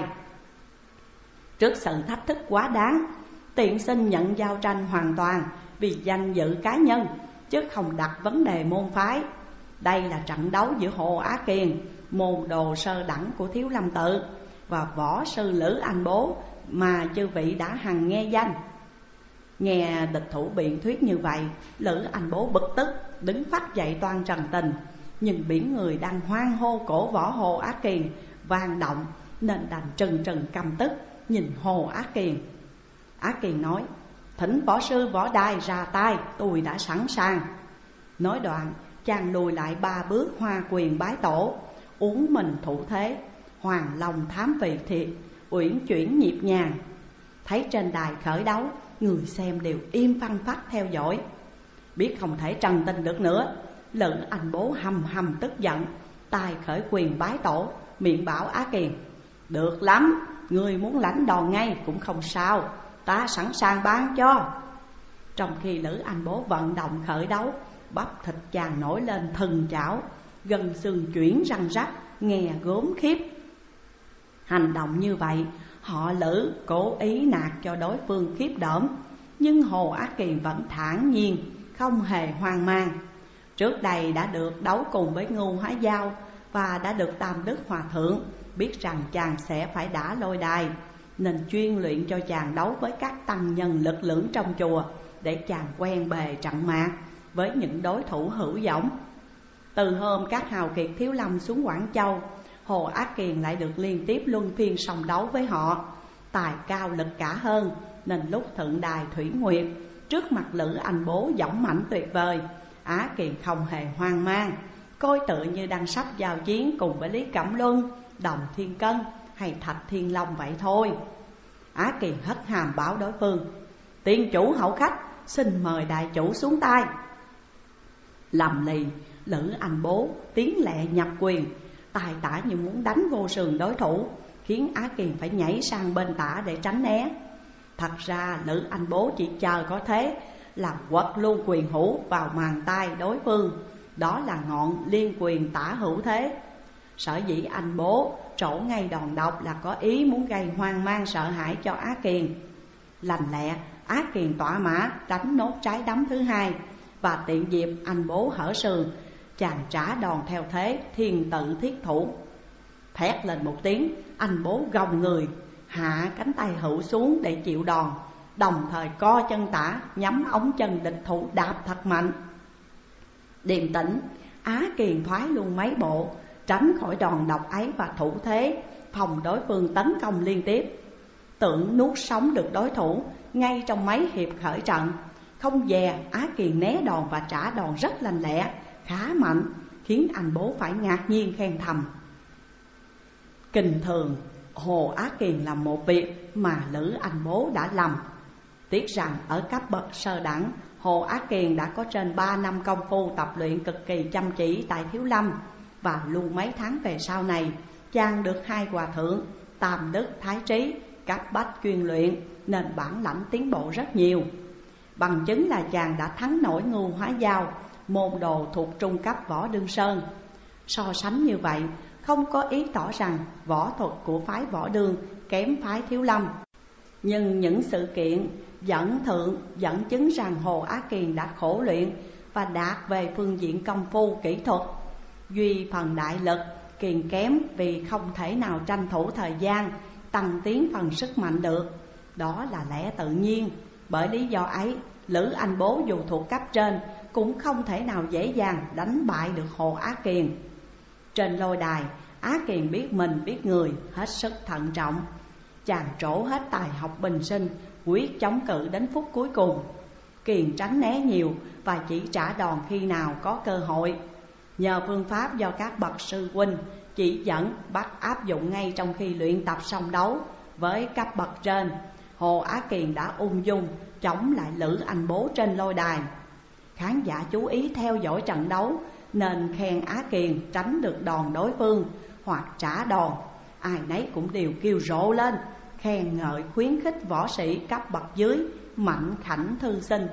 Trước sự thách thức quá đáng, tiện sinh nhận giao tranh hoàn toàn vì danh dự cá nhân, chứ không đặt vấn đề môn phái. Đây là trận đấu giữa hồ Á Kiền, môn đồ sơ đẳng của Thiếu Lâm Tự, và võ sư Lữ Anh Bố mà chư vị đã hằng nghe danh. Nghe địch thủ biện thuyết như vậy, Lữ Anh Bố bực tức đứng phắt dậy toan trần tình. Nhưng biển người đang hoan hô cổ võ hồ Á Kiền vang động, nên đành trừng trừng căm tức nhìn hồ Á Kiền. Á Kiền nói: thỉnh võ sư võ đài ra tay, tôi đã sẵn sàng. Nói đoạn chàng lùi lại 3 bước hoa quyền bái tổ, uốn mình thủ thế, hoàng long thám vị thiệt, uyển chuyển nhịp nhàng. Thấy trên đài khởi đấu, người xem đều im phăng phắc theo dõi. Biết không thể trần tình được nữa, Lữ Anh Bố hầm hầm tức giận, tay khởi quyền bái tổ, miệng bảo Á Kiền: được lắm, người muốn lãnh đòn ngay cũng không sao, ta sẵn sàng ban cho. Trong khi Lữ Anh Bố vận động khởi đấu, bắp thịt chàng nổi lên thần chảo, gân xương chuyển răng rắc, nghe gớm khiếp. Hành động như vậy, họ Lữ cố ý nạt cho đối phương khiếp đỡm, nhưng hồ Á Kiền vẫn thản nhiên, không hề hoang mang. Trước đây đã được đấu cùng với Ngưu Hóa Giao và đã được Tam Đức Hòa Thượng biết rằng chàng sẽ phải đả lôi đài, nên chuyên luyện cho chàng đấu với các tăng nhân lực lưỡng trong chùa, để chàng quen bề trận mạc với những đối thủ hữu dõng. Từ hôm các hào kiệt Thiếu Lâm xuống Quảng Châu, Hồ Á Kiền lại được liên tiếp luân phiên song đấu với họ. Tài cao lực cả hơn, nên lúc thượng đài Thủy Nguyệt, trước mặt Lữ Anh Bố dũng mãnh tuyệt vời, Á Kiền không hề hoang mang, coi tựa như đang sắp giao chiến cùng với Lý Cẩm Luân, Đồng Thiên Cân hay Thạch Thiên Long vậy thôi. Á Kiền hất hàm bảo đối phương: "Tiên chủ hậu khách, xin mời đại chủ xuống tay." Lầm lì, Lữ Anh Bố tiến lẹ nhập quyền, tài tả như muốn đánh vô sườn đối thủ, khiến Á Kiền phải nhảy sang bên tả để tránh né. Thật ra Lữ Anh Bố chỉ chờ có thế là quật luôn quyền hữu vào màn tay đối phương, đó là ngọn liên quyền tả hữu thế. Sở dĩ anh Bố trổ ngay đòn độc là có ý muốn gây hoang mang sợ hãi cho Á Kiền. Lành lẹ, Á Kiền tỏa mã đánh nốt trái đấm thứ hai, và tiện dịp anh Bố hở sườn, chàng trả đòn theo thế thiên tự thiết thủ. Thét lên một tiếng, anh Bố gồng người, hạ cánh tay hữu xuống để chịu đòn, đồng thời co chân tả nhắm ống chân địch thủ đạp thật mạnh. Điềm tĩnh, Á Kiền thoái luôn mấy bộ, tránh khỏi đòn độc ấy và thủ thế phòng đối phương tấn công liên tiếp. Tưởng nuốt sống được đối thủ ngay trong mấy hiệp khởi trận. Không dè, Á Kiền né đòn và trả đòn rất lanh lẹ, khá mạnh, khiến anh Bố phải ngạc nhiên khen thầm: "Kinh thường, Hồ Á Kiền làm một việc mà Lữ Anh Bố đã lầm." Tiếc rằng ở cấp bậc sơ đẳng, Hồ Á Kiền đã có trên 3 năm công phu tập luyện cực kỳ chăm chỉ tại Thiếu Lâm. Và luôn mấy tháng về sau này, chàng được hai hòa thượng Tam Đức Thái Trí cấp bách chuyên luyện, nên bản lãnh tiến bộ rất nhiều. Bằng chứng là chàng đã thắng nổi Ngưu Hóa Giao, môn đồ thuộc trung cấp Võ Đương Sơn. So sánh như vậy, không có ý tỏ rằng võ thuật của phái Võ Đương kém phái Thiếu Lâm. Nhưng những sự kiện dẫn chứng rằng Hồ Á Kiền đã khổ luyện và đạt về phương diện công phu kỹ thuật. Duy phần đại lực, Kiền kém vì không thể nào tranh thủ thời gian tăng tiến phần sức mạnh được. Đó là lẽ tự nhiên. Bởi lý do ấy, Lữ Anh Bố dù thuộc cấp trên cũng không thể nào dễ dàng đánh bại được Hồ Á Kiền. Trên lôi đài, Á Kiền biết mình biết người, hết sức thận trọng. Chàng trổ hết tài học bình sinh, quyết chống cự đến phút cuối cùng. Kiền tránh né nhiều và chỉ trả đòn khi nào có cơ hội. Nhờ phương pháp do các bậc sư huynh chỉ dẫn bắt áp dụng ngay trong khi luyện tập song đấu với cấp bậc trên, Hồ Á Kiền đã ung dung chống lại Lữ Anh Bố trên lôi đài. Khán giả chú ý theo dõi trận đấu nên khen Á Kiền tránh được đòn đối phương hoặc trả đòn. Ai nấy cũng đều kêu rộ lên, khen ngợi khuyến khích võ sĩ cấp bậc dưới mạnh khảnh thư sinh.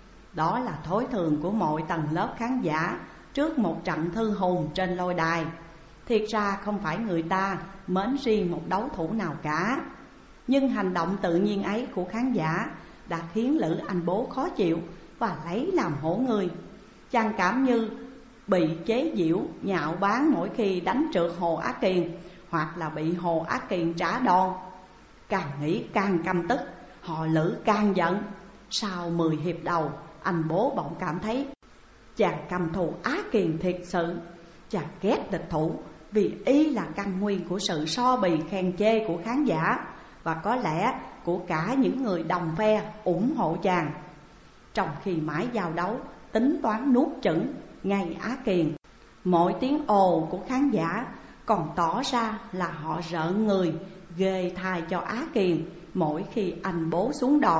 Đó là thói thường của mọi tầng lớp khán giả trước một trận thư hùng trên lôi đài. Thiệt ra không phải người ta mến riêng một đấu thủ nào cả, nhưng hành động tự nhiên ấy của khán giả đã khiến Lữ Anh Bố khó chịu và lấy làm hổ người. Chàng cảm như bị chế giễu, nhạo báng mỗi khi đánh trượt Hồ Á Kiền, hoặc là bị Hồ Á Kiền trả đòn. Càng nghĩ càng căm tức, họ Lữ càng giận. Sau 10 hiệp đầu, anh Bố bỗng cảm thấy chàng căm thù Á Kiền thiệt sự. Chàng ghét địch thủ vì y là căn nguyên của sự so bì khen chê của khán giả, và có lẽ của cả những người đồng phe ủng hộ chàng. Trong khi mãi giao đấu, tính toán nuốt chửng ngay Á Kiền, mỗi tiếng ồ của khán giả còn tỏ ra là họ rợn người, ghê thai cho Á Kiền mỗi khi anh Bố xuống đòn.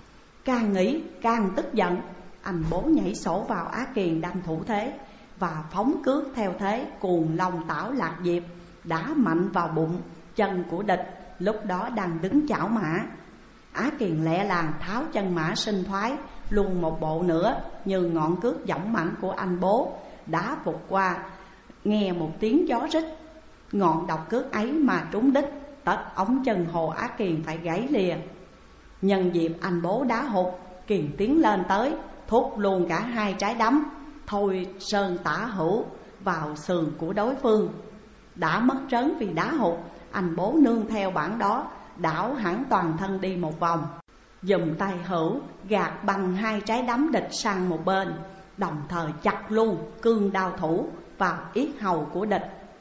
Càng nghĩ càng tức giận, anh Bố nhảy sổ vào Á Kiền đang thủ thế và phóng cước theo thế cuồng long tảo lạc diệp, đá mạnh vào bụng chân của địch lúc đó đang đứng chảo mã. Á Kiền lẹ làng tháo chân mã sinh thoái luôn một bộ nữa, như ngọn cước dõng mãnh của anh Bố đá vụt qua, nghe một tiếng gió rít. Ngọn độc cước ấy mà trúng đích, tất ống chân Hồ Á Kiền phải gãy lìa. Nhân dịp anh Bố đá hụt, Kiền tiến lên tới thúc luôn cả hai trái đấm, thôi sơn tả hữu vào sườn của đối phương. Đã mất trấn vì đá hụt, anh Bố nương theo bản đó đảo hẳn toàn thân đi một vòng, dùng tay hữu gạt bằng hai trái đấm địch sang một bên, đồng thời chặt luôn cương đao thủ vào yết hầu của địch.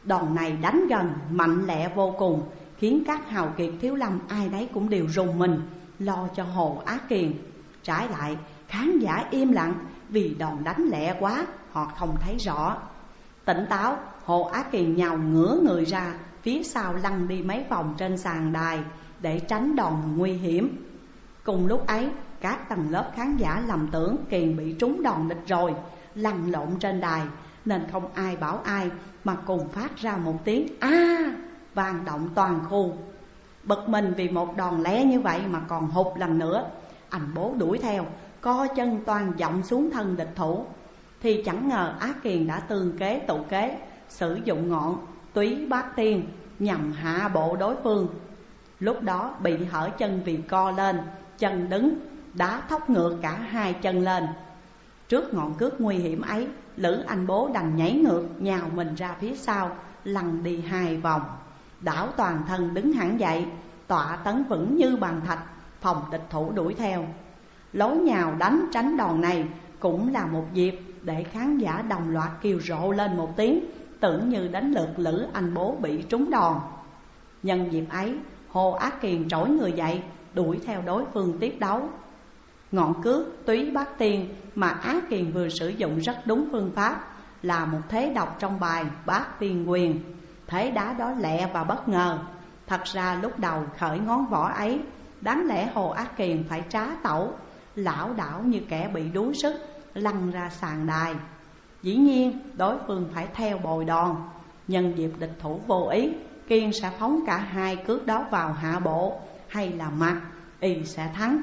Đòn này đánh gần, mạnh lẹ vô cùng, khiến các hào kiệt Thiếu Lâm ai nấy cũng đều rùng mình, lo cho Hồ Á Kiền. Trái lại, khán giả im lặng vì đòn đánh lẹ quá, họ không thấy rõ. Tỉnh táo, Hồ Á Kiền nhào ngửa người ra, phía sau lăn đi mấy vòng trên sàn đài để tránh đòn nguy hiểm. Cùng lúc ấy, các tầng lớp khán giả lầm tưởng Kiền bị trúng đòn địch rồi, lăn lộn trên đài, nên không ai bảo ai mà cùng phát ra một tiếng "a" vang động toàn khu. Bực mình vì một đòn lé như vậy mà còn hụt lần nữa, anh Bố đuổi theo, co chân toàn dọng xuống thân địch thủ. Thì chẳng ngờ Á Kiền đã tương kế tụ kế, sử dụng ngọn Túy Bát Tiên nhằm hạ bộ đối phương. Lúc đó bị hở chân vì co lên, chân đứng, đá thốc ngược cả hai chân lên. Trước ngọn cước nguy hiểm ấy, Lữ Anh Bố đành nhảy ngược, nhào mình ra phía sau, lăn đi 2 vòng, đảo toàn thân đứng hẳn dậy, tọa tấn vững như bàn thạch, phòng địch thủ đuổi theo. Lối nhào đánh tránh đòn này cũng là một dịp để khán giả đồng loạt kêu rộ lên một tiếng, tưởng như đến lượt Lữ Anh Bố bị trúng đòn. Nhân dịp ấy, Hồ Á Kiền trỗi người dậy, đuổi theo đối phương tiếp đấu. Ngọn cước Túy Bát Tiên mà Á Kiền vừa sử dụng rất đúng phương pháp, là một thế độc trong bài Bát Tiên Quyền. Thế đá đó lẹ và bất ngờ. Thật ra lúc đầu khởi ngón võ ấy, đáng lẽ Hồ Á Kiền phải trá tẩu, lảo đảo như kẻ bị đuối sức, lăn ra sàn đài. Dĩ nhiên đối phương phải theo bồi đòn. Nhân dịp địch thủ vô ý, Kiên sẽ phóng cả 2 cước đó vào hạ bộ hay là mặt, y sẽ thắng.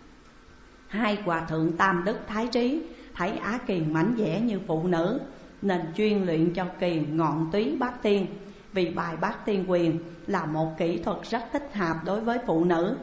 Hai hòa thượng Tam Đức Thái Trí thấy Á Kiền mảnh dẻ như phụ nữ, nên chuyên luyện cho Kiền ngọn Túy Bát Tiên. Vì bài Bát Tiên Quyền là một kỹ thuật rất thích hợp đối với phụ nữ.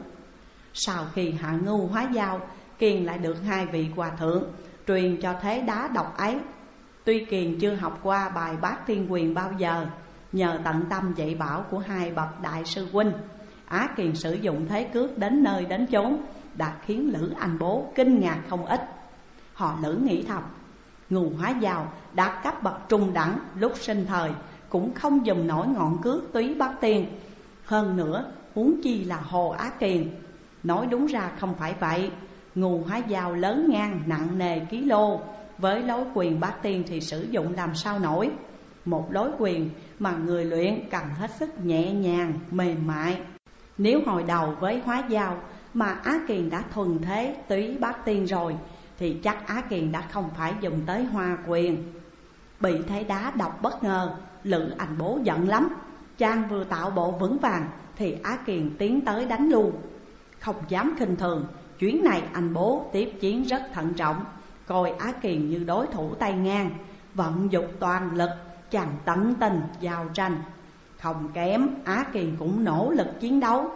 Sau khi hạ ngưu hóa dao, Kiền lại được 2 vị hòa thượng truyền cho thế đá độc ấy. Tuy Kiền chưa học qua bài Bát Tiên Quyền bao giờ, nhờ tận tâm dạy bảo của 2 bậc đại sư huynh, Á Kiền sử dụng thế cước đến nơi đến chốn, đã khiến Lữ Anh Bố kinh ngạc không ít. Họ Lữ nghĩ thầm, ngưu hóa dao đạt cấp bậc trung đẳng lúc sinh thời cũng không dùng nổi ngọn cước Túy Bát Tiên, hơn nữa huống chi là Hồ Á Kiền. Nói đúng ra không phải vậy, ngưu hóa dao lớn ngang nặng nề ký lô, với lối quyền Bát Tiên thì sử dụng làm sao nổi. Một lối quyền mà người luyện cần hết sức nhẹ nhàng, mềm mại. Nếu hồi đầu với hóa dao mà Á Kiền đã thuần thế Túy Bát Tiên rồi, thì chắc Á Kiền đã không phải dùng tới hoa quyền. Bị thế đá độc bất ngờ, Lữ Anh Bố giận lắm. Chàng vừa tạo bộ vững vàng thì Á Kiền tiến tới đánh luôn. Không dám khinh thường, chuyến này anh Bố tiếp chiến rất thận trọng, coi Á Kiền như đối thủ tay ngang, vận dụng toàn lực, chàng tận tình giao tranh. Không kém, Á Kiền cũng nỗ lực chiến đấu.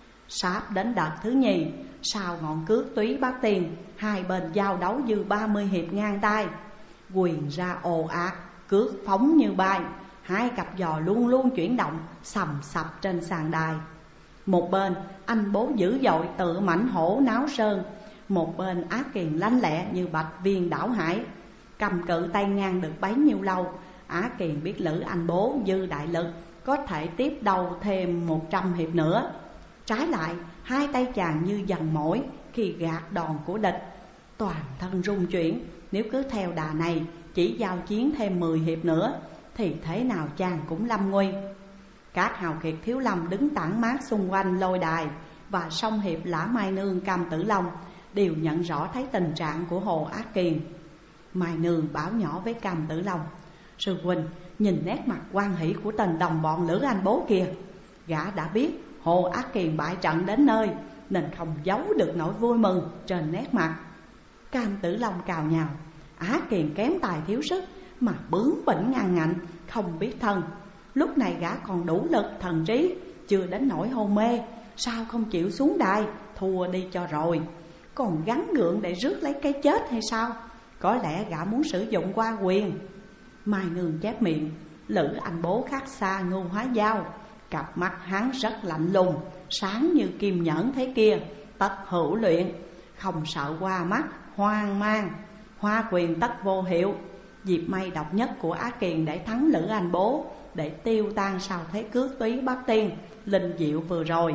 Sắp đến đợt thứ nhì, sau ngọn cước Túy Bát Tiên, hai bên giao đấu như 30 hiệp ngang tay. Quyền ra ồ ạt, cước phóng như bay, hai cặp giò luôn luôn chuyển động, sầm sập trên sàn đài. Một bên anh Bố dữ dội tự mãnh hổ náo sơn, một bên Á Kiền lanh lẹ như bạch viên đảo hải. Cầm cự tay ngang được bấy nhiêu lâu, Á Kiền biết Lữ Anh Bố dư đại lực, có thể tiếp đầu thêm 100 hiệp nữa. Trái lại, hai tay chàng như dần mỏi khi gạt đòn của địch, toàn thân rung chuyển. Nếu cứ theo đà này, chỉ giao chiến thêm 10 hiệp nữa, thì thế nào chàng cũng lâm nguy. Các hào kiệt Thiếu Lâm đứng tản mát xung quanh lôi đài, và song hiệp Lã Mai Nương, Cam Tử Long đều nhận rõ thấy tình trạng của Hồ Á Kiền. Mai Nương bảo nhỏ với Cam Tử Long, sư huynh nhìn nét mặt hoan hỷ của tình đồng bọn Lữ Anh Bố kìa. Gã đã biết Hồ Á Kiền bại trận đến nơi, nên không giấu được nỗi vui mừng trên nét mặt. Cam Tử Long cào nhào, Á Kiền kém tài thiếu sức mà bướng bỉnh ngang ngạnh, không biết thân. Lúc này gã còn đủ lực thần trí, chưa đến nỗi hôn mê, sao không chịu xuống đài, thua đi cho rồi. Còn gắng gượng để rước lấy cái chết hay sao? Có lẽ gã muốn sử dụng qua quyền. Mai Nương chép miệng, Lữ Anh Bố khác xa ngưu hóa dao, cặp mắt hắn rất lạnh lùng, sáng như kim nhẫn thế kia, tất hữu luyện, không sợ qua mắt, hoang mang. Hoa quyền tất vô hiệu. Dịp may độc nhất của Á Kiền để thắng Lữ Anh Bố để tiêu tan sau thế cước túy bắt tiên linh diệu vừa rồi.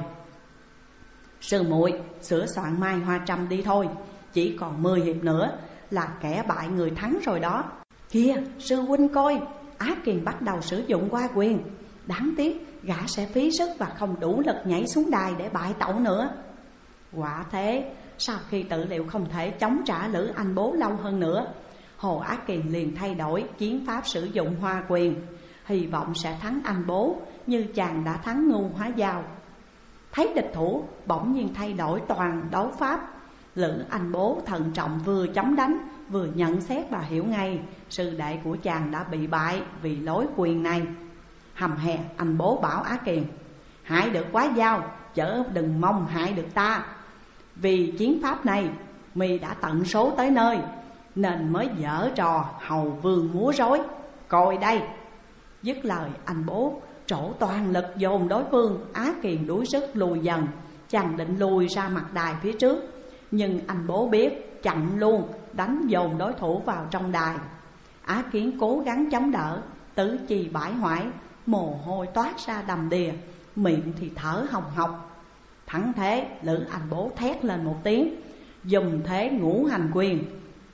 Sư muội sửa soạn Mai Hoa Trâm đi thôi, chỉ còn 10 hiệp nữa là kẻ bại người thắng rồi đó. Kìa sư huynh coi, Á Kiền bắt đầu sử dụng qua quyền. Đáng tiếc gã sẽ phí sức và không đủ lực nhảy xuống đài để bại tẩu nữa. Quả thế, sau khi tự liệu không thể chống trả Lữ Anh Bố lâu hơn nữa, Hồ Á Kiền liền thay đổi chiến pháp sử dụng hoa quyền, hy vọng sẽ thắng anh Bố như chàng đã thắng Ngu Hóa Dao. Thấy địch thủ bỗng nhiên thay đổi toàn đấu pháp, Lữ Anh Bố thận trọng vừa chống đánh vừa nhận xét và hiểu ngay sư đệ của chàng đã bị bại vì lối quyền này. Hầm hè anh Bố bảo Á Kiền: hại được Quá Dao, chớ đừng mong hại được ta. Vì chiến pháp này mi đã tận số tới nơi, nên mới dở trò hầu vương múa rối. Coi đây. Dứt lời anh Bố trổ toàn lực dồn đối phương. Á Kiền đuối sức lùi dần, chàng định lùi ra mặt đài phía trước, nhưng anh Bố biết chặn luôn, đánh dồn đối thủ vào trong đài. Á Kiến cố gắng chống đỡ, tứ chi bãi hoại, mồ hôi toát ra đầm đìa, miệng thì thở hồng hộc. Thắng thế, Lữ Anh Bố thét lên một tiếng, dùng thế ngũ hành quyền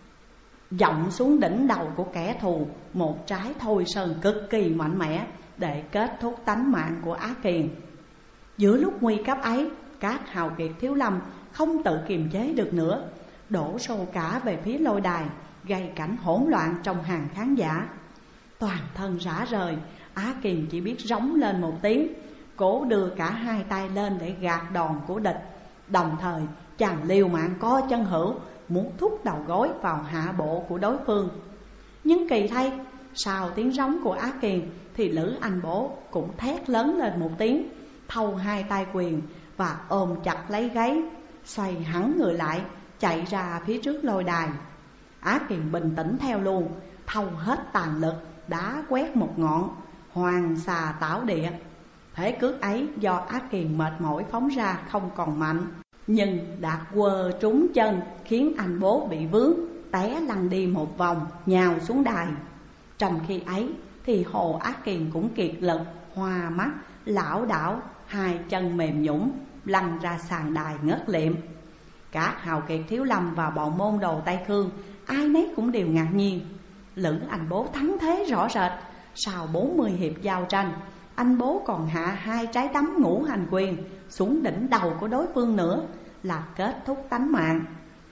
dọng xuống đỉnh đầu của kẻ thù một trái Thôi Sơn cực kỳ mạnh mẽ để kết thúc tánh mạng của Á Kiền. Giữa lúc nguy cấp ấy, các hào kiệt thiếu lâm không tự kiềm chế được nữa, đổ xô cả về phía lôi đài, gây cảnh hỗn loạn trong hàng khán giả. Toàn thân rã rời, Á Kiền chỉ biết rống lên một tiếng, cố đưa cả hai tay lên để gạt đòn của địch. Đồng thời chàng liều mạng co chân hữu, muốn thúc đầu gối vào hạ bộ của đối phương. Nhưng kỳ thay, sau tiếng rống của Á Kiền thì Lữ Anh Bố cũng thét lớn lên một tiếng, thâu hai tay quyền và ôm chặt lấy gáy, xoay hẳn người lại, chạy ra phía trước lôi đài. Á Kiền bình tĩnh theo luôn, thâu hết tàn lực, đá quét một ngọn, hoàng xà tảo địa. Thế cước ấy do Á Kiền mệt mỏi phóng ra không còn mạnh, nhưng đã quơ trúng chân khiến anh Bố bị vướng, té lăn đi một vòng, nhào xuống đài. Trong khi ấy thì Hồ Á Kiền cũng kiệt lực, hoa mắt, lảo đảo, hai chân mềm nhũn, lăn ra sàn đài ngất liệm. Các hào kiệt thiếu lâm và bọn môn đồ Tây Khương ai nấy cũng đều ngạc nhiên. Lữ Anh Bố thắng thế rõ rệt. Sau 40 hiệp giao tranh, anh Bố còn hạ hai trái đấm ngũ hành quyền xuống đỉnh đầu của đối phương nữa, là kết thúc tánh mạng.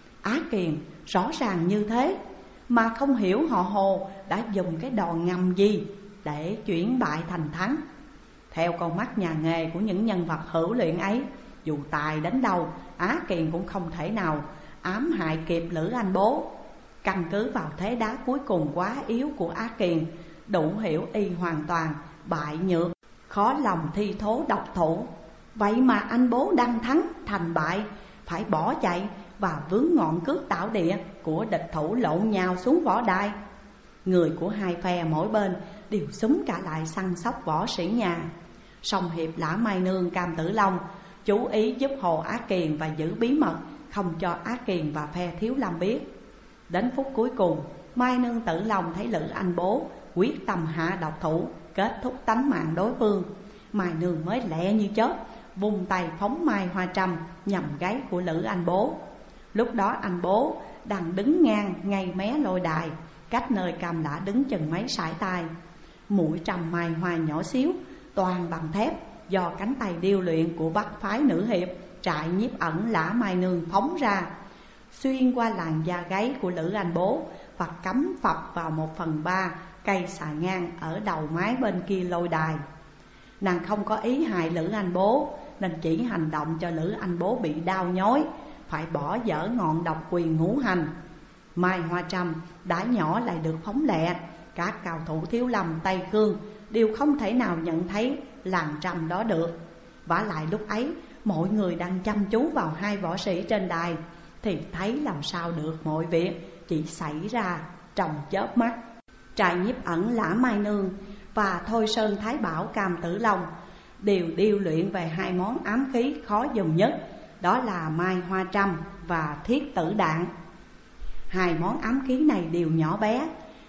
Á Kiền rõ ràng như thế mà không hiểu họ Hồ đã dùng cái đòn ngầm gì để chuyển bại thành thắng. Theo con mắt nhà nghề của những nhân vật hữu luyện ấy, dù tài đến đâu, Á Kiền cũng không thể nào ám hại kịp Lữ Anh Bố. Căn cứ vào thế đá cuối cùng quá yếu của Á Kiền, đủ hiểu y hoàn toàn bại nhược, khó lòng thi thố độc thủ. Vậy mà anh Bố đang thắng thành bại, phải bỏ chạy và vướng ngọn cước tảo địa của địch thủ lộn nhào xuống võ đài. Người của hai phe mỗi bên đều xúm cả lại săn sóc võ sĩ nhà. Song hiệp Lã Mai Nương Cam Tử Long chú ý giúp Hồ Á Kiền và giữ bí mật, không cho Á Kiền và phe thiếu lâm biết. Đến phút cuối cùng, Mai Nương Tử Long thấy Lữ Anh Bố quyết tâm hạ độc thủ, kết thúc tánh mạng đối phương. Mai Nương mới lẹ như chớp, vung tay phóng Mai Hoa Trâm nhằm gáy của Lữ Anh Bố. Lúc đó anh Bố đang đứng ngang ngay mé lôi đài, cách nơi Cam Lã đứng chừng mấy sải tay. Mũi trầm mai hoa nhỏ xíu, toàn bằng thép, do cánh tay điêu luyện của Bắc phái nữ hiệp trại nhiếp ẩn Lã Mai Nương phóng ra, xuyên qua làn da gáy của Lữ Anh Bố và cắm phập vào 1/3 cây xà ngang ở đầu mái bên kia lôi đài. Nàng không có ý hại Lữ Anh Bố, nên chỉ hành động cho Lữ Anh Bố bị đau nhói, phải bỏ dở ngọn độc quyền ngũ hành. Mai Hoa Trâm đã nhỏ lại được phóng lẹ. Các cao thủ thiếu lâm Tây Khương đều không thể nào nhận thấy làn trầm đó được. Vả lại lúc ấy mọi người đang chăm chú vào hai võ sĩ trên đài, thì thấy làm sao được mọi việc chỉ xảy ra trong chớp mắt. Trại nhiếp ẩn Lã Mai Nương và Thôi Sơn Thái Bảo Cam Tử Long đều điêu luyện về hai món ám khí khó dùng nhất, đó là Mai Hoa Trâm và Thiết Tử Đạn. Hai món ám khí này đều nhỏ bé,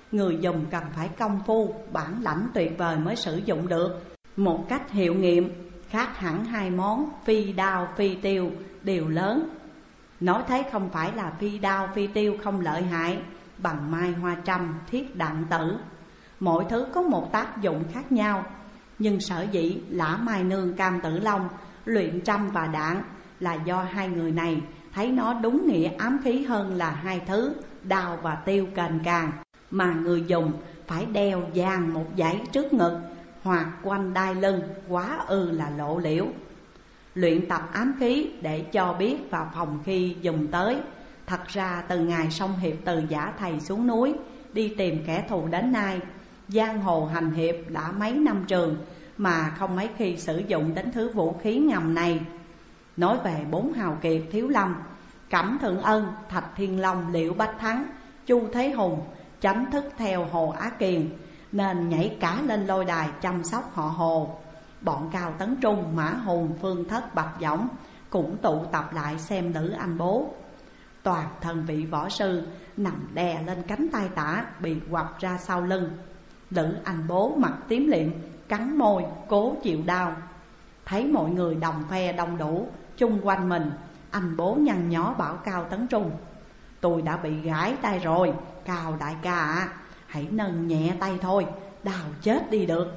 người dùng cần phải công phu, bản lãnh tuyệt vời mới sử dụng được một cách hiệu nghiệm, khác hẳn hai món phi đao phi tiêu đều lớn. Nói thế không phải là phi đao phi tiêu không lợi hại bằng mai hoa trăm thiết đạn tử. Mỗi thứ có một tác dụng khác nhau, nhưng sở dĩ Lã Mai Nương Cam Tử Long luyện trăm và đạn là do hai người này thấy nó đúng nghĩa ám khí hơn là hai thứ đao và tiêu kềnh càng, mà người dùng phải đeo dàn một dãy trước ngực hoặc quanh đai lưng, quá là lộ liễu. Luyện tập ám khí để cho biết và phòng khi dùng tới. Thật ra từ ngày Song Hiệp từ Giả Thầy xuống núi đi tìm kẻ thù đến nay, giang hồ hành hiệp đã mấy năm trường mà không mấy khi sử dụng đến thứ vũ khí ngầm này. Nói về bốn hào kiệt Thiếu Lâm, Cẩm Thượng Ân, Thạch Thiên Long, Liễu Bách Thắng, Chu Thế Hùng tránh thức theo Hồ Á Kiền nên nhảy cả lên lôi đài chăm sóc họ Hồ. Bọn Cao Tấn Trung, Mã Hùng, Phương Thất, Bạch Dõng cũng tụ tập lại xem Lữ Anh Bố. Toàn thân vị võ sư nằm đè lên cánh tay tả bị quặp ra sau lưng. Lữ Anh Bố mặt tím liệm, cắn môi, cố chịu đau. Thấy mọi người đồng phe đông đủ chung quanh mình, anh Bố nhăn nhó bảo Cao Tấn Trung: tôi đã bị gãi tay rồi, Cao đại ca ạ, hãy nâng nhẹ tay thôi, đau chết đi được.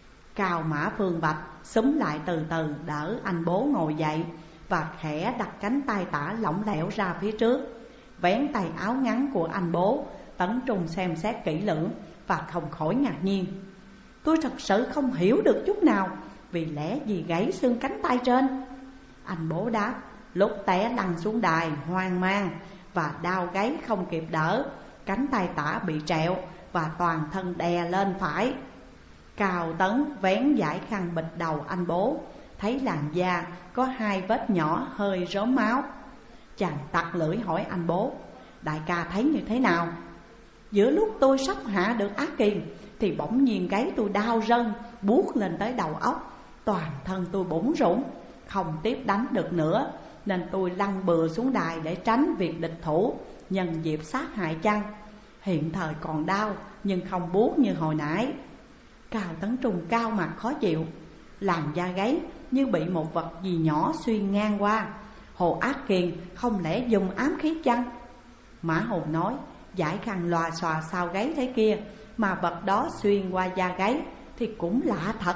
Cao Mã Phương Bạch xúm lại từ từ đỡ anh Bố ngồi dậy và khẽ đặt cánh tay tả lỏng lẻo ra phía trước, vén tay áo ngắn của anh Bố. Tấn Trung xem xét kỹ lưỡng và không khỏi ngạc nhiên: tôi thật sự không hiểu được chút nào, vì lẽ gì gãy xương cánh tay trên? Anh Bố đáp: lúc té lăn xuống đài hoang mang và đau gáy không kịp đỡ, cánh tay tả bị trẹo và toàn thân đè lên phải. Cao Tấn vén dải khăn bịt đầu anh Bố, thấy làn da có hai vết nhỏ hơi rớm máu. Chàng tặc lưỡi hỏi anh Bố: đại ca thấy như thế nào? Giữa lúc tôi sắp hạ được Á Kiền thì bỗng nhiên gáy tôi đau rân buốt lên tới đầu óc, toàn thân tôi bủn rủn, không tiếp đánh được nữa, nên tôi lăn bừa xuống đài để tránh việc địch thủ nhân dịp sát hại chăng. Hiện thời còn đau nhưng không buốt như hồi nãy. Cao Tấn Trung cao mặt khó chịu, làn da gáy như bị một vật gì nhỏ xuyên ngang qua. Hồ Ác Kiền không lẽ dùng ám khí chăng? Mã Hùng nói: giải khăn lòa xòa sao gáy thế kia, mà vật đó xuyên qua da gáy thì cũng lạ thật.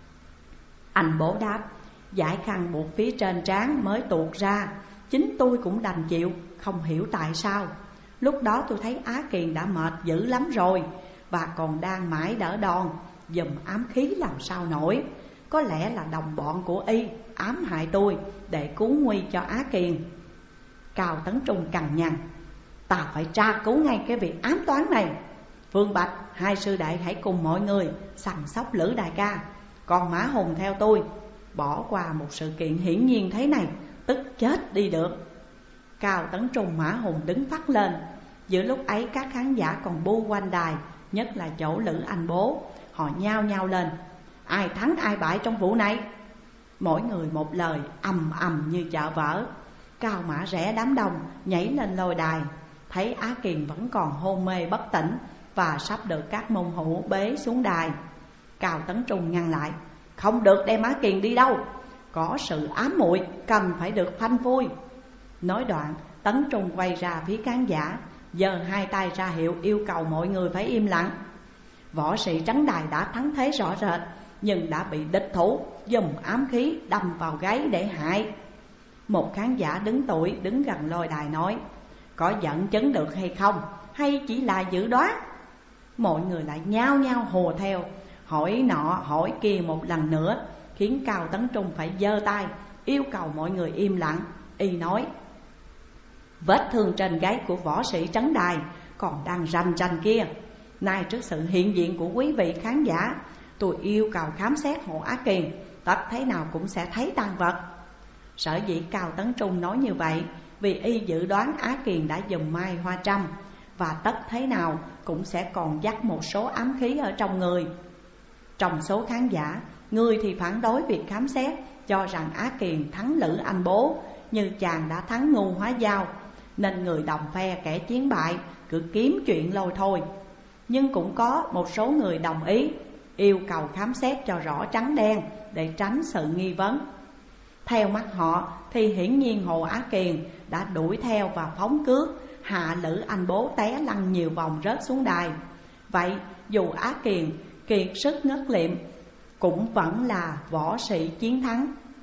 Anh Bố đáp: giải khăn buộc phía trên trán mới tuột ra, chính tôi cũng đành chịu, không hiểu tại sao. Lúc đó tôi thấy Á Kiền đã mệt dữ lắm rồi, và còn đang mãi đỡ đòn, dùm ám khí làm sao nổi. Có lẽ là đồng bọn của y ám hại tôi để cứu nguy cho Á Kiền. Cao Tấn Trung cằn nhằn: ta phải tra cứu ngay cái việc ám toán này. Phương Bạch, hai sư đệ hãy cùng mọi người săn sóc Lữ đại ca, còn Mã Hùng theo tôi. Bỏ qua một sự kiện hiển nhiên thế này, tức chết đi được. Cao Tấn Trung, Mã Hùng đứng phắt lên. Giữa lúc ấy các khán giả còn bu quanh đài, nhất là chỗ Lữ Anh Bố, họ nhao nhao lên: ai thắng ai bại trong vụ này? Mỗi người một lời, ầm ầm như chợ vỡ. Cao Mã rẽ đám đông nhảy lên lôi đài, thấy Á Kiền vẫn còn hôn mê bất tỉnh và sắp được các môn hữu bế xuống đài. Cao Tấn Trung ngăn lại: không được đem Á Kiền đi đâu, có sự ám muội cần phải được phanh phui. Nói đoạn, Tấn Trung quay ra phía khán giả, giơ hai tay ra hiệu yêu cầu mọi người phải im lặng. Võ sĩ trấn đài đã thắng thế rõ rệt, nhưng đã bị địch thủ dùng ám khí đâm vào gáy để hại. Một khán giả đứng tuổi đứng gần lôi đài nói: có dẫn chứng được hay không, hay chỉ là dự đoán? Mọi người lại nhao nhao hùa theo, hỏi nọ hỏi kia một lần nữa, khiến Cao Tấn Trung phải giơ tay yêu cầu mọi người im lặng. Y nói: vết thương trên gáy của võ sĩ trấn đài còn đang rành rành kia. Nay trước sự hiện diện của quý vị khán giả, tôi yêu cầu khám xét Hồ Á Kiền, tất thế nào cũng sẽ thấy tang vật. Sở dĩ Cao Tấn Trung nói như vậy vì y dự đoán Á Kiền đã dùng mai hoa trăm, và tất thế nào cũng sẽ còn dắt một số ám khí ở trong người. Trong số khán giả, người thì phản đối việc khám xét, cho rằng Á Kiền thắng Lữ Anh Bố như chàng đã thắng Ngu Hóa Dao, nên người đồng phe kẻ chiến bại cứ kiếm chuyện lôi thôi. nhưng cũng có một số người đồng ý yêu cầu khám xét cho rõ trắng đen để tránh sự nghi vấn. Theo mắt họ thì hiển nhiên Hồ Á Kiền đã đuổi theo và phóng cước, hạ Lữ Anh Bố té lăn nhiều vòng rớt xuống đài. Vậy dù Á Kiền kiệt sức ngất liệm cũng vẫn là võ sĩ chiến thắng.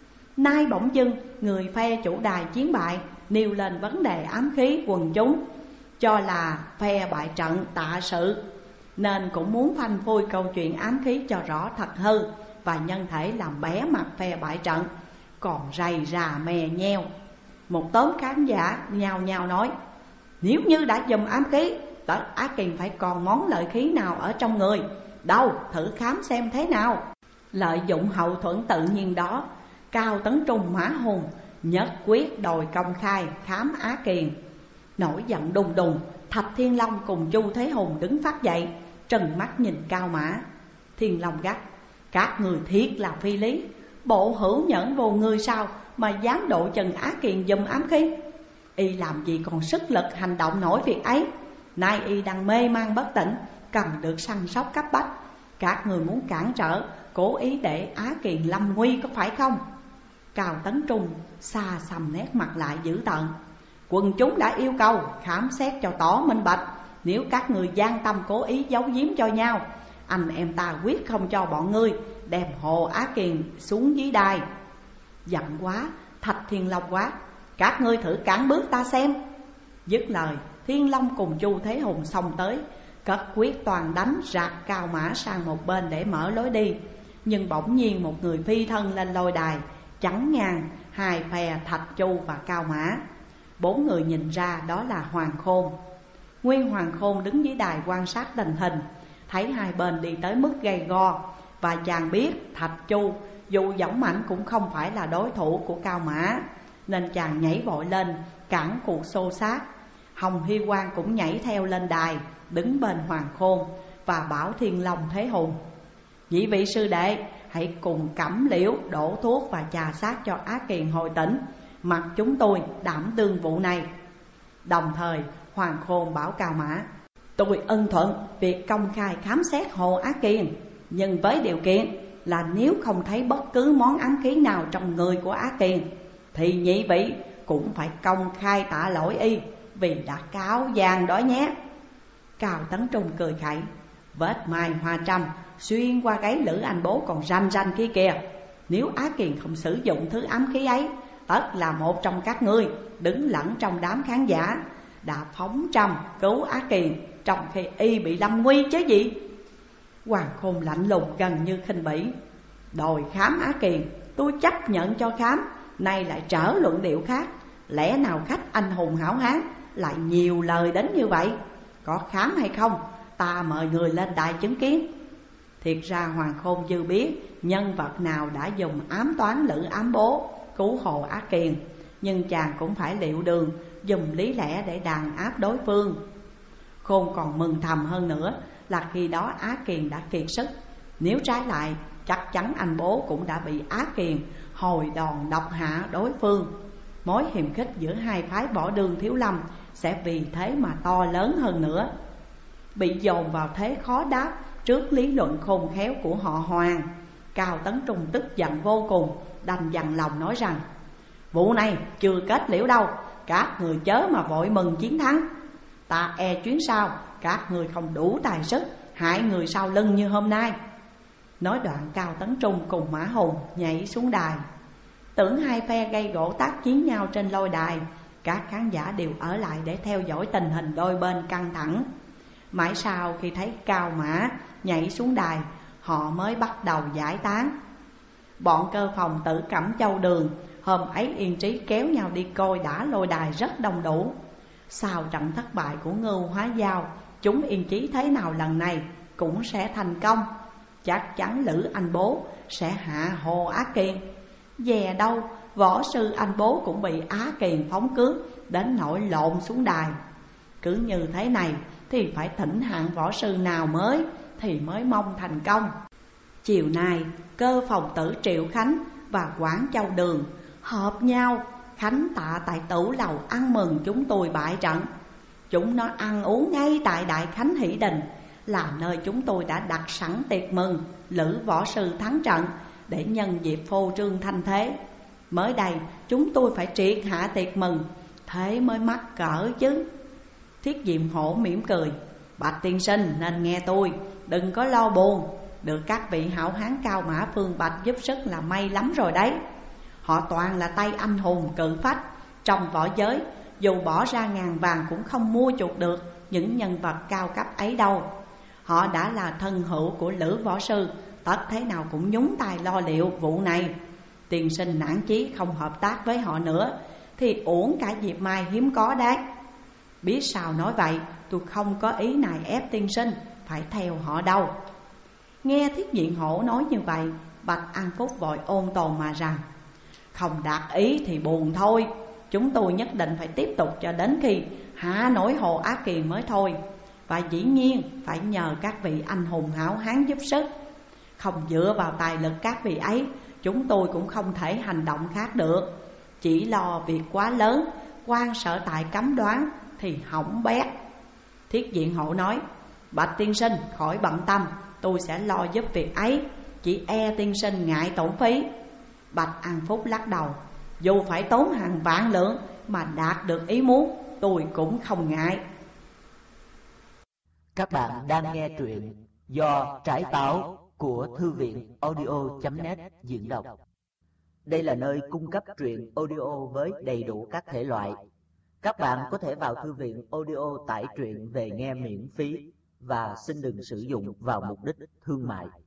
Nay bỗng dưng người phe chủ đài chiến bại nêu lên vấn đề ám khí quần chúng, cho là phe bại trận tạ sự, nên cũng muốn phanh phui câu chuyện ám khí cho rõ thật hư, và nhân thể làm bé mặt phe bại trận, còn rầy rà mè nheo. Một tóm khán giả nhao nhao nói: nếu như đã dùng ám khí, tớ Á Kiền phải còn món lợi khí nào ở trong người. Đâu, thử khám xem thế nào. Lợi dụng hậu thuẫn tự nhiên đó, Cao Tấn Trung Mã Hùng nhất quyết đòi công khai khám Á Kiền. Nổi giận đùng đùng, Thạch Thiên Long cùng Chu Thế Hùng đứng phát dậy, trừng mắt nhìn Cao Mã. Thiên Long gắt: các người thiệt là phi lý, bộ hữu nhẫn vô người sao mà dám độ chừng Á Kiền dùng ám khí. Y làm gì còn sức lực hành động nổi việc ấy. Nay y đang mê man bất tỉnh, cần được săn sóc cấp bách. Các người muốn cản trở, cố ý để Á Kiền lâm nguy có phải không? Cao Tấn Trung xa xăm nét mặt lại dữ tợn: quần chúng đã yêu cầu khám xét cho tỏ minh bạch. Nếu các người gian tâm cố ý giấu giếm cho nhau, anh em ta quyết không cho bọn ngươi đem Hồ Á Kiền xuống dưới đài. Giận quá, Thạch Thiên Long quát: các ngươi thử cản bước ta xem. Dứt lời, Thiên Long cùng Chu Thế Hùng xông tới, cất quyết toàn đánh rạc Cao Mã sang một bên để mở lối đi. Nhưng bỗng nhiên một người phi thân lên lôi đài, chắn ngang hai phe Thạch Chu và Cao Mã. Bốn người nhìn ra đó là Hoàng Khôn. Nguyên Hoàng Khôn đứng dưới đài quan sát tình hình, thấy hai bên đi tới mức gay go, và chàng biết Thạch Chu dù dũng mạnh cũng không phải là đối thủ của Cao Mã, nên chàng nhảy vội lên cản cuộc xô xát. Hồng Hy Quang cũng nhảy theo lên đài, đứng bên Hoàng Khôn và bảo Thiên Long Thế Hùng: nhị vị sư đệ, hãy cùng cẩm liễu đổ thuốc và trà sát cho Á Kiền hồi tỉnh, mặc chúng tôi đảm đương vụ này. Đồng thời Hoàng Khôn bảo Cao Mã: tôi ân thuận việc công khai khám xét Hồ Á Kiền, nhưng với điều kiện là nếu không thấy bất cứ món ám khí nào trong người của Á Kiền, thì nhị vị cũng phải công khai tạ lỗi y vì đã cáo giang đó nhé. Cao Tấn Trung cười khẩy: vết mai hoa trăm xuyên qua gáy Lữ Anh Bố còn ranh ranh kia kìa. Nếu Á Kiền không sử dụng thứ ám khí ấy, tất là một trong các ngươi đứng lẫn trong đám khán giả đã phóng trăm cứu Á Kiền, trong khi y bị lâm nguy chứ gì. Hoàng Khôn lạnh lùng gần như khinh bỉ: đòi khám Á Kiền, tôi chấp nhận cho khám. Nay lại trở luận điệu khác, lẽ nào khách anh hùng hảo hán lại nhiều lời đến như vậy? Có khám hay không, ta mời người lên đài chứng kiến. Thiệt ra Hoàng Khôn dư biết nhân vật nào đã dùng ám toán Lữ Ám Bố cứu Hồ Á Kiền, nhưng chàng cũng phải liệu đường dùng lý lẽ để đàn áp đối phương. Khôn còn mừng thầm hơn nữa là khi đó Á Kiền đã kiệt sức. Nếu trái lại, chắc chắn anh Bố cũng đã bị Á Kiền hồi đòn độc hạ đối phương. Mối hiềm khích giữa hai phái Võ Đương Thiếu Lâm sẽ vì thế mà to lớn hơn nữa. Bị dồn vào thế khó đáp trước lý luận khôn khéo của họ Hoàng, Cao Tấn Trung tức giận vô cùng, đành dằn lòng nói rằng: vụ này chưa kết liễu đâu, các người chớ mà vội mừng chiến thắng. Ta e chuyến sau các người không đủ tài sức hại người sau lưng như hôm nay. Nói đoạn Cao Tấn Trung cùng Mã Hùng nhảy xuống đài. Tưởng hai phe gây gỗ tác chiến nhau trên lôi đài, các khán giả đều ở lại để theo dõi tình hình đôi bên căng thẳng. Mãi sau khi thấy Cao Mã nhảy xuống đài, họ mới bắt đầu giải tán. Bọn cơ phòng Tử Cẩm Châu Đường hôm ấy yên trí kéo nhau đi coi đã lôi đài rất đông đủ. Sau trận thất bại của Ngưu Hóa Giao, chúng yên chí thế nào lần này cũng sẽ thành công. Chắc chắn Lữ Anh Bố sẽ hạ Hồ Á Kiền. Dè đâu võ sư Anh Bố cũng bị Á Kiền phóng cước đến nỗi lộn xuống đài. Cứ như thế này thì phải thỉnh hạng võ sư nào mới mong thành công. Chiều nay cơ phòng tử Triệu Khánh và Quảng Châu Đường hợp nhau khánh tạ tại tửu lầu ăn mừng chúng tôi bại trận. Chúng nó ăn uống ngay tại Đại Khánh Hỷ Đình, là nơi chúng tôi đã đặt sẵn tiệc mừng Lữ võ sư thắng trận, để nhân dịp phô trương thanh thế. Mới đây chúng tôi phải triệt hạ tiệc mừng, thế mới mắc cỡ chứ. Thiết Diệm Hổ mỉm cười: Bạch tiên sinh nên nghe tôi, đừng có lo buồn. Được các vị hảo hán Cao Mã Phương Bạch giúp sức là may lắm rồi đấy. Họ toàn là tay anh hùng cự phách trong võ giới, dù bỏ ra ngàn vàng cũng không mua chuộc được những nhân vật cao cấp ấy đâu. Họ đã là thân hữu của Lữ võ sư, tất thế nào cũng nhúng tay lo liệu vụ này. Tiên sinh nản chí không hợp tác với họ nữa thì uổng cả dịp mai hiếm có đấy. Biết sao nói vậy, tôi không có ý nài ép tiên sinh phải theo họ đâu. Nghe Thiết Diện Hổ nói như vậy, Bạch An Phúc vội ôn tồn mà rằng: Không đạt ý thì buồn thôi, chúng tôi nhất định phải tiếp tục cho đến khi hạ nổi Hồ Á Kỳ mới thôi. Và dĩ nhiên phải nhờ các vị anh hùng hảo hán giúp sức. Không dựa vào tài lực các vị ấy, chúng tôi cũng không thể hành động khác được. Chỉ lo việc quá lớn, quan sở tại cấm đoán thì hỏng bét. Thiết Diện Hổ nói: Bạch tiên sinh khỏi bận tâm, tôi sẽ lo giúp việc ấy, chỉ e tiên sinh ngại tổn phí. Bạch An Phúc lắc đầu: Dù phải tốn hàng vạn lượng mà đạt được ý muốn, tôi cũng không ngại. Các bạn đang nghe truyện do Trái Táo của Thư viện audio.net diễn đọc. Đây là nơi cung cấp truyện audio với đầy đủ các thể loại. Các bạn có thể vào thư viện audio tải truyện về nghe miễn phí và xin đừng sử dụng vào mục đích thương mại.